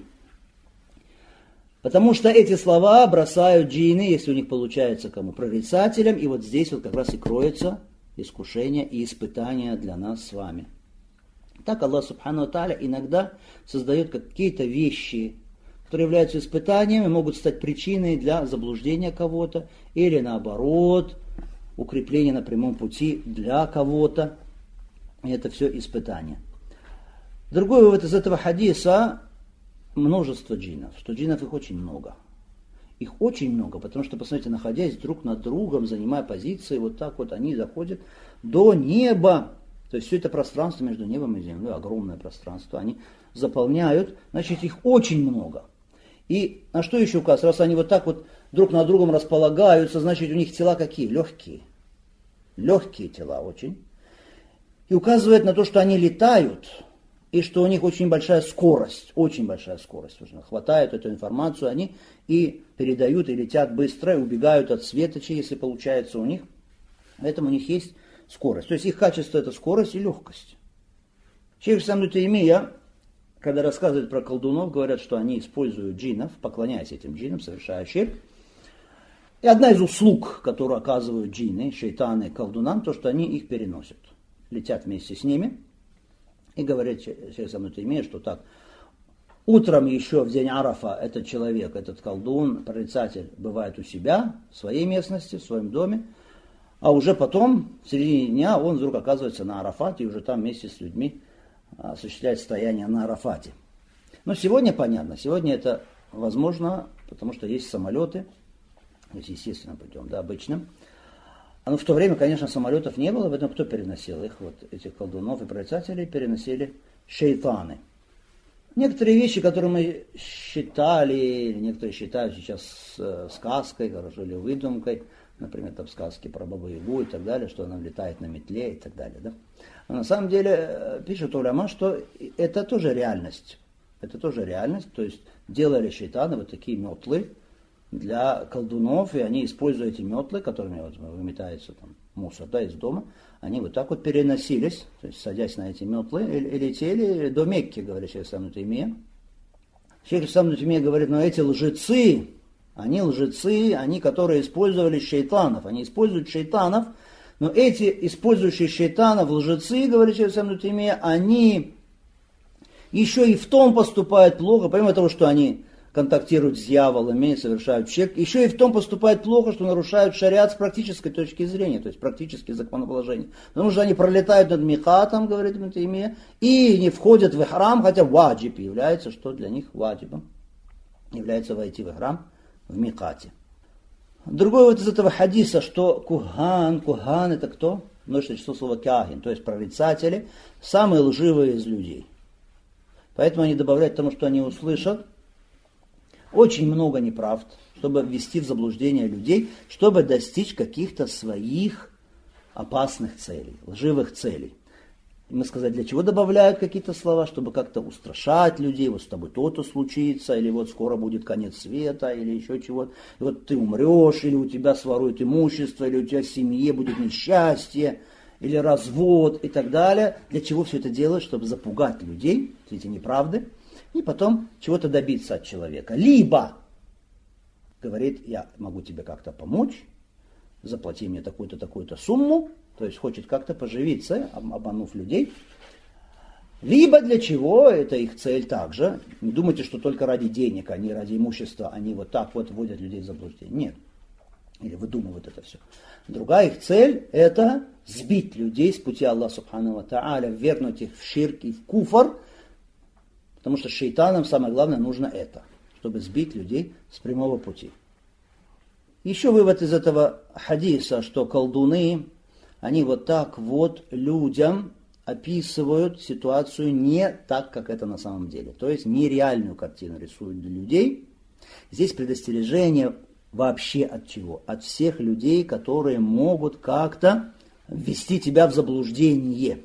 Потому что эти слова бросают джинны, если у них получается кому, прорицателям, и вот здесь вот как раз и кроется искушение и испытание для нас с вами. Так Аллах Субхану ва Тааля иногда создает какие-то вещи, которые являются испытаниями, могут стать причиной для заблуждения кого-то, или наоборот, укрепления на прямом пути для кого-то. И это все испытания. Другой вывод из этого хадиса – множество джиннов, что джиннов их очень много. Их очень много, потому что, посмотрите, находясь друг над другом, занимая позиции, вот так вот они заходят до неба. То есть все это пространство между небом и землей, огромное пространство, они заполняют, значит, их очень много. И на что еще указывается? Раз они вот так вот друг над другом располагаются, значит, у них тела какие? Легкие. Легкие тела очень. И указывает на то, что они летают, и что у них очень большая скорость. Очень большая скорость. Хватают эту информацию они и передают, и летят быстро, и убегают от светочей, если получается у них. Поэтому у них есть скорость. То есть их качество – это скорость и легкость. Шейх ибн Таймия, когда рассказывают про колдунов, говорят, что они используют джиннов, поклоняясь этим джиннам, совершая ширк. И одна из услуг, которую оказывают джинны, шейтаны, колдунам, то, что они их переносят. Летят вместе с ними. И говорит шейх ибн Таймия, что так, утром еще в день Арафа этот человек, этот колдун, прорицатель, бывает у себя, в своей местности, в своем доме, а уже потом, в середине дня, он вдруг оказывается на Арафате и уже там вместе с людьми осуществляет стояние на Арафате. Но сегодня понятно, сегодня это возможно, потому что есть самолеты, то есть естественным путем, да, обычным. Но в то время, конечно, самолетов не было, поэтому кто переносил их? Вот этих колдунов и прорицателей переносили шейтаны. Некоторые вещи, которые мы считали, некоторые считают сейчас сказкой, хорошо, или выдумкой, например, там сказки про Бабу-Ягу и так далее, что она летает на метле и так далее. Да? Но на самом деле пишет уляма, что это тоже реальность. Это тоже реальность, то есть делали шейтаны вот такие метлы для колдунов, и они, используя эти метлы, которыми вот выметается там мусор, да, из дома, они вот так вот переносились, то есть садясь на эти метлы, и летели до Мекки, говорит шейх ибн Таймия. Шейх ибн Таймия говорит, но эти лжецы, они, которые использовали шейтанов, они используют шейтанов, но эти, использующие шейтанов, лжецы, говорит шейх ибн Таймия, они еще и в том поступают плохо, помимо того, что они контактируют с дьяволами, совершают ширк, еще и в том поступает плохо, что нарушают шариат с практической точки зрения, то есть практические законоположения. Потому что они пролетают над микатом, говорит Ибн Таймия, и не входят в ихрам, хотя ваджиб является, что для них ваджибом является войти в ихрам в микате. Другой вот из этого хадиса, что кухан это кто? Множественное число слова кахин, то есть прорицатели, самые лживые из людей. Поэтому они добавляют к тому, что они услышат, очень много неправд, чтобы ввести в заблуждение людей, чтобы достичь каких-то своих опасных целей, лживых целей. И мы сказали, для чего добавляют какие-то слова, чтобы как-то устрашать людей, вот с тобой то-то случится, или вот скоро будет конец света, или еще чего-то, и вот ты умрешь, или у тебя своруют имущество, или у тебя в семье будет несчастье, или развод и так далее. Для чего все это делают? Чтобы запугать людей, эти неправды, и потом чего-то добиться от человека. Либо, говорит, я могу тебе как-то помочь, заплати мне такую-то, такую-то сумму, то есть хочет как-то поживиться, обманув людей. Либо для чего, это их цель также. Не думайте, что только ради денег, а не ради имущества, они вот так вот вводят людей в заблуждение. Нет. Или выдумывают это все. Другая их цель – это сбить людей с пути Аллаха Субхану ва Тааля, вернуть их в ширк и в куфр, потому что шейтанам самое главное нужно это, чтобы сбить людей с прямого пути. Еще вывод из этого хадиса, что колдуны, они вот так вот людям описывают ситуацию не так, как это на самом деле. То есть нереальную картину рисуют для людей. Здесь предостережение вообще от чего? От всех людей, которые могут как-то ввести тебя в заблуждение.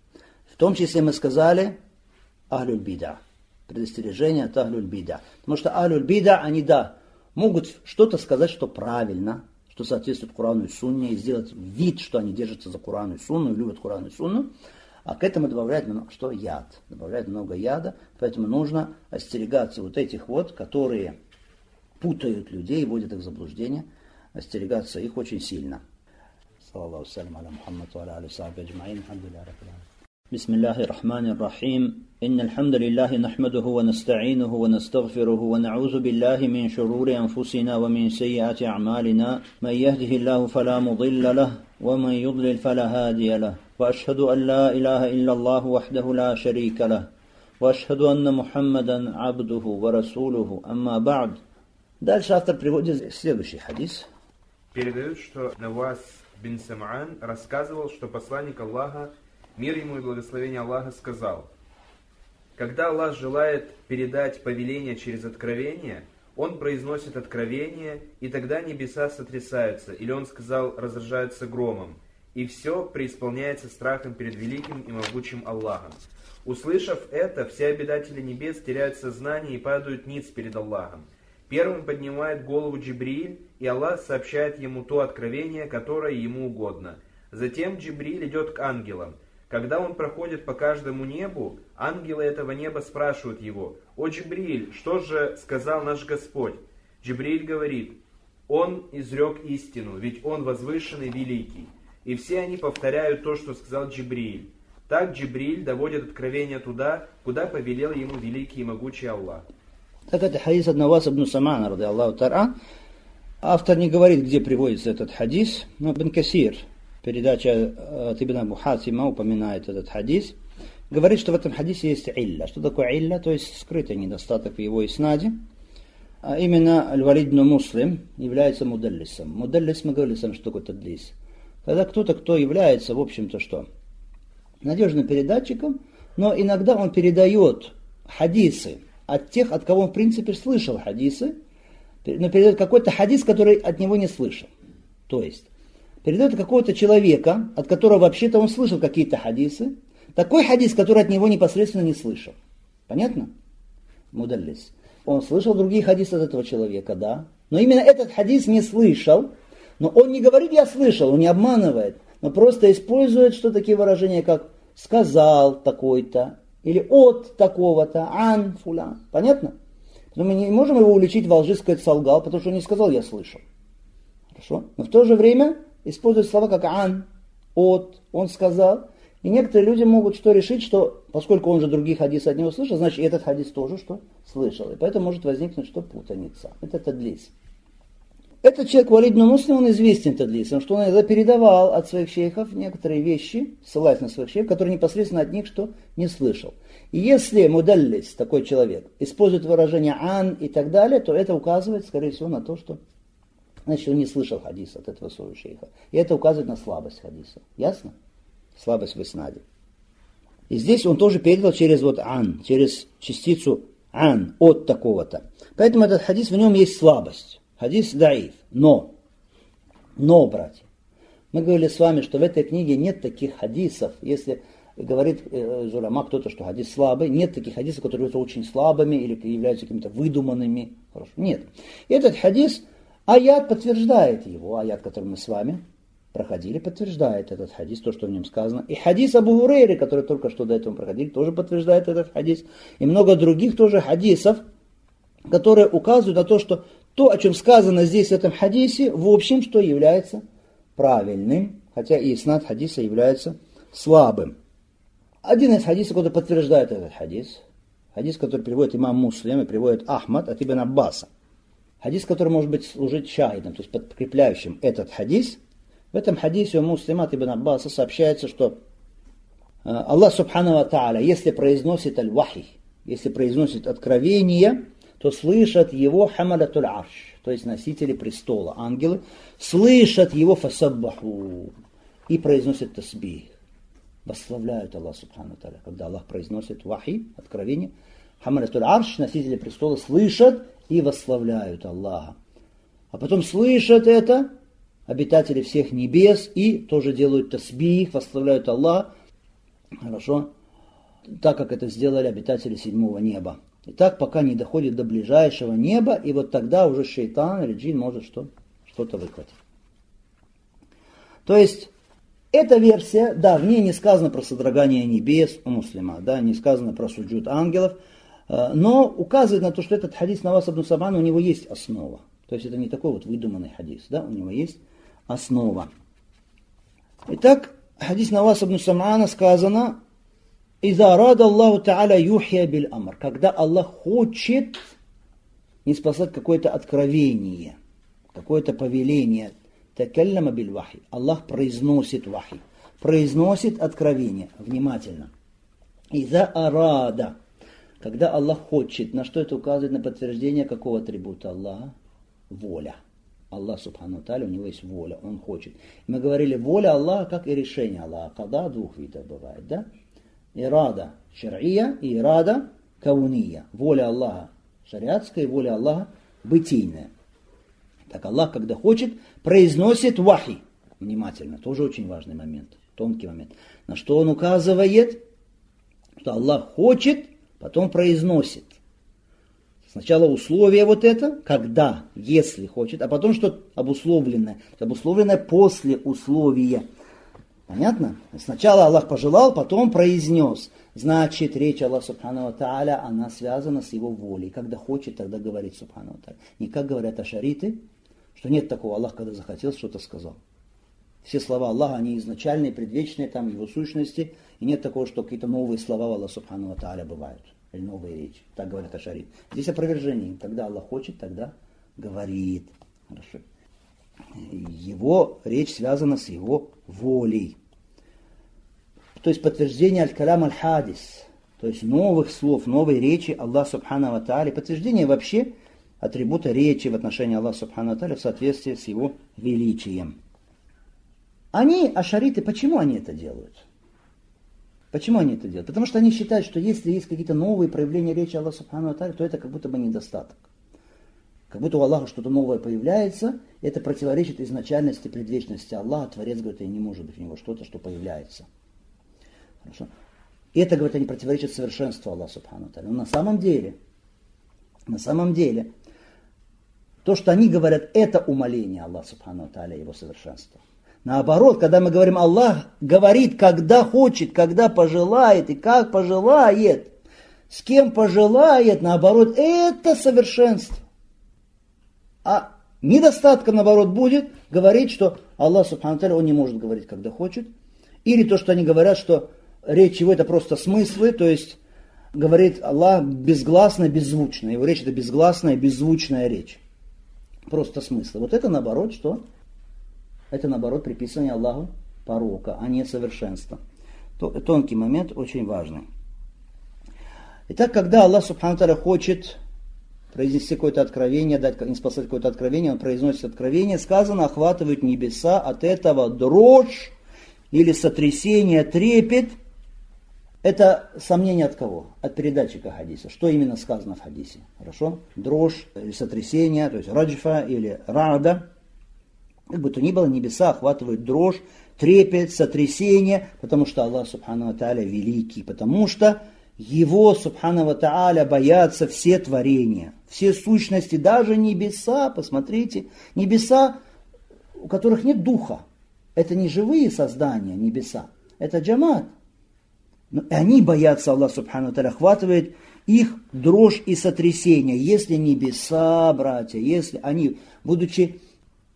В том числе мы сказали ахлюль бида. Предостережение от ахлюль бида. Потому что ахлюль бида, они могут что-то сказать, что правильно, что соответствует Корану и Сунне, и сделать вид, что они держатся за Корану и Сунну, любят Корану и Сунну. А к этому добавляют что? Яд. Добавляют много яда. Поэтому нужно остерегаться вот этих вот, которые путают людей, вводят их в заблуждение. Остерегаться их очень сильно. Саллаллаху салям аля Мухаммад ва аля алихи сахби аджмаин. Алхамдулиллахи раббил аламин. بسم الله الرحمن الرحيم إن الحمد لله نحمده ونستعينه ونستغفره ونعوذ بالله من شرور أنفسنا ومن سيئات أعمالنا من يهده الله فلا مضل له ومن يضلل فلا هادي له وأشهد أن لا إله إلا الله وحده لا شريك له وأشهد أن محمدا عبده ورسوله أما بعد. Дальше автор приводит следующий хадис. Передают, что Навас бин Сам'ан рассказывал, что посланник Аллаха, мир ему и благословение Аллаха, сказал: когда Аллах желает передать повеление через откровение, Он произносит откровение, и тогда небеса сотрясаются, или Он сказал, разражаются громом, и все преисполняется страхом перед великим и могучим Аллахом. Услышав это, все обитатели небес теряют сознание и падают ниц перед Аллахом. Первым поднимает голову Джибриль, и Аллах сообщает ему то откровение, которое ему угодно. Затем Джибриль идет к ангелам. Когда он проходит по каждому небу, ангелы этого неба спрашивают его: «О Джибриль, что же сказал наш Господь?» Джибриль говорит: «Он изрек истину, ведь Он возвышенный великий». И все они повторяют то, что сказал Джибриль. Так Джибриль доводит откровение туда, куда повелел ему великий и могучий Аллах. Так это хадис от Наваса ибн Сам'ана, ради Аллаху та'ala. Автор не говорит, где приводится этот хадис, но Ибн Касир, передача от Ибн Абу Хатима, упоминает этот хадис. Говорит, что в этом хадисе есть илля. Что такое илля? То есть скрытый недостаток в его иснаде. А именно Аль-Валид ибн Муслим является мудаллисом. Мудаллис, мы говорили сам, что такое тадлис. Когда кто-то, кто является, в общем-то, что? Надежным передатчиком, но иногда он передает хадисы от тех, от кого он, в принципе, слышал хадисы, но передает какой-то хадис, который от него не слышал. То есть, передает какого-то человека, от которого вообще-то он слышал какие-то хадисы, такой хадис, который от него непосредственно не слышал. Понятно? Мудаллис. Он слышал другие хадисы от этого человека, да, но именно этот хадис не слышал, но он не говорит «я слышал», он не обманывает, но просто использует что такие выражения, как «сказал такой-то», или «от такого-то», «ан фулян». Понятно? Но мы не можем его уличить во лжи, сказать «солгал», потому что он не сказал «я слышал». Хорошо? Но в то же время используют слова как «ан», «от», «он сказал». И некоторые люди могут что решить, что поскольку он же другие хадисы от него слышал, значит и этот хадис тоже что слышал. И поэтому может возникнуть что путаница. Это тадлис. Этот человек, Валид ибн Муслим, он известен тадлисом, что он иногда передавал от своих шейхов некоторые вещи, ссылаясь на своих шейхов, которые непосредственно от них что не слышал. И если мудаллис, такой человек, использует выражение «ан» и так далее, то это указывает, скорее всего, на то, что значит он не слышал хадиса от этого своего шейха. И это указывает на слабость хадиса. Ясно? Слабость в иснаде. И здесь он тоже передал через вот «ан», через частицу «ан», «от такого-то». Поэтому этот хадис, в нем есть слабость. Хадис даиф. Но, братья, мы говорили с вами, что в этой книге нет таких хадисов, если говорит Зулама кто-то, что хадис слабый, нет таких хадисов, которые являются очень слабыми или являются какими-то выдуманными. Хорошо. Нет. Этот хадис, аят подтверждает его, аят, который мы с вами проходили, подтверждает этот хадис, то, что в нем сказано. И хадис Абу Хурейры, который только что до этого проходили, тоже подтверждает этот хадис. И много других тоже хадисов, которые указывают на то, что то, о чем сказано здесь в этом хадисе, в общем, что является правильным, хотя и иснад хадиса является слабым. Один из хадисов, который подтверждает этот хадис, который приводит имам Муслим и приводит Ахмад от Ибн Аббаса. Хадис, который может быть служить шахидом, то есть подкрепляющим этот хадис. В этом хадисе у Муслима от Ибн Аббаса сообщается, что Аллах Субхану ва Тааля, если произносит аль-вахи, если произносит откровение, то слышат его хамалатуль арш, то есть носители престола, ангелы, слышат его фасаббаху и произносят тасбих. Восславляют Аллах Субхану ва Тааля. Когда Аллах произносит вахи, откровение, хамалатуль арш, носители престола, слышат и восславляют Аллаха. А потом слышат это обитатели всех небес и тоже делают тасбих, восславляют Аллаха. Хорошо? Так, как это сделали обитатели седьмого неба. И так, пока не доходит до ближайшего неба, и вот тогда уже шейтан или джин может что-то выхватить. То есть, эта версия, да, в ней не сказано про содрогание небес у муслима, да, не сказано про суджуд ангелов, но указывает на то, что этот хадис Навас ибн Сам'ана, у него есть основа. То есть, это не такой вот выдуманный хадис, да, у него есть основа. Итак, хадис Навас ибн Сам'ана сказано: «Иза рада Аллаху Та'аля юхья биль амр». Когда Аллах хочет ниспослать какое-то откровение, какое-то повеление, такаллама биль вахи. Аллах произносит вахи, произносит откровение. Внимательно. «Иза арада». Когда Аллах хочет, на что это указывает? На подтверждение какого атрибута Аллаха? Воля. Аллах Субхану ва Тааля, у него есть воля, он хочет. Мы говорили, воля Аллаха, как и решение Аллаха. Када двух видов бывает, да? Ирада шар'ия и ирада кауния. Воля Аллаха шариатская и воля Аллаха бытийная. Так Аллах, когда хочет, произносит вахи. Внимательно, тоже очень важный момент, тонкий момент. На что он указывает? Что Аллах хочет, потом произносит. Сначала условие вот это, когда, если хочет, а потом что обусловленное. Обусловленное после условия. Понятно? Сначала Аллах пожелал, потом произнес. Значит, речь Аллаха Субхану ва Тааля, она связана с его волей. Когда хочет, тогда говорит Субхану ва Тааля. Не как говорят ашариты, что нет такого, Аллах, когда захотел, что-то сказал. Все слова Аллаха, они изначальные, предвечные, там его сущности. И нет такого, что какие-то новые слова у Аллаха Субхану ва Тааля бывают. Или новые речи. Так говорят ашариты. Здесь опровержение. Когда Аллах хочет, тогда говорит. Хорошо. Его речь связана с его волей. То есть подтверждение аль-калам аль-хадис, то есть новых слов, новой речи Аллаха Субхану ва Тааля, подтверждение вообще атрибута речи в отношении Аллаха Субхану ва Тааля в соответствии с его величием. Они, ашариты, почему они это делают? Почему они это делают? Потому что они считают, что если есть какие-то новые проявления речи Аллаха Субхану ва Тааля, то это как будто бы недостаток. Как будто у Аллаха что-то новое появляется, и это противоречит изначальности, предвечности Аллаха. Творец говорит, и не может быть у него что-то, что появляется. Хорошо. И это, говорит, они противоречат совершенству Аллаха Субхану ва Тааля. Но на самом деле, то, что они говорят, это умаление Аллаха Субхану ва Тааля, его совершенства. Наоборот, когда мы говорим, Аллах говорит, когда хочет, когда пожелает и как пожелает, с кем пожелает, наоборот, это совершенство. А недостатком, наоборот, будет говорить, что Аллах Субхану ва Тааля, он не может говорить, когда хочет. Или то, что они говорят, что речь его это просто смыслы, то есть говорит Аллах безгласно, беззвучно. Его речь это безгласная, беззвучная речь. Просто смыслы. Вот это наоборот что? Это наоборот приписывание Аллаху порока, а не совершенства. Тонкий момент, очень важный. Итак, когда Аллах Субхану ва Тааля хочет произнести какое-то откровение, дать ниспослать какое-то откровение, он произносит откровение, сказано, охватывают небеса от этого дрожь или сотрясение, трепет. Это сомнение от кого? От передатчика хадиса. Что именно сказано в хадисе? Хорошо? Дрожь или сотрясение, то есть раджфа или рада. Как бы то ни было, небеса охватывают дрожь, трепет, сотрясение, потому что Аллах Субхану ва Тааля великий, потому что Его Субхану ва Тааля боятся все творения, все сущности, даже небеса, посмотрите, небеса, у которых нет духа. Это не живые создания, небеса, это джамат. Но они боятся Аллаха Субхану ва Тааля, охватывает их дрожь и сотрясение. Если небеса, братья, если они, будучи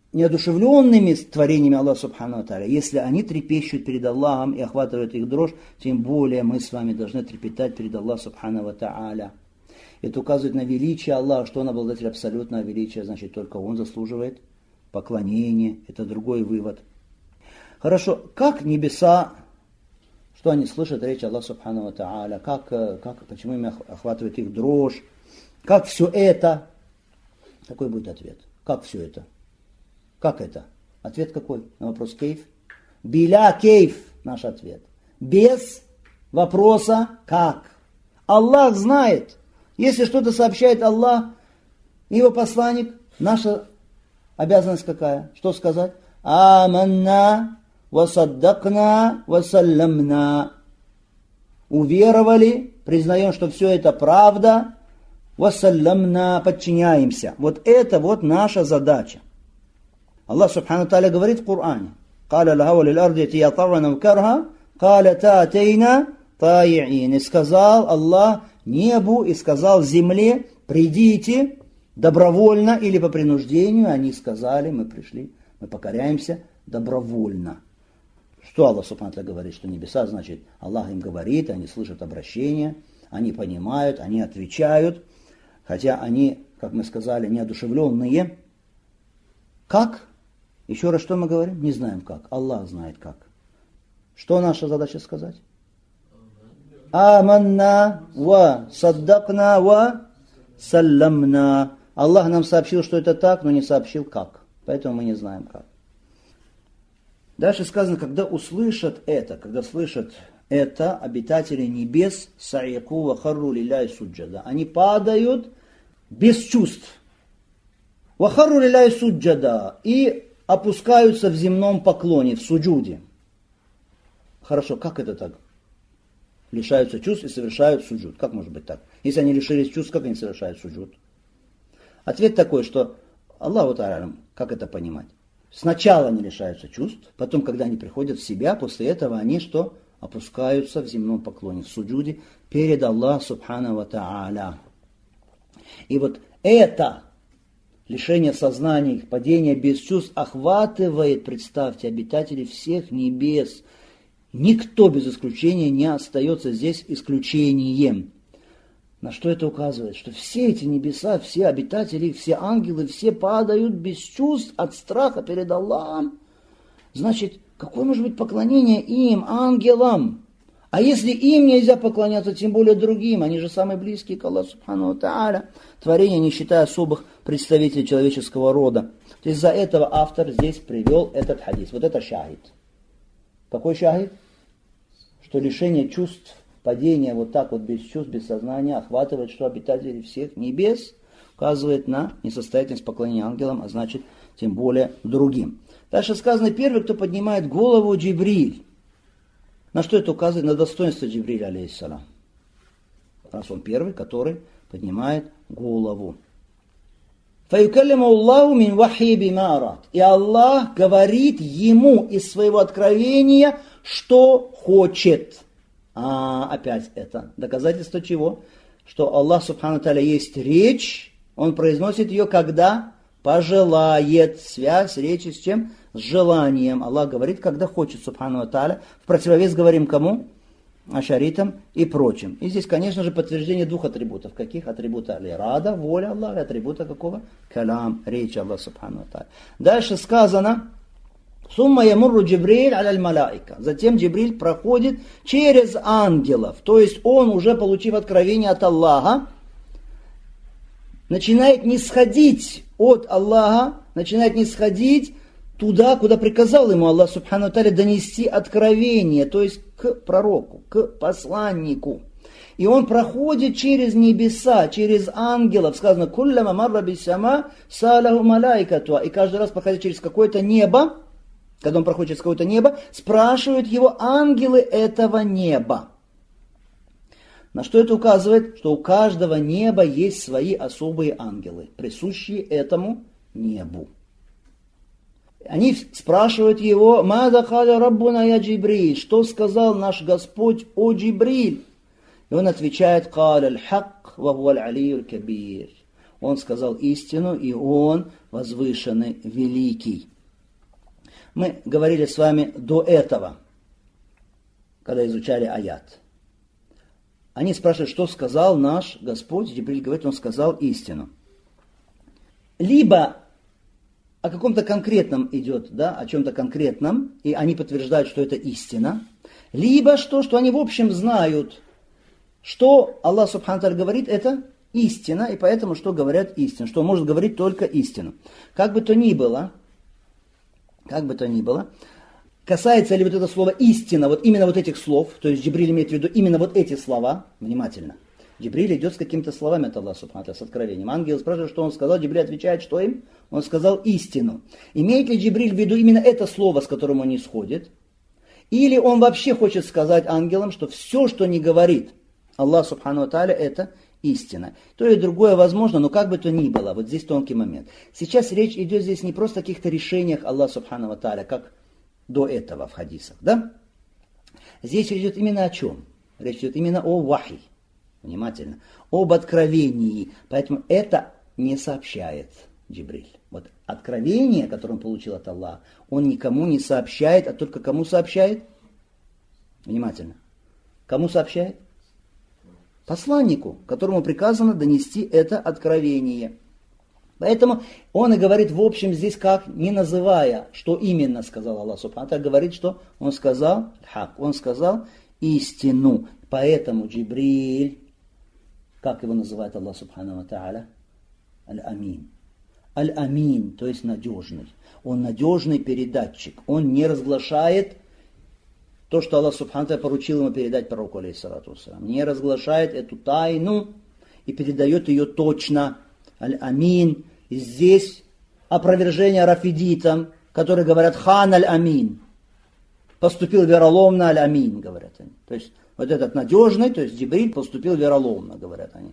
неодушевленными творениями Аллаха Субхану ва Тааля, если они трепещут перед Аллахом и охватывают их дрожь, тем более мы с вами должны трепетать перед Аллахом Субхану ва Тааля. Это указывает на величие Аллаха, что Он обладатель абсолютного величия, значит, только Он заслуживает поклонения. Это другой вывод. Хорошо, как небеса, что они слышат речь Аллаха Субхану ва Тааля, почему им охватывает их дрожь, как все это? Какой будет ответ? Как все это? Как это? Ответ какой? На вопрос кейф? Биля кейф, наш ответ. Без вопроса как. Аллах знает. Если что-то сообщает Аллах, его посланник, наша обязанность какая? Что сказать? Аманна васаддакна васалламна. Уверовали, признаем, что все это правда, васалламна, подчиняемся. Вот это вот наша задача. Аллах Субхану Тааля говорит в Коране: «Каля лахава лил арди тия таррана вкарха, каля таатейна таи'ин». И сказал Аллах небу, и сказал земле: придите добровольно или по принуждению. Они сказали: мы пришли, мы покоряемся добровольно. Что Аллах Субхану Тааля говорит? Что небеса, значит, Аллах им говорит, они слышат обращение, они понимают, они отвечают, хотя они, как мы сказали, неодушевленные. Как? Еще раз, что мы говорим? Не знаем как. Аллах знает как. Что наша задача сказать? Аманна ва саддакна ва салламна. Аллах нам сообщил, что это так, но не сообщил как. Поэтому мы не знаем как. Дальше сказано, когда услышат это, когда слышат это обитатели небес, саику ва харру лилляхи суджада. Они падают без чувств. Ва харру лилляхи суджада. И опускаются в земном поклоне, в суджуде. Хорошо, как это так? Лишаются чувств и совершают суджуд. Как может быть так? Если они лишились чувств, как они совершают суджуд? Ответ такой, что Аллаху Тааля, как это понимать? Сначала они лишаются чувств, потом, когда они приходят в себя, после этого они что? Опускаются в земном поклоне, в суджуде, перед Аллахом Субхану ва Тааля. И вот это лишение сознания, их падение без чувств охватывает, представьте, обитателей всех небес. Никто без исключения не остается здесь исключением. На что это указывает? Что все эти небеса, все обитатели, все ангелы, все падают без чувств от страха перед Аллахом. Значит, какое может быть поклонение им, ангелам? А если им нельзя поклоняться, тем более другим, они же самые близкие к Аллаху Субхану ва Тааля, творение, не считая особых представителей человеческого рода. То есть из-за этого автор здесь привел этот хадис. Вот это шахид. Какой шахид? Что лишение чувств, падение вот так вот без чувств, без сознания охватывает, что обитатели всех небес, указывает на несостоятельность поклонения ангелам, а значит, тем более другим. Дальше сказано, первый, кто поднимает голову, Джибриль. На что это указывает? На достоинство Джибриля, алейхиссалам. Раз он первый, который поднимает голову. فَيُكَلِّمُ اللَّهُ مِنْ وَحْيِ بِمَا أَرَادَ. И Аллах говорит ему из своего откровения, что хочет. Опять это доказательство чего? Что Аллах Субхану Тааля есть речь, он произносит ее, когда пожелает. Связь речи с чем? С желанием. Аллах говорит, когда хочет, Субхану Тааля. В противовес говорим кому? Ашаритам и прочим. И здесь, конечно же, подтверждение двух атрибутов. Каких? Атрибута аль-ирада, воля Аллаха, и атрибута какого? Калам, речь Аллаха Субхану Тааля. Дальше сказано, «Сумма ямурру Джибриль аль-малаика». Затем Джибриль проходит через ангелов. То есть он, уже получив откровение от Аллаха, начинает нисходить от Аллаха, начинает нисходить туда, куда приказал ему Аллах Субхану Тааля донести откровение, то есть к пророку, к посланнику. И он проходит через небеса, через ангелов. Сказано, «Кулляма марра биссама салаху малайкату». И каждый раз, проходя через какое-то небо, когда он проходит через какое-то небо, спрашивают его ангелы этого неба. На что это указывает? Что у каждого неба есть свои особые ангелы, присущие этому небу. Они спрашивают его, «Мада халя раббуна я Джибриль?» Что сказал наш Господь о Джибриль? И он отвечает, «Каля аль-хак ва хуа аль-алию аль-кабир». Он сказал истину, и Он возвышенный, великий. Мы говорили с вами до этого, когда изучали аят. Они спрашивают, что сказал наш Господь. Джибриль говорит, Он сказал истину. Либо о каком-то конкретном идет, да, о чем-то конкретном, и они подтверждают, что это истина. Либо что они в общем знают, что Аллах Субхану ва Тааля говорит, это истина, и поэтому что говорят истину, что он может говорить только истину. Как бы то ни было, касается ли вот это слово истина, вот именно вот этих слов, то есть Джибриль имеет в виду именно вот эти слова, внимательно. Джибриль идет с какими-то словами от Аллаха Субхану ва Тааля, с откровением. Ангел спрашивает, что он сказал, Джибриль отвечает, что им? Он сказал истину. Имеет ли Джибриль в виду именно это слово, с которым он исходит? Или он вообще хочет сказать ангелам, что все, что не говорит Аллах Субхану ва Тааля, это истина. То и другое возможно, но как бы то ни было, вот здесь тонкий момент. Сейчас речь идет здесь не просто о каких-то решениях Аллаха Субхану ва Тааля, как до этого в хадисах, да? Здесь речь идет именно о чем? Речь идет именно о вахи. Внимательно. Об откровении. Поэтому это не сообщает Джибриль. Вот откровение, которое он получил от Аллаха, он никому не сообщает, а только кому сообщает? Внимательно. Кому сообщает? Посланнику, которому приказано донести это откровение. Поэтому он и говорит в общем здесь как, не называя, что именно сказал Аллах Субхану ва Тааля, говорит, что он сказал хак, он сказал истину. Поэтому Джибриль, как его называет Аллах Субхану ва Тааля? Аль-Амин. Аль-Амин, то есть надежный. Он надежный передатчик. Он не разглашает то, что Аллах Субхану ва Тааля поручил ему передать пророку, алейхиссалату вассалам. Не разглашает эту тайну и передает ее точно. Аль-Амин. И здесь опровержение рафидитам, которые говорят хан аль-Амин. Поступил вероломно аль-Амин, говорят они. То есть вот этот надежный, то есть Джибриль поступил вероломно, говорят они.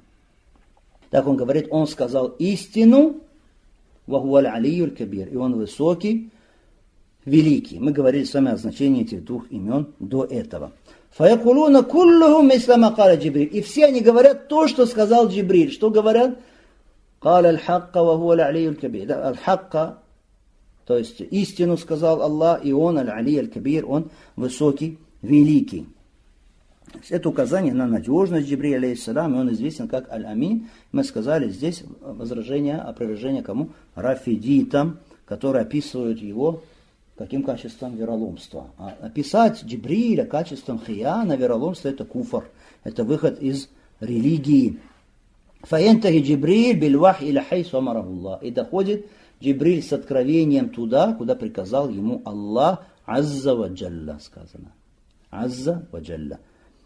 Так он говорит, он сказал истину, вахуаль алиюль кабир, и он высокий, великий. Мы говорили с вами о значении этих двух имен до этого. Фаякулуна куллухум мислама каля Джибриль. И все они говорят то, что сказал Джибриль. Что говорят? Каля аль-хакка вахуаль алиюль кабир. Аль-хакка, то есть истину сказал Аллах, и он аль-али аль-кабир, он высокий, великий. Это указание на надежность Джибриля, алейхиссалам, и он известен как Аль-Амин. Мы сказали здесь возражение, опровержение кому? Рафидитам, которые описывают его каким качеством вероломства. А описать Джибриля качеством хияна, вероломства, это куфр, это выход из религии. Фаентахи Джибриль бильвах иля хайсу амарахуллах. И доходит Джибриль с откровением туда, куда приказал ему Аллах, азза ва джалла, сказано. Азза ва джалла.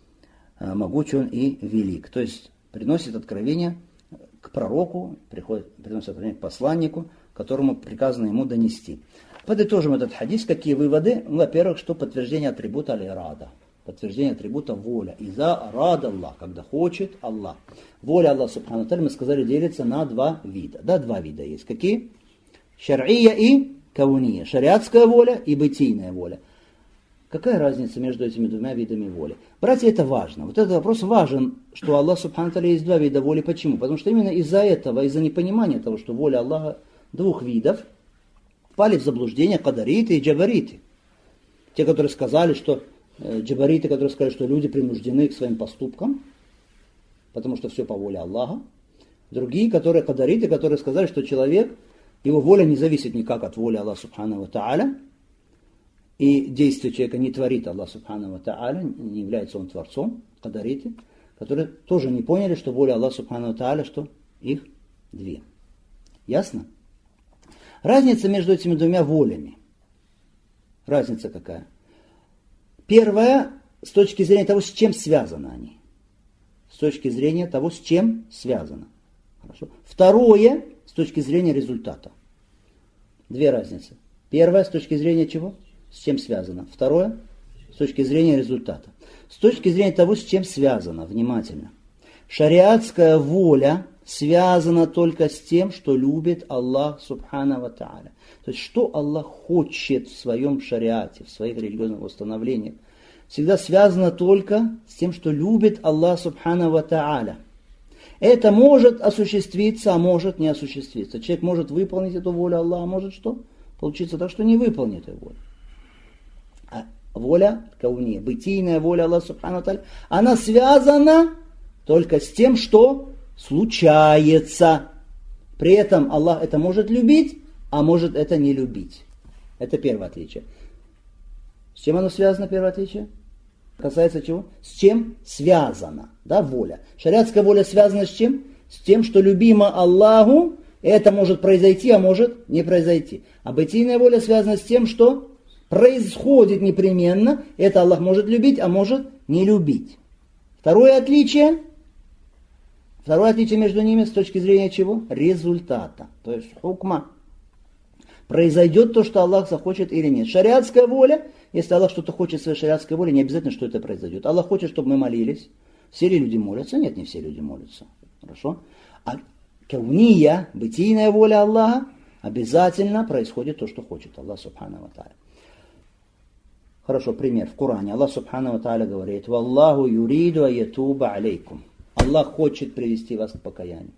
Могуч он и велик. То есть приносит откровение к пророку, приносит откровение к посланнику, которому приказано ему донести. Подытожим этот хадис. Какие выводы? Во-первых, что подтверждение атрибута аль-ирада. Подтверждение атрибута воля. Иза рада Аллах, когда хочет Аллах. Воля Аллаха Субхану ва Тааля, мы сказали, делится на два вида. Да, два вида есть. Какие? Шар'ия и кауния. Шариатская воля и бытийная воля. Какая разница между этими двумя видами воли? Братья, это важно. Вот этот вопрос важен, что Аллах Субхану ва Тааля есть два вида воли. Почему? Потому что именно из-за этого, из-за непонимания того, что воля Аллаха двух видов, впали в заблуждение кадариты и джабариты. Те, которые сказали, что джабариты, которые сказали, что люди принуждены к своим поступкам, потому что все по воле Аллаха. Другие, которые кадариты, которые сказали, что человек, его воля не зависит никак от воли Аллаха Субхану ва Тааля. И действие человека не творит Аллах Субхану ва Тааля, не является он творцом, кадариты, которые тоже не поняли, что воля Аллаха Субхану ва Тааля, что их две. Ясно? Разница между этими двумя волями. Разница какая? Первая, с точки зрения того, с чем связаны они. С точки зрения того, с чем связано. Хорошо. Второе, с точки зрения результата. Две разницы. Первая, с точки зрения чего? С чем связано. Второе, с точки зрения результата. С точки зрения того, с чем связано. Внимательно. Шариатская воля связана только с тем, что любит Аллах Субхану ва Тааля. То есть, что Аллах хочет в своем шариате, в своих религиозных установлениях, всегда связано только с тем, что любит Аллах Субхану ва Тааля. Это может осуществиться, а может не осуществиться. Человек может выполнить эту волю Аллаха, а может что? Получится так, что не выполнит эту волю. А воля кауния, бытийная воля Аллаха Субхану Тааля, она связана только с тем, что случается. При этом Аллах это может любить, а может это не любить. Это первое отличие. С чем оно связано, первое отличие? Касается чего? С чем связана, да, воля. Шариатская воля связана с чем? С тем, что любимо Аллаху, это может произойти, а может не произойти. А бытийная воля связана с тем, что происходит непременно, это Аллах может любить, а может не любить. Второе отличие между ними с точки зрения чего? Результата. То есть хукма. Произойдет то, что Аллах захочет или нет. Шариатская воля, если Аллах что-то хочет в своей шариатской воле, не обязательно, что это произойдет. Аллах хочет, чтобы мы молились. Все ли люди молятся? Нет, не все люди молятся. Хорошо? А кауния, бытийная воля Аллаха, обязательно происходит то, что хочет Аллах Субхану ва Тааля. Хорошо, пример. В Коране Аллах Субхану ва Тааля говорит: «Валлаху юриду аятуба алейкум». Аллах хочет привести вас к покаянию.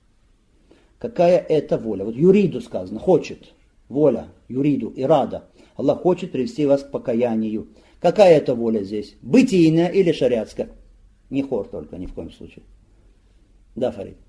Какая это воля? Вот юриду сказано, хочет. Воля, юриду, ирада. Аллах хочет привести вас к покаянию. Какая это воля здесь? Бытийная или шариатская? Не хор только, ни в коем случае. Да, Фарид?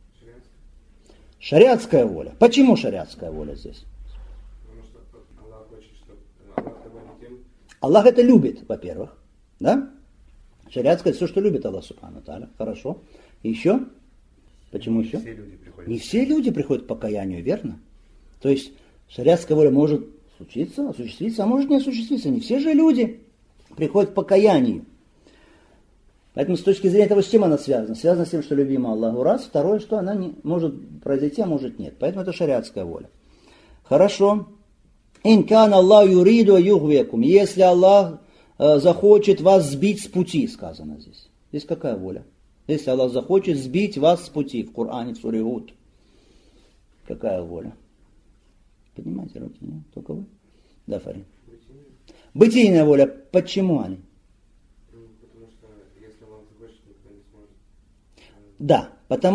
Шариатская воля. Почему шариатская воля здесь? Потому что Аллах хочет, чтобы Аллах доволен тем. Аллах это любит, во-первых. Да? Шариатское все, что любит Аллах Субхану Тааля. Хорошо. Еще? Почему еще? Не все люди приходят к покаянию, верно? То есть шариатская воля может случиться, осуществиться, а может не осуществиться. Не все же люди приходят к покаянию. Поэтому с точки зрения того, с чем она связана? Связана с тем, что любима Аллаху раз. Второе, что она не может произойти, а может нет. Поэтому это шариатская воля. Хорошо. Инкан Аллах юриду югвекум. Если Аллах захочет вас сбить с пути, сказано здесь. Здесь какая воля? Если Аллах захочет сбить вас с пути, в Коране, в суре Гуд. Какая воля? Поднимайте руки, нет? Только вы? Да, Фарид. Бытийная воля. Почему они? Потому что если Аллах захочет, никто не сможет. Да,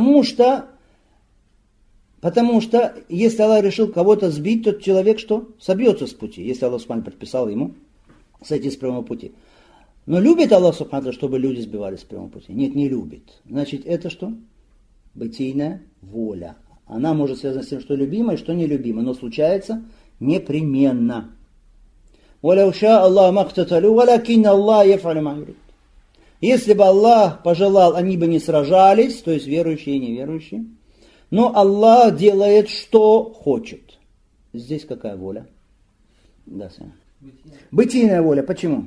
потому что если Аллах решил кого-то сбить, то человек что? Собьется с пути, если Аллах Субхану предписал ему сойти с прямого пути. Но любит Аллах Субхану, чтобы люди сбивались с прямого пути? Нет, не любит. Значит, это что? Бытийная воля. Она может связана с тем, что любимо и что нелюбимо, но случается непременно. Если бы Аллах пожелал, они бы не сражались, то есть верующие и неверующие. Но Аллах делает, что хочет. Здесь какая воля? Да, Сэм. Бытийная воля. Почему?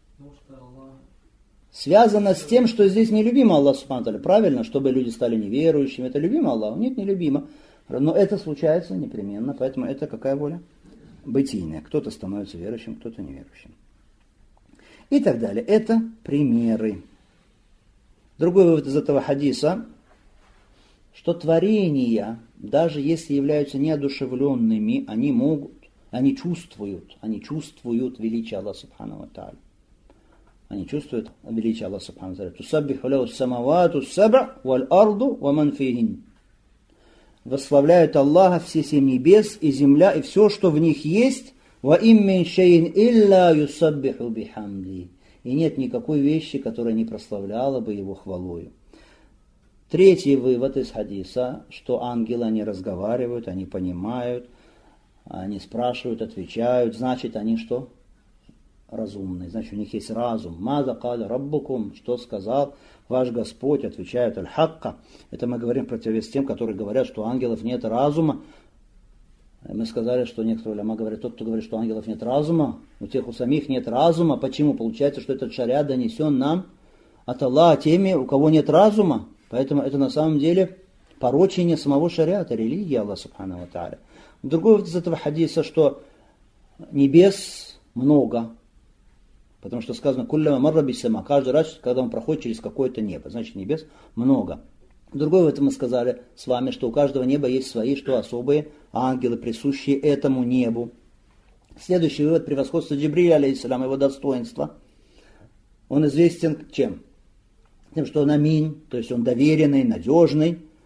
Связано с тем, что здесь нелюбимо Аллах Субхану Тааля. Правильно, чтобы люди стали неверующими. Это любимо Аллаху? Нет, не любимо. Но это случается непременно. Поэтому это какая воля? Бытийная. Кто-то становится верующим, кто-то неверующим. И так далее. Это примеры. Другой вывод из этого хадиса, что творения, даже если являются неодушевленными, они чувствуют величие Аллаха Субхану ва Тааля. Они чувствуют величие Аллаха Субхану ва Тааля. Тусаббиху лаху ас-самавату ас-саб'у валь-арду ва ман фихин. Восславляют Аллаха все 7 небес и земля, и все, что в них есть. Ва им мин шайин илля юсаббиху бихамди. И нет никакой вещи, которая не прославляла бы его хвалою. Третий вывод из хадиса, что ангелы, они разговаривают, они понимают, они спрашивают, отвечают, значит, они что? Разумные, значит, у них есть разум. Маза каля раббукум, что сказал ваш Господь, отвечают аль-хакка. Это мы говорим в противовес тем, которые говорят, что у ангелов нет разума. Мы сказали, что некоторые уляма говорят, тот, кто говорит, что у ангелов нет разума, у тех у самих нет разума. Почему? Получается, что этот шариат донесен нам от Аллаха теми, у кого нет разума. Поэтому это на самом деле порочение самого шариата, религии Аллаха Субхану ва Тааля. Другой вывод из этого хадиса, что небес много. Потому что сказано, кулляма марра бисама, каждый раз, когда он проходит через какое-то небо, значит небес много. Другой в этом мы сказали с вами, что у каждого неба есть свои, что особые ангелы, присущие этому небу. Следующий вывод, превосходство Джибриля, алейхиссалям, его достоинство. Он известен чем? Тем, что он амин, то есть он доверенный, надежный.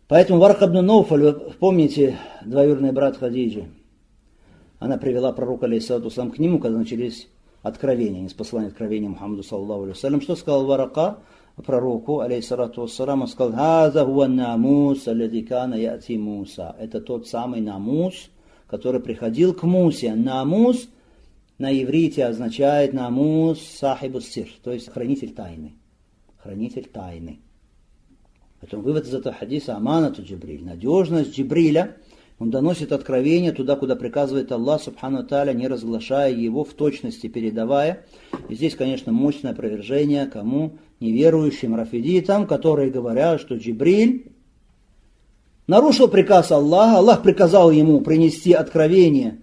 Поэтому Варак ибн Науфаль, вы помните, двоюродный брат Хадиджи, она привела пророка, алейхиссалату вассалам, к нему, когда начались откровения, ниспослание откровения Мухаммаду, саллаллаху алейхи вассалям. Что сказал Варака пророку, алейхиссалату вассалам? Он сказал: «Хаза хуа намус аллади кана яти Муса». Это тот самый намус, который приходил к Мусе. Намус на иврите означает намус сахибу сир, то есть хранитель тайны. Хранитель тайны. Поэтому вывод из этого хадиса: аманату Джибриль, надежность Джибриля. Он доносит откровение туда, куда приказывает Аллах субхану ва тааля, не разглашая его, в точности передавая. И здесь, конечно, мощное опровержение кому? Неверующим рафидитам, которые говорят, что Джибриль нарушил приказ Аллаха. Аллах приказал ему принести откровение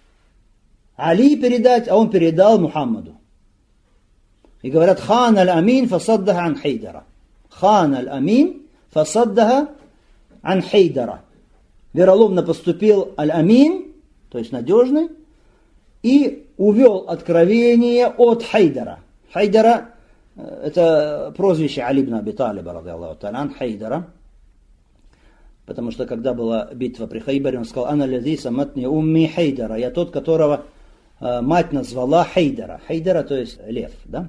Али передать, а он передал Мухаммаду. И говорят: хан аль-амин фасаддаха ан Хайдара. Хан аль-амин фасаддаха ан Хайдара. Вероломно поступил аль-амин, то есть надежный, и увел откровение от Хайдара. Хайдара — это прозвище Али ибн Аби Талиба, радиаллаху та'аля ан, Хайдара. Потому что когда была битва при Хайбаре, он сказал: «Ана ладзи саматни умми Хайдара». Я тот, которого мать назвала Хайдара. Хайдара, то есть лев, да?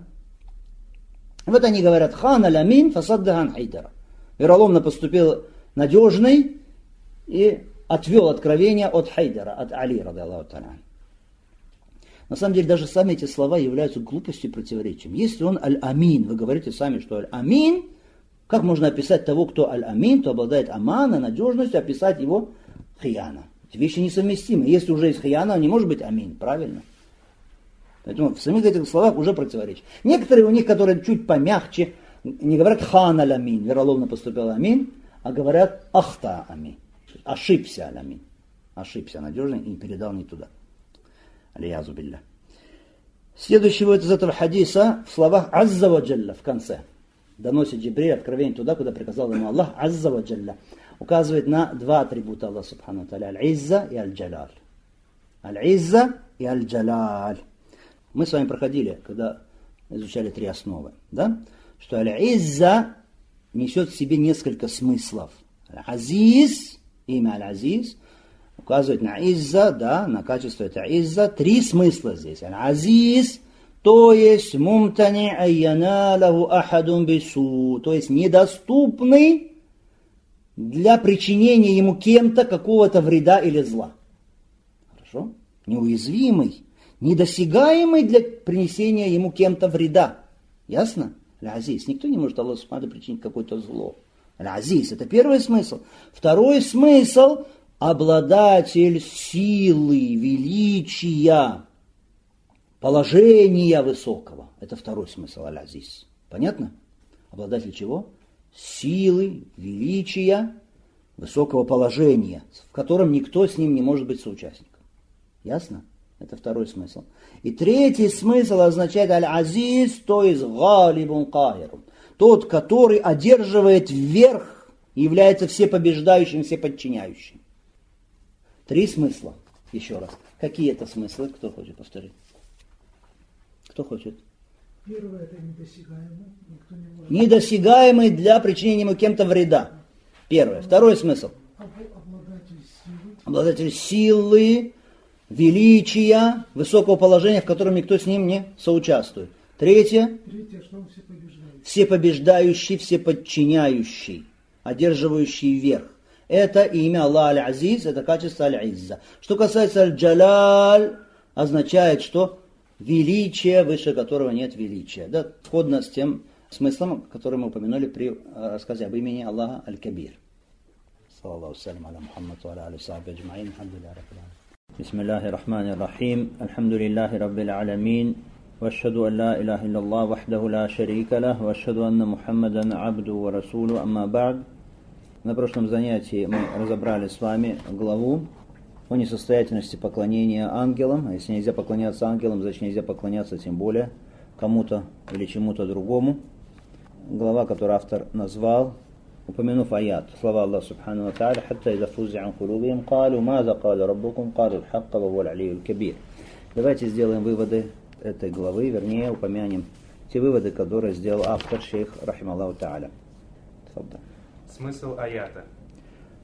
Вот они говорят: хан аль-амин фасаддаха ан Хайдара. Вероломно поступил надежный и отвел откровение от Хайдара, от Али, радиаллаху та'аля. На самом деле, даже сами эти слова являются глупостью и противоречием. Если он аль-амин, вы говорите сами, что аль-амин, как можно описать того, кто аль-амин, кто обладает амана, надежностью, описать его хияна? Эти вещи несовместимы. Если уже есть хияна, он не может быть амин, правильно? Поэтому в самих этих словах уже противоречие. Некоторые у них, которые чуть помягче, не говорят хан аль-амин, вероломно поступил амин, а говорят ахта амин. Ошибся аль-амин. Ошибся надежный и передал не туда. Алиязу билля. Следующий вот из этого хадиса в словах азза ва джалля в конце. Доносит Джибриль откровение туда, куда приказал ему Аллах, азза ва джалля. Указывает на два атрибута Аллаха субхану ва тааля: аль-изза и аль-джалаль. Аль-изза и аль-джалаль. Мы с вами проходили, когда изучали три основы, да? Что аль-изза несет в себе несколько смыслов. Аль-азиз, имя аль-азиз, указывает на изза, да, на качество это изза. Три смысла здесь. Аль-азиз, то есть мумтани айяналаху ахадун бису, то есть недоступный для причинения ему кем-то какого-то вреда или зла. Хорошо? Неуязвимый, недосягаемый для принесения ему кем-то вреда. Ясно? Аль-азиз. Никто не может Аллаху субхану причинить какое-то зло. Аль-азиз. Это первый смысл. Второй смысл — обладатель силы, величия, положения высокого. Это второй смысл аль-азиз. Понятно? Обладатель чего? Силы, величия, высокого положения, в котором никто с ним не может быть соучастником. Ясно? Это второй смысл. И третий смысл означает аль-азиз, то есть галибун кахирун. Тот, который одерживает верх и является всепобеждающим, всеподчиняющим. Три смысла. Еще раз. Какие это смыслы? Кто хочет повторить? Кто хочет? Первое — это недосягаемый. Никто не может. Недосягаемый для причинения ему кем-то вреда. Первое. Второй смысл. Обладатель силы. Обладатель силы, величия, высокого положения, в котором никто с ним не соучаствует. Третье. Третье, что он всепобеждающий. Всепобеждающий, всеподчиняющий, одерживающий верх. Это имя Аллах аль-Азиз, это качество аль-Изза. Что касается аль-Джалаль, означает, что величие, выше которого нет величия. Да, сходно с тем смыслом, который мы упомянули при рассказе об имени Аллаха аль-Кабир. Саллаллаху салям аля Мухаммад ва аля алихи сахби аджмаин. Алхамдулиллахи раббил аламин. Бисмиллахи рахмани рахим. Алхамдулиллахи раббил аламин. وأشهد أن لا إله إلا الله وحده لا شريك له وأشهد أن محمدا عبده ورسوله أما بعد. На прошлом занятии мы разобрали с вами главу о несостоятельности поклонения ангелам. А если нельзя поклоняться ангелам, значит нельзя поклоняться тем более кому-то или чему-то другому. Глава, которую автор назвал, упомянув аят, слова Аллаха субхану ва тааля: «Хатта иза фузи'а ан кулубихим калу маза каля раббукум калу аль-хакка ва хуа аль-алиyyул кабир». Давайте сделаем выводы этой главы, вернее, упомянем те выводы, которые сделал автор, шейх рахималлаху тааля. Смысл аята.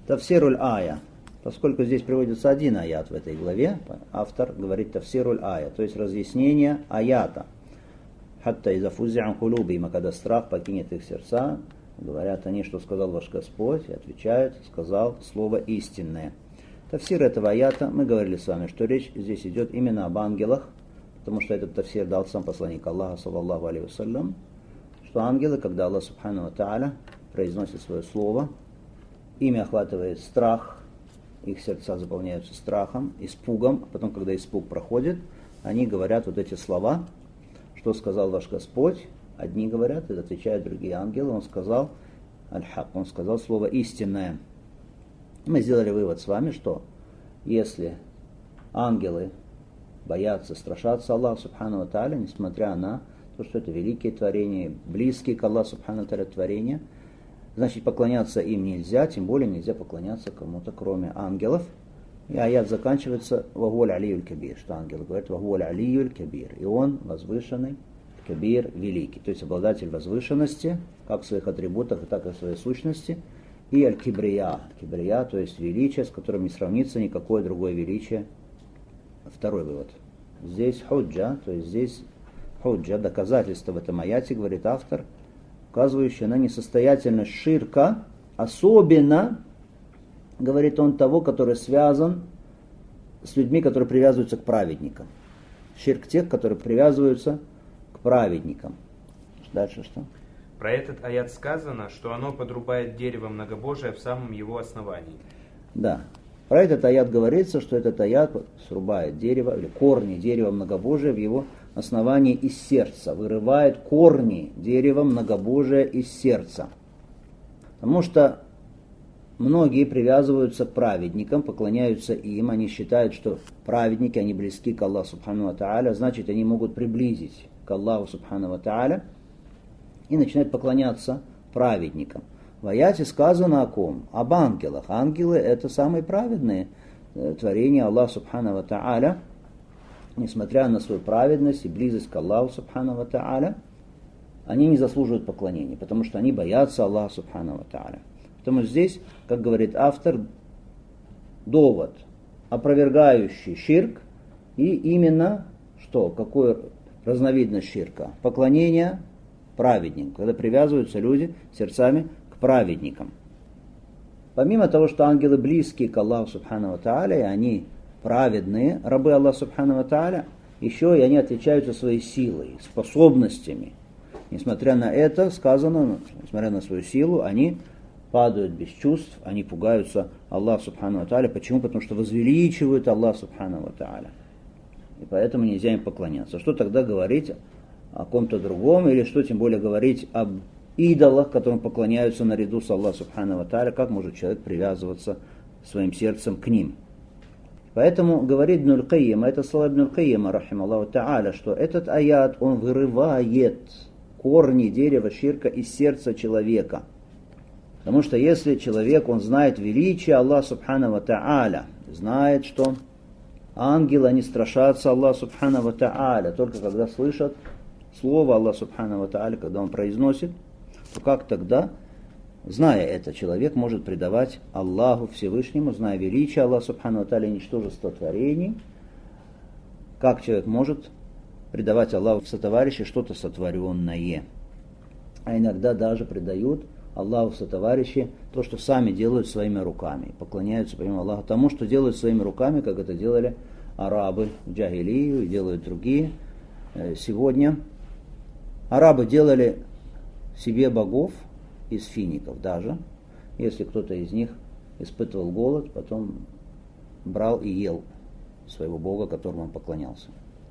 Тафсируль ая. Поскольку здесь приводится один аят в этой главе, автор говорит тафсируль ая, то есть разъяснение аята. Хатта иза фузи'ан кулубихим, когда страх покинет их сердца, говорят они, что сказал ваш Господь, и отвечают, сказал слово истинное. Тафсир этого аята, мы говорили с вами, что речь здесь идет именно об ангелах, потому что этот тафсир дал сам посланник Аллаха, саллаллаху алейхи вассалям, что ангелы, когда Аллах субхану ва тааля произносит свое слово, ими охватывает страх, их сердца заполняются страхом, испугом, а потом, когда испуг проходит, они говорят вот эти слова, что сказал ваш Господь, одни говорят, и отвечают другие ангелы, он сказал аль-хак, он сказал слово истинное. Мы сделали вывод с вами, что если ангелы боятся, страшатся Аллаха субхану ва тааля, несмотря на то, что это великие творения, близкие к Аллаху субхану ва тааля творения, значит, поклоняться им нельзя, тем более нельзя поклоняться кому-то, кроме ангелов. И аят заканчивается «Вагуаль алиюль кабир», что ангел говорит «Вагуаль алиюль кабир», и он возвышенный, кабир великий, то есть обладатель возвышенности, как в своих атрибутах, так и в своей сущности, и аль-кибрия, кибрия, то есть величие, с которым не сравнится никакое другое величие. Второй вывод. Здесь худжа, то есть здесь худжа, доказательство в этом аяте, говорит автор, указывающее на несостоятельность ширка, особенно, говорит он, того, который связан с людьми, которые привязываются к праведникам. Ширк тех, которые привязываются к праведникам. Дальше что? Про этот аят сказано, что оно подрубает дерево многобожия в самом его основании. Да. Про этот аят говорится, что этот аят срубает дерево, или корни дерева многобожия в его основании из сердца, вырывает корни дерева многобожия из сердца. Потому что многие привязываются к праведникам, поклоняются им, они считают, что праведники, они близки к Аллаху субхану ва тааля, значит, они могут приблизить к Аллаху субхану ва тааля и начинают поклоняться праведникам. В аяте сказано о ком? Об ангелах. Ангелы — это самые праведные творения Аллаха субхану ва тааля. Несмотря на свою праведность и близость к Аллаху субхану ва тааля, они не заслуживают поклонения, потому что они боятся Аллаха субхану ва тааля. Потому что здесь, как говорит автор, довод, опровергающий ширк, и именно что? Какую разновидность ширка? Поклонение праведникам, когда привязываются люди сердцами к праведникам. Помимо того, что ангелы близкие к Аллаху субхану ва тааля, и они праведные рабы Аллаха субхану ва тааля, еще и они отличаются своей силой, способностями. Несмотря на это, сказано, несмотря на свою силу, они падают без чувств, они пугаются Аллаха субхану ва тааля. Почему? Потому что возвеличивают Аллаха субхану ва тааля. И поэтому нельзя им поклоняться. Что тогда говорить о ком-то другом, или что тем более говорить об идолах, которым поклоняются наряду с Аллахом субхану ва тааля? Как может человек привязываться своим сердцем к ним? Поэтому говорит Ибн аль-Каййим, это слова Ибн аль-Каййима, рахималлаху тааля, что этот аят, он вырывает корни дерева ширка из сердца человека. Потому что если человек, он знает величие Аллаха субхану ва тааля, знает, что ангелы, они страшатся Аллаха субхану ва тааля, только когда слышат слово Аллаха субхану ва тааля, когда он произносит, то как тогда, зная это, человек может предавать Аллаху Всевышнему, зная величие Аллаха субхану ва тааля и ничтожество творений, как человек может предавать Аллаху в сотоварищи что-то сотворенное. А иногда даже предают Аллаху в сотоварищи то, что сами делают своими руками. Поклоняются, помимо Аллаха, тому, что делают своими руками, как это делали арабы в джахилию и делают другие сегодня. Арабы делали себе богов из фиников даже. Если кто-то из них испытывал голод, потом брал и ел своего бога, которому он поклонялся.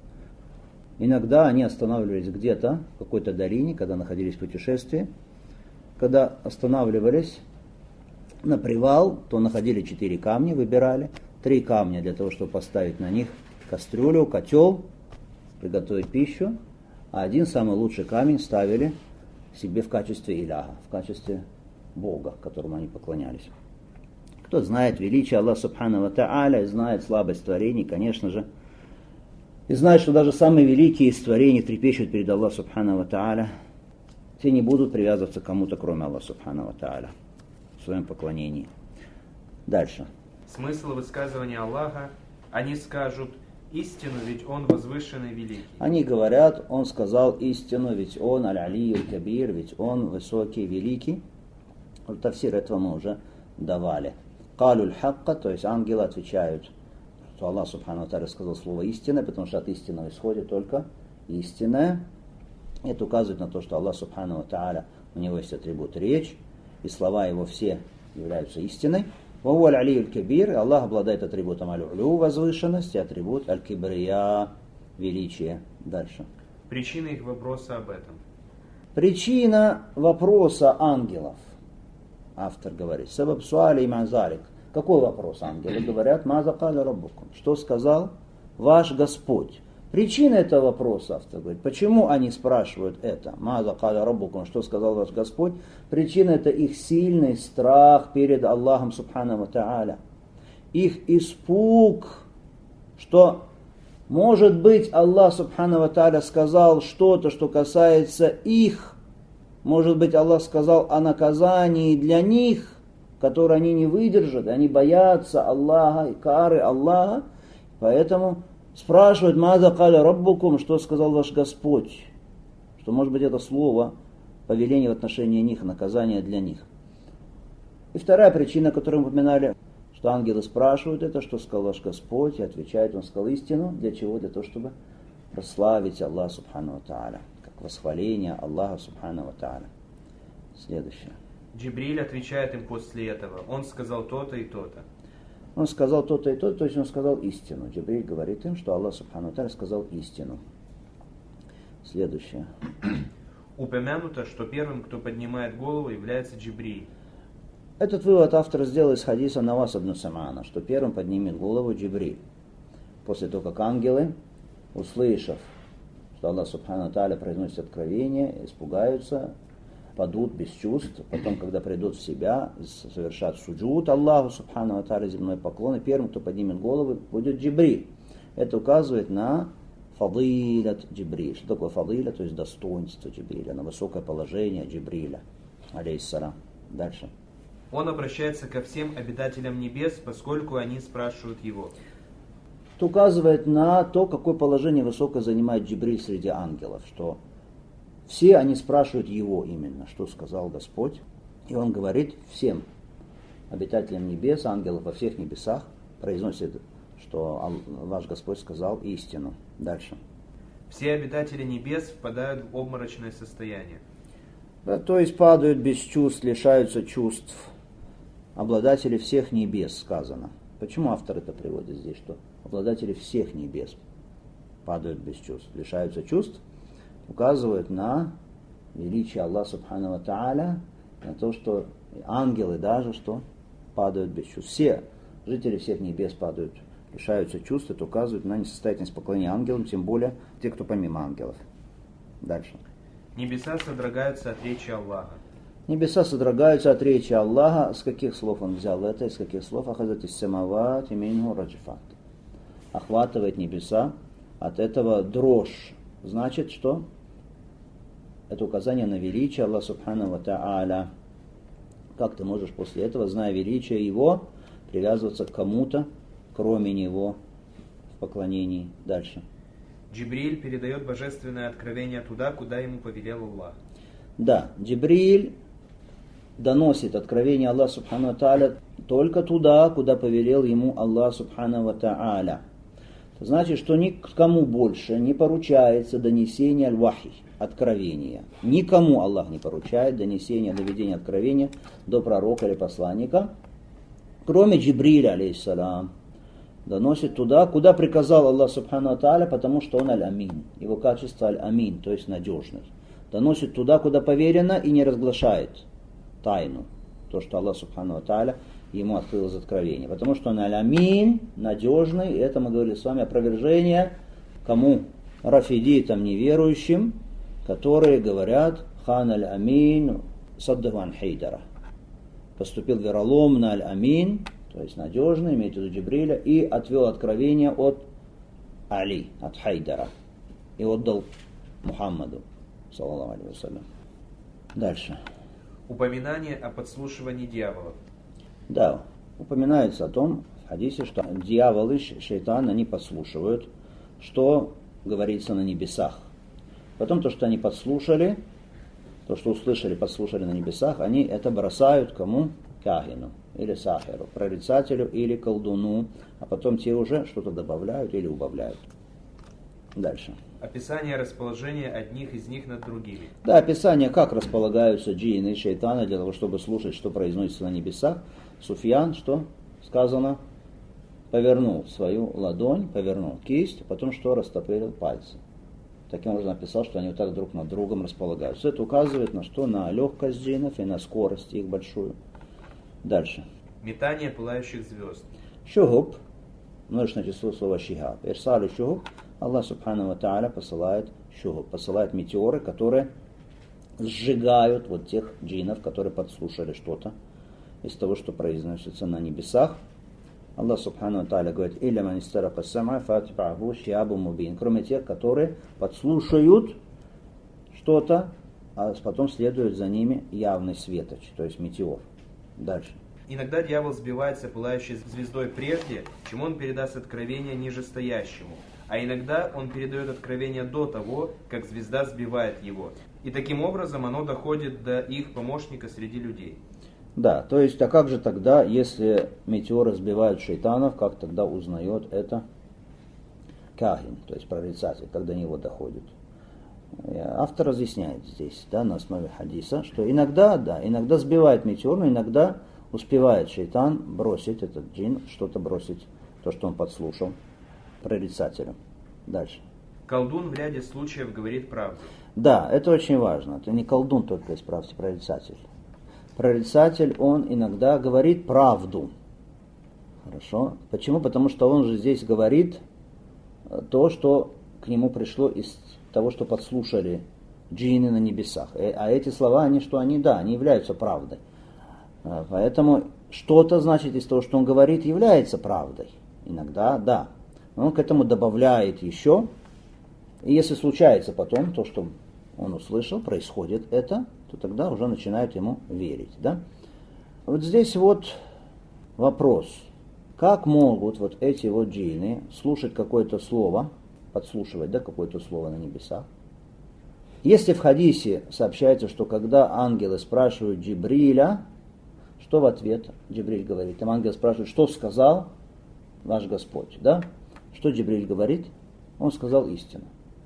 Иногда они останавливались где-то, в какой-то долине, когда находились в путешествии. Когда останавливались на привал, то находили 4 камня, выбирали. 3 камня для того, чтобы поставить на них кастрюлю, котел, приготовить пищу. А один самый лучший камень ставили себе в качестве иляха, в качестве Бога, которому они поклонялись. Кто знает величие Аллаха субхану ва тааля, знает слабость творений, конечно же, и знает, что даже самые великие из творений трепещут перед Аллахом субхану ва тааля, те не будут привязываться к кому-то, кроме Аллаха субхану ва тааля, в своем поклонении. Дальше. Смысл высказывания Аллаха, они скажут истину, ведь Он возвышенный великий. Они говорят, он сказал истину, ведь он аль-Али аль-Кабир, ведь он высокий, великий. Тафсир этого мы уже давали. Калюль хакка, то есть ангелы отвечают, что Аллах Субхану ва Тааля сказал слово истина, потому что от истины исходит только истинное. Это указывает на то, что Аллах Субхану ва Тааля, у него есть атрибут речь, и слова его все являются истиной. Ваху аль-Али аль-Кабир, Аллах обладает атрибутом аль-Улю, возвышенность, и атрибут аль-Кибрия, величие. Дальше. Причина их вопроса об этом. Причина вопроса ангелов. Автор говорит, сабаб суали мазалик. Какой вопрос ангелы говорят? Маза каля раббукум. Что сказал ваш Господь? Причина этого вопроса, автор говорит, почему они спрашивают это? Маза каля раббукум, что сказал ваш Господь? Причина это их сильный страх перед Аллахом Субхану ва Тааля. Их испуг, что может быть Аллах Субхану ва Тааля сказал что-то, что касается их. Может быть, Аллах сказал о наказании для них, которое они не выдержат, они боятся Аллаха и кары Аллаха. Поэтому спрашивают, маза каля раббукум, что сказал ваш Господь. Что может быть это слово, повеление в отношении них, наказание для них. И вторая причина, которую мы упоминали, что ангелы спрашивают это, что сказал ваш Господь, и отвечает, он сказал истину. Для чего? Для того, чтобы прославить Аллаха Субхану ва Тааля. Восхваление Аллаха Субхану ва Тааля. Следующее. Джибриль отвечает им после этого. Он сказал то-то и то-то. Он сказал то-то и то-то, то есть он сказал истину. Джибриль говорит им, что Аллах Субхану ва Тааля сказал истину. Следующее. Упомянуто, что первым, кто поднимает голову, является Джибриль. Этот вывод автор сделал из хадиса Навас ибн Сам'ана, что первым поднимет голову Джибриль. После того, как ангелы, услышав, что Аллах Субхану ва Тааля произносит откровение, испугаются, падут без чувств, потом, когда придут в себя, совершат суджуд Аллаху Субхану ва Тааля, земной поклон, и первым, кто поднимет голову, будет Джибриль. Это указывает на фадилят Джибриль. Что такое фадиля? То есть достоинство Джибриля, на высокое положение Джибриля. Алейхиссалам. Дальше. Он обращается ко всем обитателям небес, поскольку они спрашивают его. Это указывает на то, какое положение высокое занимает Джибриль среди ангелов, что все они спрашивают его именно, что сказал Господь. И он говорит всем обитателям небес, ангелов во всех небесах, произносит, что ваш Господь сказал истину. Дальше. Все обитатели небес впадают в обморочное состояние. Да, то есть падают без чувств, лишаются чувств. Обладатели всех небес сказано. Почему автор это приводит здесь, что обладатели всех небес падают без чувств, лишаются чувств, указывают на величие Аллаха Субхану ва Тааля, на то, что ангелы даже что падают без чувств. Все жители всех небес падают, лишаются чувств, это указывает на несостоятельность поклонения ангелам, тем более те, кто помимо ангелов. Дальше. Небеса содрогаются от речи Аллаха. Небеса содрогаются от речи Аллаха. С каких слов он взял это? Из каких слов? Ахазат ис самават минху раджфат. Охватывает небеса, от этого дрожь. Значит, что? Это указание на величие Аллаха Субхану ва Тааля. Как ты можешь после этого, зная величие Его, привязываться к кому-то, кроме Него, в поклонении? Дальше. Джибриль передает божественное откровение туда, куда ему повелел Аллах. Да, Джибриль доносит откровение Аллаха Субхану ва Тааля только туда, куда повелел ему Аллах Субхану ва Тааля. Это значит, что никому больше не поручается донесение аль-вахи, откровения. Никому Аллах не поручает донесение, доведение откровения до пророка или посланника, кроме Джибриля, алейхиссалам. Доносит туда, куда приказал Аллах Субхану ва Тааля, потому что он аль-амин. Его качество аль-амин, то есть надежный. Доносит туда, куда поверено, и не разглашает тайну. То, что Аллах Субхану ва Тааля ему открыл из откровения. Потому что он аль-амин, надежный, и это мы говорили с вами опровержение кому? Рафидитам, неверующим, которые говорят хан аль-амин саддаван хейдара. Поступил вероломно аль-амин, то есть надежный, имеется в виду Джибриля, и отвел откровение от Али, от Хайдара, и отдал Мухаммаду, саллаллаху алейхи вассалям. Дальше. Упоминание о подслушивании дьяволов. Да, упоминается о том в хадисе, что дьяволы, шайтан, они подслушивают, что говорится на небесах. Потом то, что они подслушали, то, что услышали, подслушали на небесах, они это бросают кому? Кахину или сахиру, прорицателю или колдуну, а потом те уже что-то добавляют или убавляют. Дальше. Описание расположения одних из них над другими. Да, описание, как располагаются джинны и шайтаны для того, чтобы слушать, что произносится на небесах. Суфьян, что сказано? Повернул свою ладонь, повернул кисть, потом что? Растопырил пальцы. Таким образом написал, что они вот так друг над другом располагаются. Это указывает на что? На легкость джиннов и на скорость их большую. Дальше. Метание пылающих звезд. Шугуб, множественное число слова шихаб. Ирсалю шугуб, Аллах Субхану ва Тааля посылает шугуб, посылает метеоры, которые сжигают вот тех джиннов, которые подслушали что-то из того, что произносится на небесах. Аллах Субхану ва Тааля говорит: «Илля ман истарака сама фатбаху шиабу мубин», кроме тех, которые подслушают что-то, а потом следует за ними явный светоч, то есть метеор. Дальше. Иногда дьявол сбивается пылающей звездой прежде, чем он передаст откровение нижестоящему, а иногда он передает откровение до того, как звезда сбивает его. И таким образом оно доходит до их помощника среди людей. Да, то есть, а как же тогда, если метеоры сбивают шайтанов, как тогда узнает это кахин, то есть прорицатель, когда до него доходит? Автор разъясняет здесь, да, на основе хадиса, что иногда сбивает метеор, но иногда успевает шайтан бросить, этот джин, что-то бросить, то, что он подслушал, прорицателю. Дальше. Колдун в ряде случаев говорит правду. Да, это очень важно. Это не колдун только, исправьте, прорицатель. Прорицатель, он иногда говорит правду. Хорошо. Почему? Потому что он же здесь говорит то, что к нему пришло из того, что подслушали джинны на небесах. А эти слова, они являются правдой. Поэтому что-то, значит, из того, что он говорит, является правдой. Иногда, да. Но он к этому добавляет еще. И если случается потом то, что он услышал, происходит это, то тогда уже начинают ему верить. Да? Вот здесь вот вопрос. Как могут вот эти вот джинны слушать какое-то слово, подслушивать, да, какое-то слово на небесах? Если в хадисе сообщается, что когда ангелы спрашивают Джибриля, что в ответ Джибриль говорит? Там ангел спрашивает, что сказал ваш Господь, да? Что Джибриль говорит? Он сказал истину.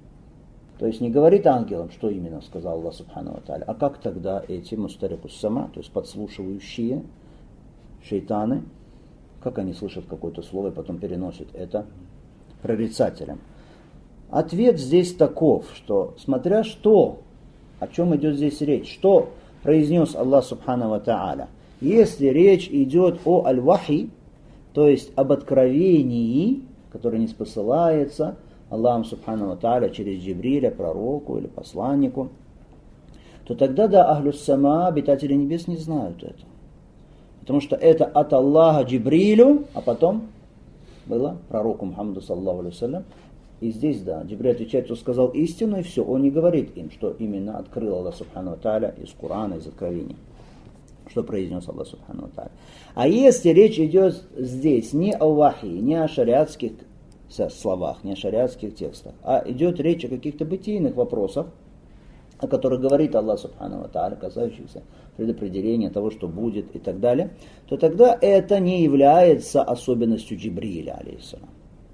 То есть не говорит ангелам, что именно сказал Аллах Субхану ва Тааля, а как тогда эти мустарикус сама, то есть подслушивающие шайтаны, как они слышат какое-то слово и потом переносят это прорицателям? Ответ здесь таков, что смотря что, о чем идет здесь речь, что произнес Аллах Субхану ва Тааля, если речь идет о аль-вахи, то есть об откровении, которое не спосылается Аллахом Субхану ва Тааля через Джибриля, пророку или посланнику, то тогда, да, ахлюс сама, обитатели небес, не знают это. Потому что это от Аллаха Джибрилю, а потом было пророку Мухаммаду саллаллаху алейхи вассалям. И здесь, да, Джибриль отвечает, что сказал истину, и все. Он не говорит им, что именно открыл Аллах Субхану ва Тааля из Корана, из откровения. Что произнес Аллах Субхану ва Тааля. А если речь идет здесь не о вахи, не о шариатских словах, не о шариатских текстах, а идет речь о каких-то бытийных вопросах, о которых говорит Аллах Субхану ва Тааля, касающихся предопределения того, что будет и так далее, то тогда это не является особенностью Джибриля, алейхиссалям.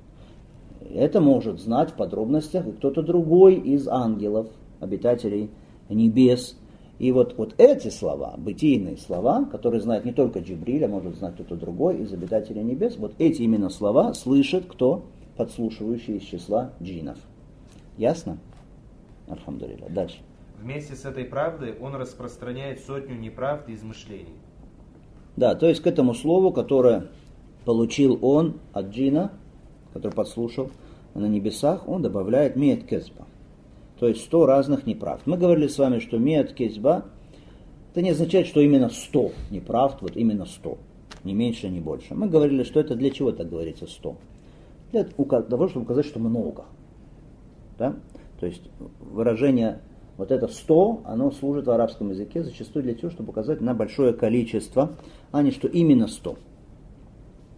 Это может знать в подробностях и кто-то другой из ангелов, обитателей небес. И вот эти слова, бытийные слова, которые знает не только Джибриль, а может знать кто-то другой из обитателей небес, вот эти именно слова слышит кто? Подслушивающий из числа джиннов. Ясно? Альхамдулилля. Дальше. Вместе с этой правдой он распространяет сотню неправд и измышлений. Да, то есть к этому слову, которое получил он от джина, который подслушал на небесах, он добавляет миат кезба. То есть 100 разных неправд. Мы говорили с вами, что миат кезба, это не означает, что именно 100 неправд, вот именно 100. Ни меньше, ни больше. Мы говорили, что это для чего так говорится 100? Для того, чтобы указать, что много. Да? То есть выражение вот это 100, оно служит в арабском языке зачастую для того, чтобы указать на большое количество, а не что именно 100.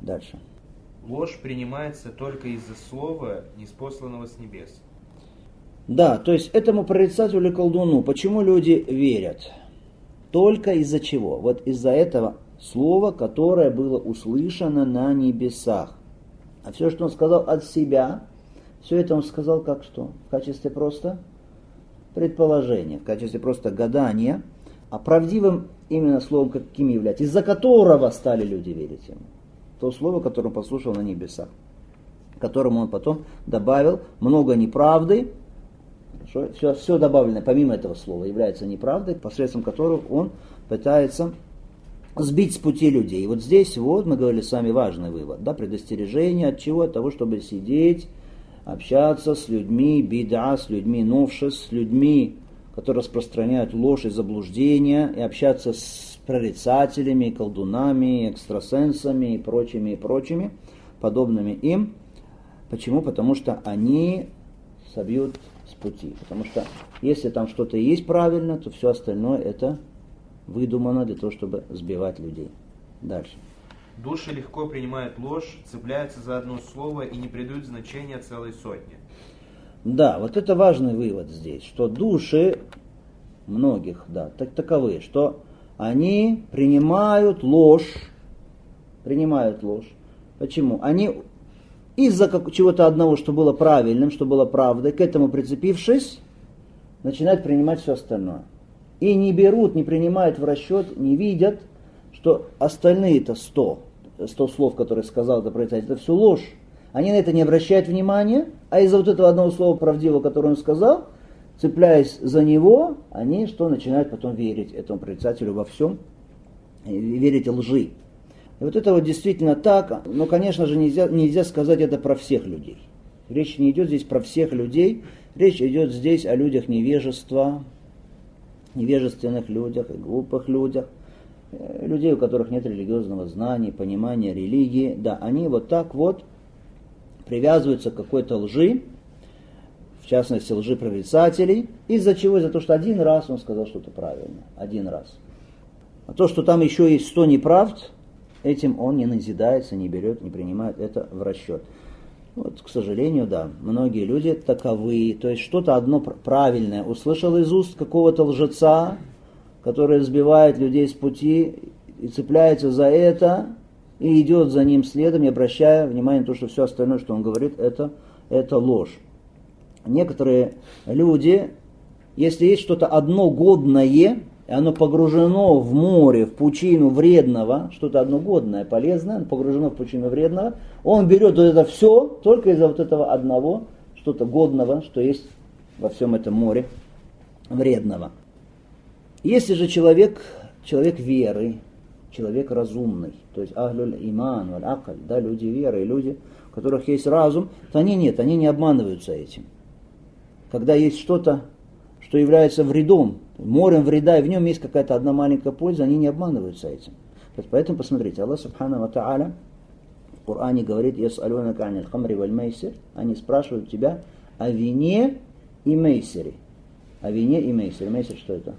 Дальше. Ложь принимается только из-за слова, ниспосланного с небес. Да, то есть этому прорицателю или колдуну, почему люди верят? Только из-за чего? Вот из-за этого слова, которое было услышано на небесах. А все, что он сказал от себя, все это он сказал как что? В качестве просто предположения, в качестве просто гадания. А правдивым именно словом каким является? Из-за которого стали люди верить ему. То слово, которое он послушал на небесах, которому он потом добавил много неправды. Все добавленное помимо этого слова является неправдой, посредством которого он пытается сбить с пути людей. И вот здесь вот мы говорили с вами важный вывод. Да, предостережение от чего? От того, чтобы сидеть, общаться с людьми бида, с людьми новшеств, с людьми, которые распространяют ложь и заблуждения, и общаться с прорицателями, колдунами, экстрасенсами и прочими, подобными им. Почему? Потому что они собьют с пути. Потому что если там что-то есть правильно, то все остальное это выдумано для того, чтобы сбивать людей. Дальше. Души легко принимают ложь, цепляются за одно слово и не придают значения целой сотне. Да, вот это важный вывод здесь, что души многих, да, таковы, что они принимают ложь. Почему? Они из-за чего-то одного, что было правильным, что было правдой, к этому прицепившись, начинают принимать все остальное. И не берут, не принимают в расчет, не видят, что остальные-то 100 слов, которые сказал это прорицатель, это все ложь. Они на это не обращают внимания, а из-за вот этого одного слова правдивого, которое он сказал, цепляясь за него, они что начинают потом верить этому прорицателю во всем, верить лжи. И вот это вот действительно так, но, конечно же, нельзя сказать это про всех людей. Речь не идет здесь про всех людей, речь идет здесь о людях невежественных людях и глупых людях, людей, у которых нет религиозного знания, понимания религии. Да, они вот так вот привязываются к какой-то лжи, в частности лжи прорицателей. Из-за чего? Из-за того, что один раз он сказал что-то правильно. Один раз. А то, что там еще есть 100 неправд, этим он не назидается, не берет, не принимает это в расчет. Вот, к сожалению, да, многие люди таковы. То есть что-то одно правильное услышал из уст какого-то лжеца, который сбивает людей с пути и цепляется за это, и идет за ним следом, не обращая внимания на то, что все остальное, что он говорит, это ложь. Некоторые люди, если есть что-то одно годное, и оно погружено в море, в пучину вредного, что-то одно годное, полезное, оно погружено в пучину вредного, он берет вот это все только из-за вот этого одного, что-то годного, что есть во всем этом море вредного. Если же человек веры, человек разумный, то есть ахлюль иман, валь акаль, да, люди веры, люди, у которых есть разум, то они не обманываются этим. Когда есть что-то, что является вредом, морем вреда, и в нем есть какая-то одна маленькая польза, они не обманываются этим. Поэтому посмотрите, Аллах Субхану ва Та'аля в Коране говорит: «Яс'алюнака аниль хамри валь мейсир», они спрашивают тебя о вине и мейсире. О вине и мейсире. Мейсир что это?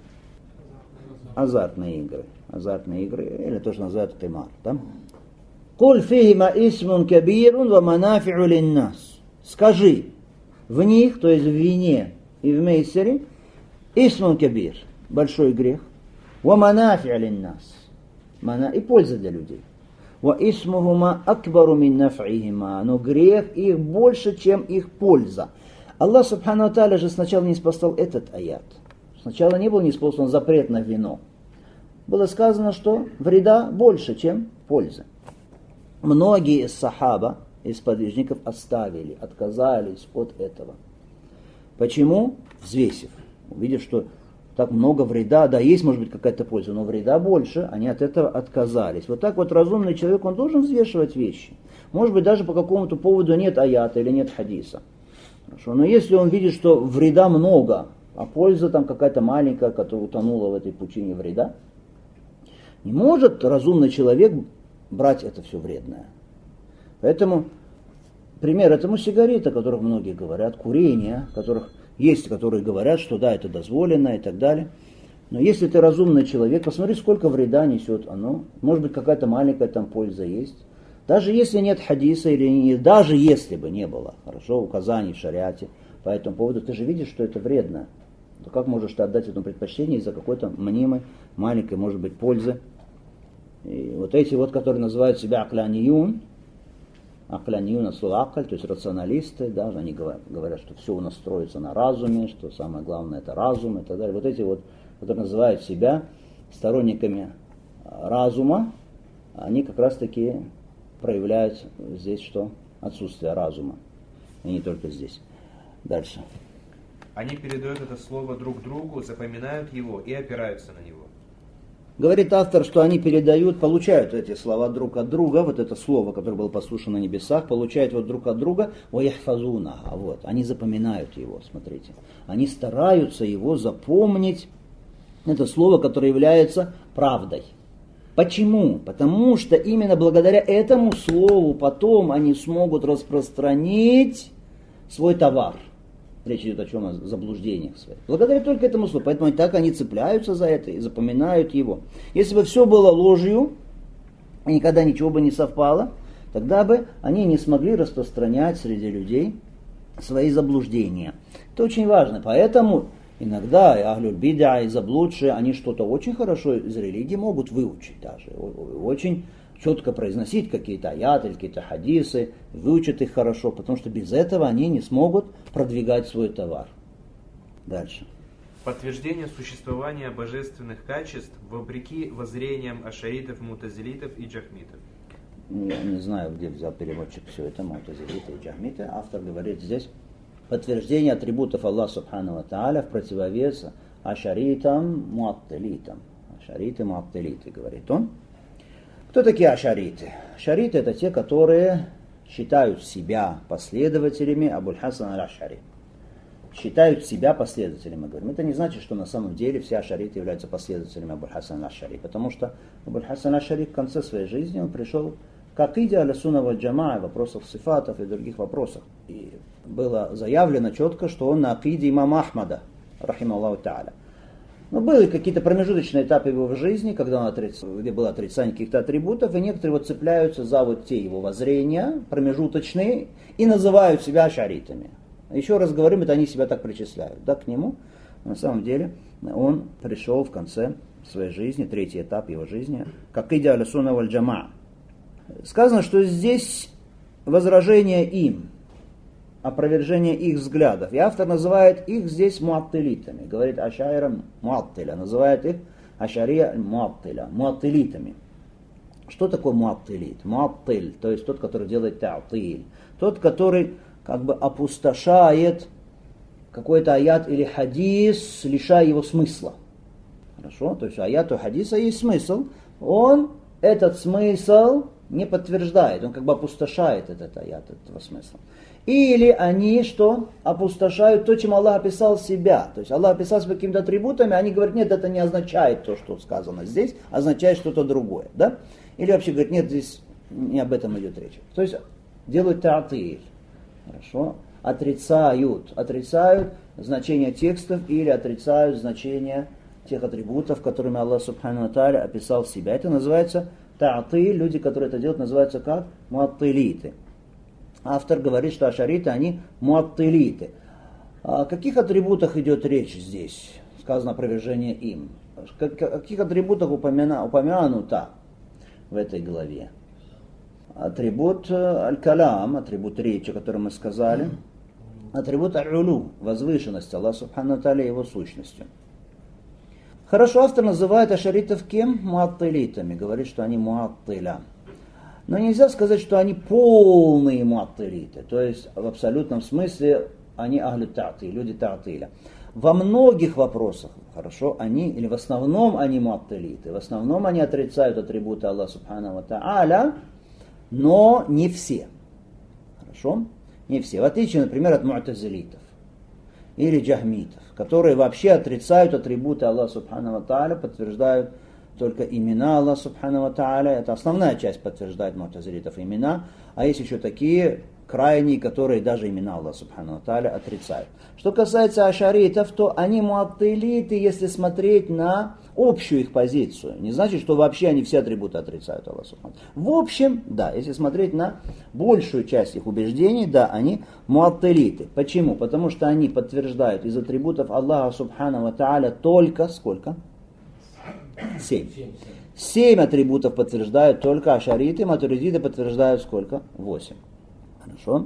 Азартные игры, или то, что называют кимар. Да? «Куль фихима исмун кабирун ва манафи'у линнас». Скажи, в них, то есть в вине и в мейсире, исмун кабир, большой грех, ва манафи'у линнас, и польза для людей. Ва исмухума акбару мин наф'ихима, но грех их больше, чем их польза. Аллах Субхану ва Тааля же сначала не спасал этот аят. Сначала не был ниспослан запрет на вино. Было сказано, что вреда больше, чем пользы. Многие из сахаба, из подвижников отказались от этого. Почему? Взвесив. Увидев, что так много вреда, да, есть, может быть, какая-то польза, но вреда больше, они от этого отказались. Вот так вот разумный человек, он должен взвешивать вещи. Может быть, даже по какому-то поводу нет аята или нет хадиса. Хорошо. Но если он видит, что вреда много, а польза там какая-то маленькая, которая утонула в этой пучине вреда, не может разумный человек брать это все вредное. Поэтому пример этому сигареты, о которых многие говорят, курение, которые говорят, что да, это дозволено и так далее. Но если ты разумный человек, посмотри, сколько вреда несет оно. Может быть, какая-то маленькая там польза есть. Даже если нет хадиса, или даже если бы не было, хорошо, указаний в шариате по этому поводу, ты же видишь, что это вредно. То как можешь ты отдать этому предпочтение из-за какой-то мнимой, маленькой, может быть, пользы? И вот эти вот, которые называют себя акляниюн от слова акаль, то есть рационалисты, да, они говорят, что все у нас строится на разуме, что самое главное это разум и так далее. Вот эти вот, которые называют себя сторонниками разума, они как раз таки проявляют здесь что? Отсутствие разума. И не только здесь. Дальше. Они передают это слово друг другу, запоминают его и опираются на него. Говорит автор, что они получают эти слова друг от друга, вот это слово, которое было послушано на небесах, получают вот друг от друга, вот, они запоминают его, смотрите. Они стараются его запомнить, это слово, которое является правдой. Почему? Потому что именно благодаря этому слову потом они смогут распространить свой товар. Речь идет о чем? О заблуждениях своих. Благодаря только этому слову. Поэтому так они цепляются за это и запоминают его. Если бы все было ложью, и никогда ничего бы не совпало, тогда бы они не смогли распространять среди людей свои заблуждения. Это очень важно. Поэтому иногда ахлюль бид'а и заблудшие, они что-то очень хорошо из религии могут выучить даже. Очень четко произносить какие-то аяты, какие-то хадисы, выучат их хорошо, потому что без этого они не смогут продвигать свой товар. Дальше. Подтверждение существования божественных качеств вопреки воззрениям ашаритов, мутазилитов и джахмитов. Я не знаю, где взял переводчик все это, мутазилиты и джахмиты. Автор говорит здесь подтверждение атрибутов Аллаха Субхану ва Тааля в противовес ашаритам, муаттилитам. Ашариты, муаттилиты, говорит он. Кто такие ашариты? Ашариты это те, которые считают себя последователями Абуль Хасан аль-Ашари. Считают себя последователями, мы говорим. Это не значит, что на самом деле все ашариты являются последователями Абуль Хасан аль-Ашари, потому что Абуль Хасан аль-Ашари в конце своей жизни он пришел к акиде аля-сунна валь-джамаа, вопросов сифатов и других вопросах. И было заявлено четко, что он на акиде имама Ахмада, рахималлаху та'аля. Но были какие-то промежуточные этапы его жизни, когда где было отрицание каких-то атрибутов, и некоторые вот цепляются за вот те его воззрения, промежуточные, и называют себя ашаритами. Еще раз говорим, это они себя так причисляют, да, к нему. На самом деле он пришел в конце своей жизни, третий этап его жизни, как акиде аля-сунна валь-джамаа. Сказано, что здесь возражение им, опровержение их взглядов. И автор называет их здесь муаттилитами. Говорит ашайра муаттиля. Называет их ашария муаттиля. Муаттилитами. Что такое муаттилит? Муаттиль, то есть тот, который делает та'тиль. Тот, который как бы опустошает какой-то аят или хадис, лишая его смысла. Хорошо? То есть у аята, у хадиса есть смысл. Он этот смысл не подтверждает. Он как бы опустошает этот аят, этого смысла. Или они что? Опустошают то, чем Аллах описал себя. То есть Аллах описал себя какими-то атрибутами, они говорят, нет, это не означает то, что сказано здесь, означает что-то другое. Да? Или вообще говорят, нет, здесь не об этом идет речь. То есть делают та'тиль. Хорошо? Отрицают значение текстов или отрицают значение тех атрибутов, которыми Аллах Субхану ва Тааля описал себя. Это называется та'тиль. Люди, которые это делают, называются как? Муаттилиты. Автор говорит, что ашариты, они муаттилиты. О каких атрибутах идет речь здесь? Сказано опровержение им. О каких атрибутах упомянуто в этой главе? Атрибут аль-калам, атрибут речи, о котором мы сказали. Атрибут аль-улу, возвышенность Аллаха Субхану ва Тааля, его сущностью. Хорошо, автор называет ашаритов кем? Муаттилитами. Говорит, что они муаттиля. Но нельзя сказать, что они полные муаттилиты, то есть в абсолютном смысле они ахлю та'тиль, люди та'тиля. Во многих вопросах, хорошо, или в основном они муаттилиты, в основном они отрицают атрибуты Аллаха Субхану ва Тааля, но не все. Хорошо? Не все. В отличие, например, от му'тазилитов или джахмитов, которые вообще отрицают атрибуты Аллаха Субхану ва Тааля, подтверждают только имена Аллаха Субхану ва Тааля. Это основная часть подтверждает му'тазилитов имена. А есть еще такие, крайние, которые даже имена Аллаха Субхану ва Тааля отрицают. Что касается ашаритов, то они муаттилиты, если смотреть на общую их позицию. Не значит, что вообще они все атрибуты отрицают Аллаха Субхану. В общем, да, если смотреть на большую часть их убеждений, да, они муаттилиты. Почему? Потому что они подтверждают из атрибутов Аллаха Субхану ва Тааля только сколько? 7. 7 атрибутов подтверждают только ашариты, матуридиты подтверждают сколько? 8. Хорошо.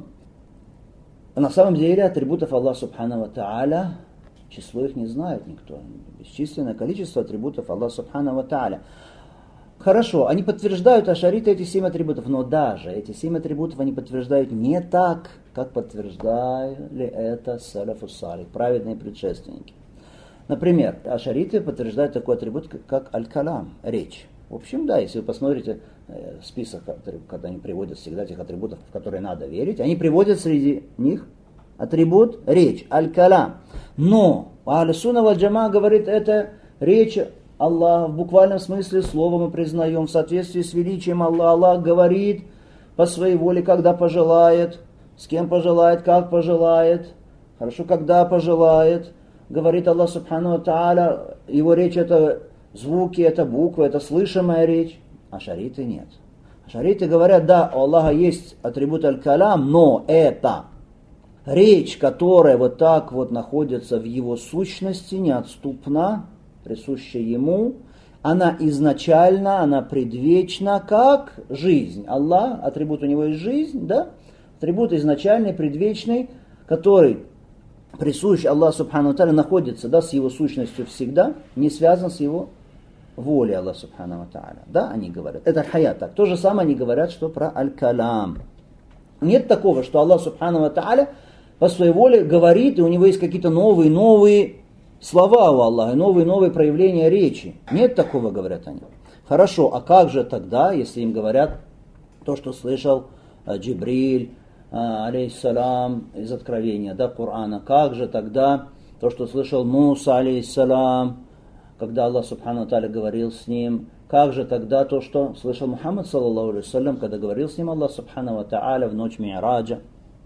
На самом деле атрибутов Аллаха Субхану ва Тааля, число их не знает никто. Бесчисленное количество атрибутов Аллаха Субхану ва Тааля. Хорошо, они подтверждают ашариты эти 7 атрибутов, но даже эти 7 атрибутов они подтверждают не так, как подтверждали это салафу салих, праведные предшественники. Например, ашариты подтверждают такой атрибут, как аль-калам, речь. В общем, да, если вы посмотрите список, когда они приводят всегда тех атрибутов, в которые надо верить, они приводят среди них атрибут речь, аль-калам. Но Ахль-Сунна валь Джамаа говорит, это речь Аллаха, в буквальном смысле слова мы признаем, в соответствии с величием Аллаха. Аллах говорит по своей воле, когда пожелает, с кем пожелает, как пожелает, хорошо, когда пожелает. Говорит Аллах Субхану ва Тааля, его речь это звуки, это буквы, это слышимая речь. Ашариты нет. Ашариты говорят, да, у Аллаха есть атрибут аль-калам, но это речь, которая вот так вот находится в его сущности, неотступна, присуща ему, она изначально, она предвечна, как жизнь. Аллах, атрибут у него есть жизнь, да? Атрибут изначальный, предвечный, который присущ Аллаху Субхану ва Тааля, находится, да, с его сущностью всегда, не связан с его волей Аллаха Субхану ва Тааля. Да, они говорят. Это хаят. Так. То же самое они говорят, что про аль-калам. Нет такого, что Аллах Субхану ва Тааля по своей воле говорит, и у него есть какие-то новые слова у Аллаха, новые проявления речи. Нет такого, говорят они. Хорошо, а как же тогда, если им говорят то, что слышал Джибриль, алейхиссалам, из Откровения, да, Корана, как же тогда то, что слышал Муса, алейхиссалам, когда Аллах Субхану ва Тааля говорил с ним, как же тогда то, что слышал Мухаммад, саллаллаху алейхи вассалям, когда говорил с ним Аллах Субхану ва Тааля в ночь Ми'раджа.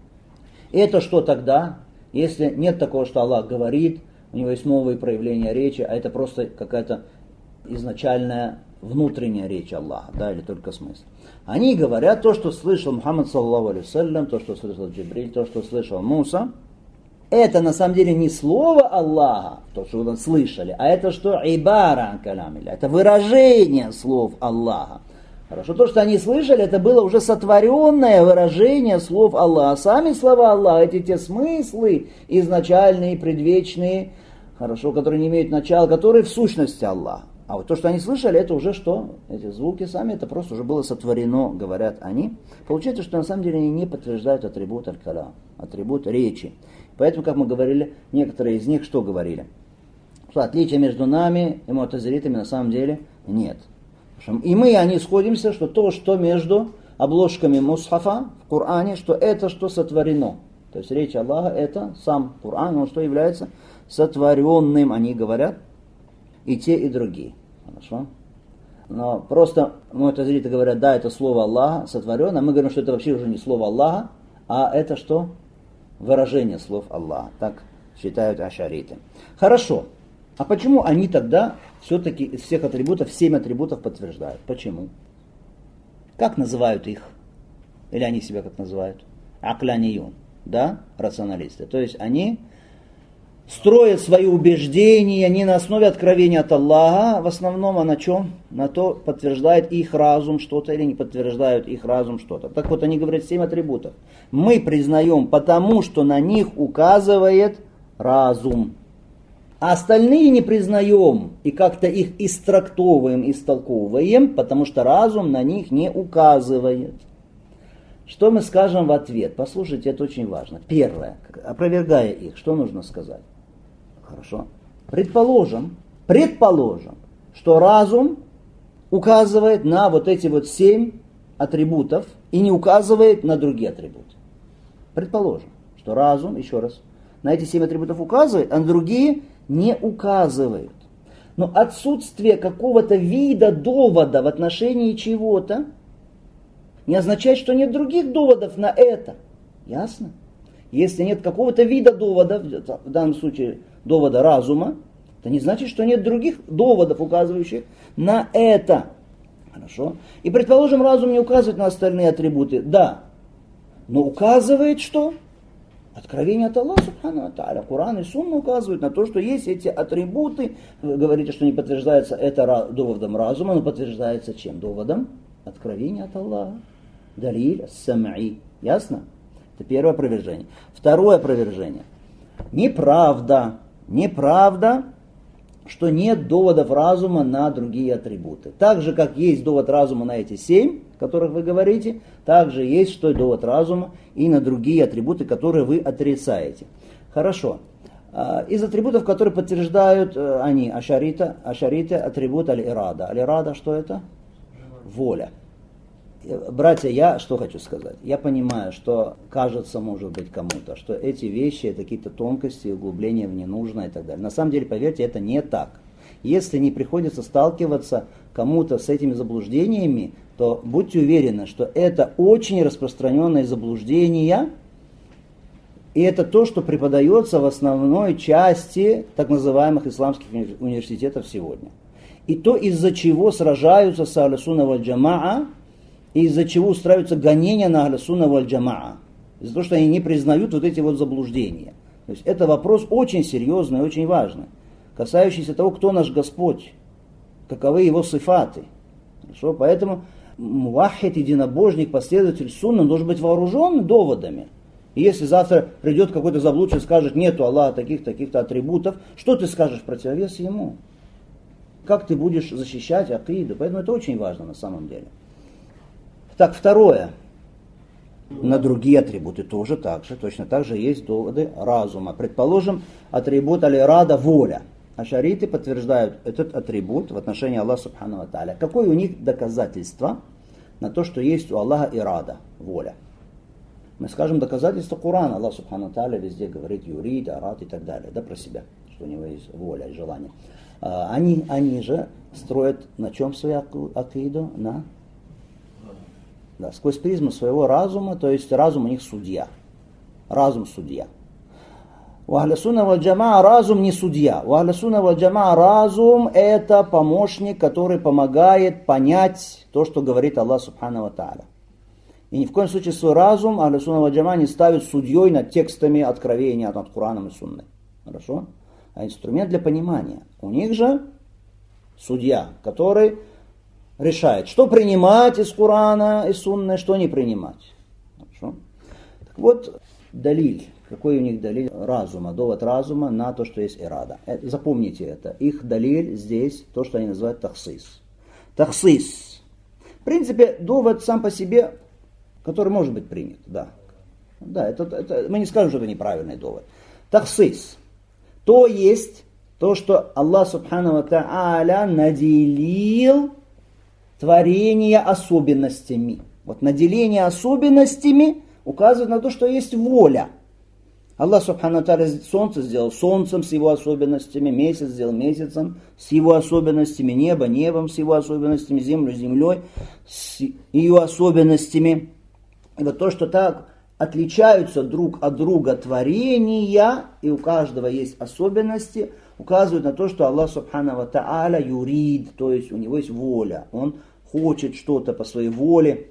Это что тогда, если нет такого, что Аллах говорит, у него есть новые проявления речи, а это просто какая-то изначальная внутренняя речь Аллаха, да, или только смысл. Они говорят, то, что слышал Мухаммад, саллаллаху алейхи вассалям, то, что слышал Джибриль, то, что слышал Муса, это на самом деле не слово Аллаха, то, что вы слышали, а это что? Ибара калямилля, это выражение слов Аллаха. Хорошо, то, что они слышали, это было уже сотворенное выражение слов Аллаха. Сами слова Аллаха, эти те смыслы изначальные, предвечные, хорошо, которые не имеют начала, которые в сущности Аллаха. А вот то, что они слышали, это уже что? Эти звуки сами, это просто уже было сотворено, говорят они. Получается, что на самом деле они не подтверждают атрибут аль-калам, атрибут речи. Поэтому, как мы говорили, некоторые из них что говорили? Что отличия между нами и му'тазилитами на самом деле нет. И мы, они сходимся, что то, что между обложками мусхафа в Коране, что это что сотворено. То есть речь Аллаха это сам Коран, он что является сотворенным, они говорят, и те, и другие. Хорошо? Но просто му'тазилиты говорят, да, это слово Аллаха сотворено, а мы говорим, что это вообще уже не слово Аллаха, а это что? Выражение слов Аллаха. Так считают ашариты. Хорошо. А почему они тогда все-таки из всех атрибутов 7 атрибутов подтверждают? Почему? Как называют их? Или они себя как называют? Акляниюн. Да? Рационалисты. То есть они строят свои убеждения не на основе откровения от Аллаха, в основном, а на чем? На то, подтверждает их разум что-то или не подтверждает их разум что-то. Так вот, они говорят 7 атрибутов. Мы признаем, потому что на них указывает разум. А остальные не признаем и как-то их истрактовываем, истолковываем, потому что разум на них не указывает. Что мы скажем в ответ? Послушайте, это очень важно. Первое, опровергая их, что нужно сказать? Хорошо. Предположим, что разум указывает на вот эти вот 7 атрибутов и не указывает на другие атрибуты. Предположим, что разум, еще раз, на эти 7 атрибутов указывает, а на другие не указывает. Но отсутствие какого-то вида довода в отношении чего-то не означает, что нет других доводов на это. Ясно? Если нет какого-то вида довода, в данном случае довода разума, это не значит, что нет других доводов, указывающих на это. Хорошо? И, предположим, разум не указывает на остальные атрибуты. Да. Но указывает что? Откровение от Аллаха, субхану ва тааля. Коран и Сунна указывают на то, что есть эти атрибуты. Вы говорите, что не подтверждается это доводом разума, но подтверждается чем? Доводом откровения от Аллаха. Далиль сам'и. Ясно? Это первое опровержение. Второе опровержение. Неправда, что нет доводов разума на другие атрибуты. Так же, как есть довод разума на эти 7, о которых вы говорите, также есть что довод разума и на другие атрибуты, которые вы отрицаете. Хорошо. Из атрибутов, которые подтверждают они, ашариты, атрибут аль-ирада. Аль-ирада что это? Воля. Братья, я что хочу сказать? Я понимаю, что кажется, может быть, кому-то, что эти вещи, это какие-то тонкости, углубления в ненужное и так далее. На самом деле, поверьте, это не так. Если не приходится сталкиваться кому-то с этими заблуждениями, то будьте уверены, что это очень распространенные заблуждения, и это то, что преподается в основной части так называемых исламских университетов сегодня. И то, из-за чего сражаются с Ахлю-Сунна валь-Джамаа, и из-за чего устраиваются гонения на Ахлю-Сунна валь-Джамаа. Из-за того, что они не признают вот эти вот заблуждения. То есть это вопрос очень серьезный и очень важный, касающийся того, кто наш Господь, каковы его сифаты. Хорошо? Поэтому муваххид, единобожник, последователь сунны должен быть вооружен доводами. И если завтра придет какой-то заблудший и скажет, нету Аллаха таких-то атрибутов, что ты скажешь в противовес ему? Как ты будешь защищать акиду? Поэтому это очень важно на самом деле. Так, второе. На другие атрибуты тоже так же, точно так же есть доводы разума. Предположим, атрибут аль-ирада – воля. Ашариты подтверждают этот атрибут в отношении Аллаха субхану ва тааля. Какое у них доказательство на то, что есть у Аллаха ирада – воля? Мы скажем доказательство Корана. Аллах субхану ва тааля везде говорит юрид, арад и так далее, да, про себя, что у него есть воля и желание. Они же строят на чем свою акиду? Да, сквозь призму своего разума, то есть разум у них судья. Разум судья. У Ахлю-Сунна валь-Джамаа разум не судья. У Ахлю-Сунна валь-Джамаа разум это помощник, который помогает понять то, что говорит Аллах субхану ва тааля. И ни в коем случае свой разум Ахлю-Сунна валь-Джамаа не ставит судьей над текстами откровения, над Кораном и Сунной. Хорошо? А инструмент для понимания. У них же судья, который решает, что принимать из Корана и Сунны, что не принимать. Хорошо? Так вот, далиль. Какой у них далиль разума, довод разума на то, что есть ирада. Запомните это. Их далиль здесь то, что они называют тахсис. Тахсис. В принципе, довод сам по себе, который может быть принят. Да, это, мы не скажем, что это неправильный довод. Тахсис. То есть то, что Аллах субхану ва тааля наделил творение особенностями. Вот наделение особенностями указывает на то, что есть воля. Аллах субхану ва тааля солнце сделал солнцем с его особенностями, месяц сделал месяцем с его особенностями, небо небом с его особенностями, землю землей с ее особенностями. И вот то, что так отличаются друг от друга творения, и у каждого есть особенности, указывает на то, что Аллах субхану ва тааля юрид, то есть у него есть воля. Он хочет что-то по своей воле,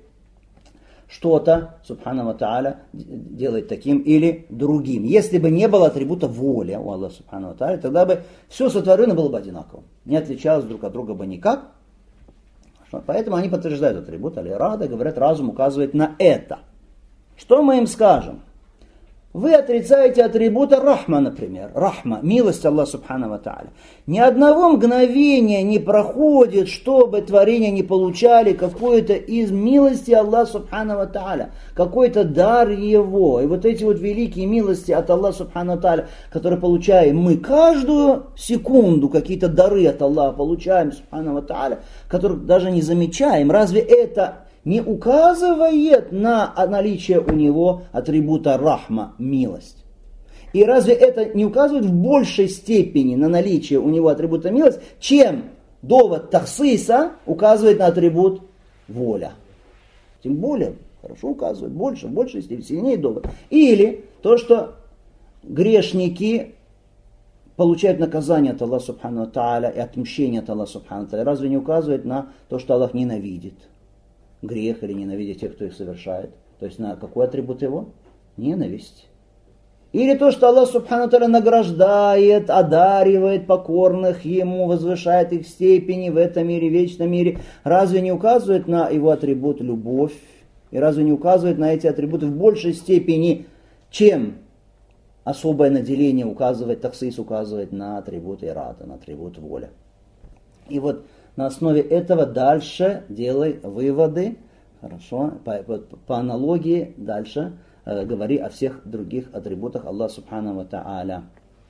что-то, субхану ва тааля, делать таким или другим. Если бы не было атрибута воли у Аллаха субхану ва тааля, тогда бы все сотворено было бы одинаково. Не отличалось друг от друга бы никак. Поэтому они подтверждают атрибут аль-ирада, говорят, разум указывает на это. Что мы им скажем? Вы отрицаете атрибута рахма, например. Рахма, милость Аллаха субхану ва тааля. Ни одного мгновения не проходит, чтобы творения не получали какое-то из милости Аллаха субхану ва тааля. Какой-то дар его. И вот эти вот великие милости от Аллаха субхану ва тааля, которые получаем мы каждую секунду, какие-то дары от Аллаха получаем субхану ва тааля, которых даже не замечаем. Разве это не указывает на наличие у него атрибута рахма, милость? И разве это не указывает в большей степени на наличие у него атрибута милость, чем довод тахсиса указывает на атрибут воля? Тем более, Хорошо указывает, больше, в большей степени, сильнее довод. Или то, что грешники получают наказание от Аллаха Субхану Тааля и отмщение от Аллаха Субхану Тааля. Разве не указывает на то, что Аллах ненавидит грех или ненавидит тех, кто их совершает? То есть на какой атрибут его? Ненависть. Или то, что Аллах Субхану Тааля награждает, одаривает покорных Ему, возвышает их степени в этом мире, в вечном мире. Разве не указывает на его атрибут любовь? И разве не указывает на эти атрибуты в большей степени, чем особое наделение указывает, таксис указывает на атрибут ирада, на атрибут воля. И вот на основе этого дальше делай выводы, хорошо, по аналогии дальше говори о всех других атрибутах Аллаха Субхану ва Тааля.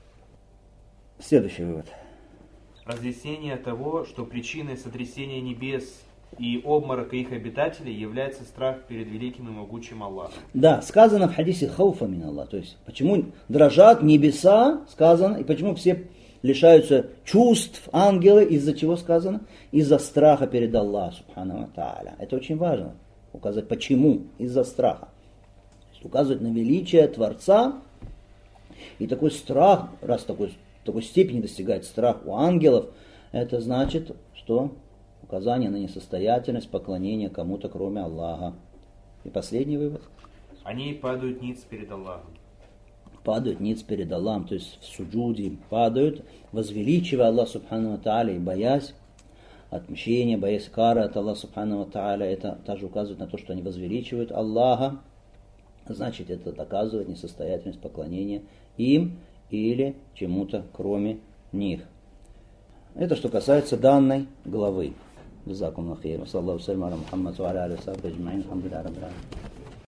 Следующий вывод. Разъяснение того, что причиной сотрясения небес и обморока их обитателей является страх перед великим и могучим Аллахом. Да, сказано в хадисе хауфа мин Аллах, то есть почему дрожат небеса, сказано, и почему все лишаются чувств, ангелы, из-за чего сказано? Из-за страха перед Аллахом Субхану ва Тааля. Это очень важно, указать почему, из-за страха. То есть указывать на величие Творца, и такой страх, раз такой степени достигает страх у ангелов, это значит, что указание на несостоятельность поклонения кому-то, кроме Аллаха. И последний вывод. Они падают ниц перед Аллахом. Падают ниц перед Аллахом, то есть в суджуде падают, возвеличивая Аллаха Субхану ва Тааля и боясь отмщения, боясь кары от Аллаха Субхану ва Тааля. Это также указывает на то, что они возвеличивают Аллаха. Значит, это доказывает несостоятельность поклонения им или чему-то, кроме них. Это что касается данной главы. جزاكم الله خير وصلى الله وسلم على محمد وعلى اله وصحبه اجمعين الحمد لله رب العالمين.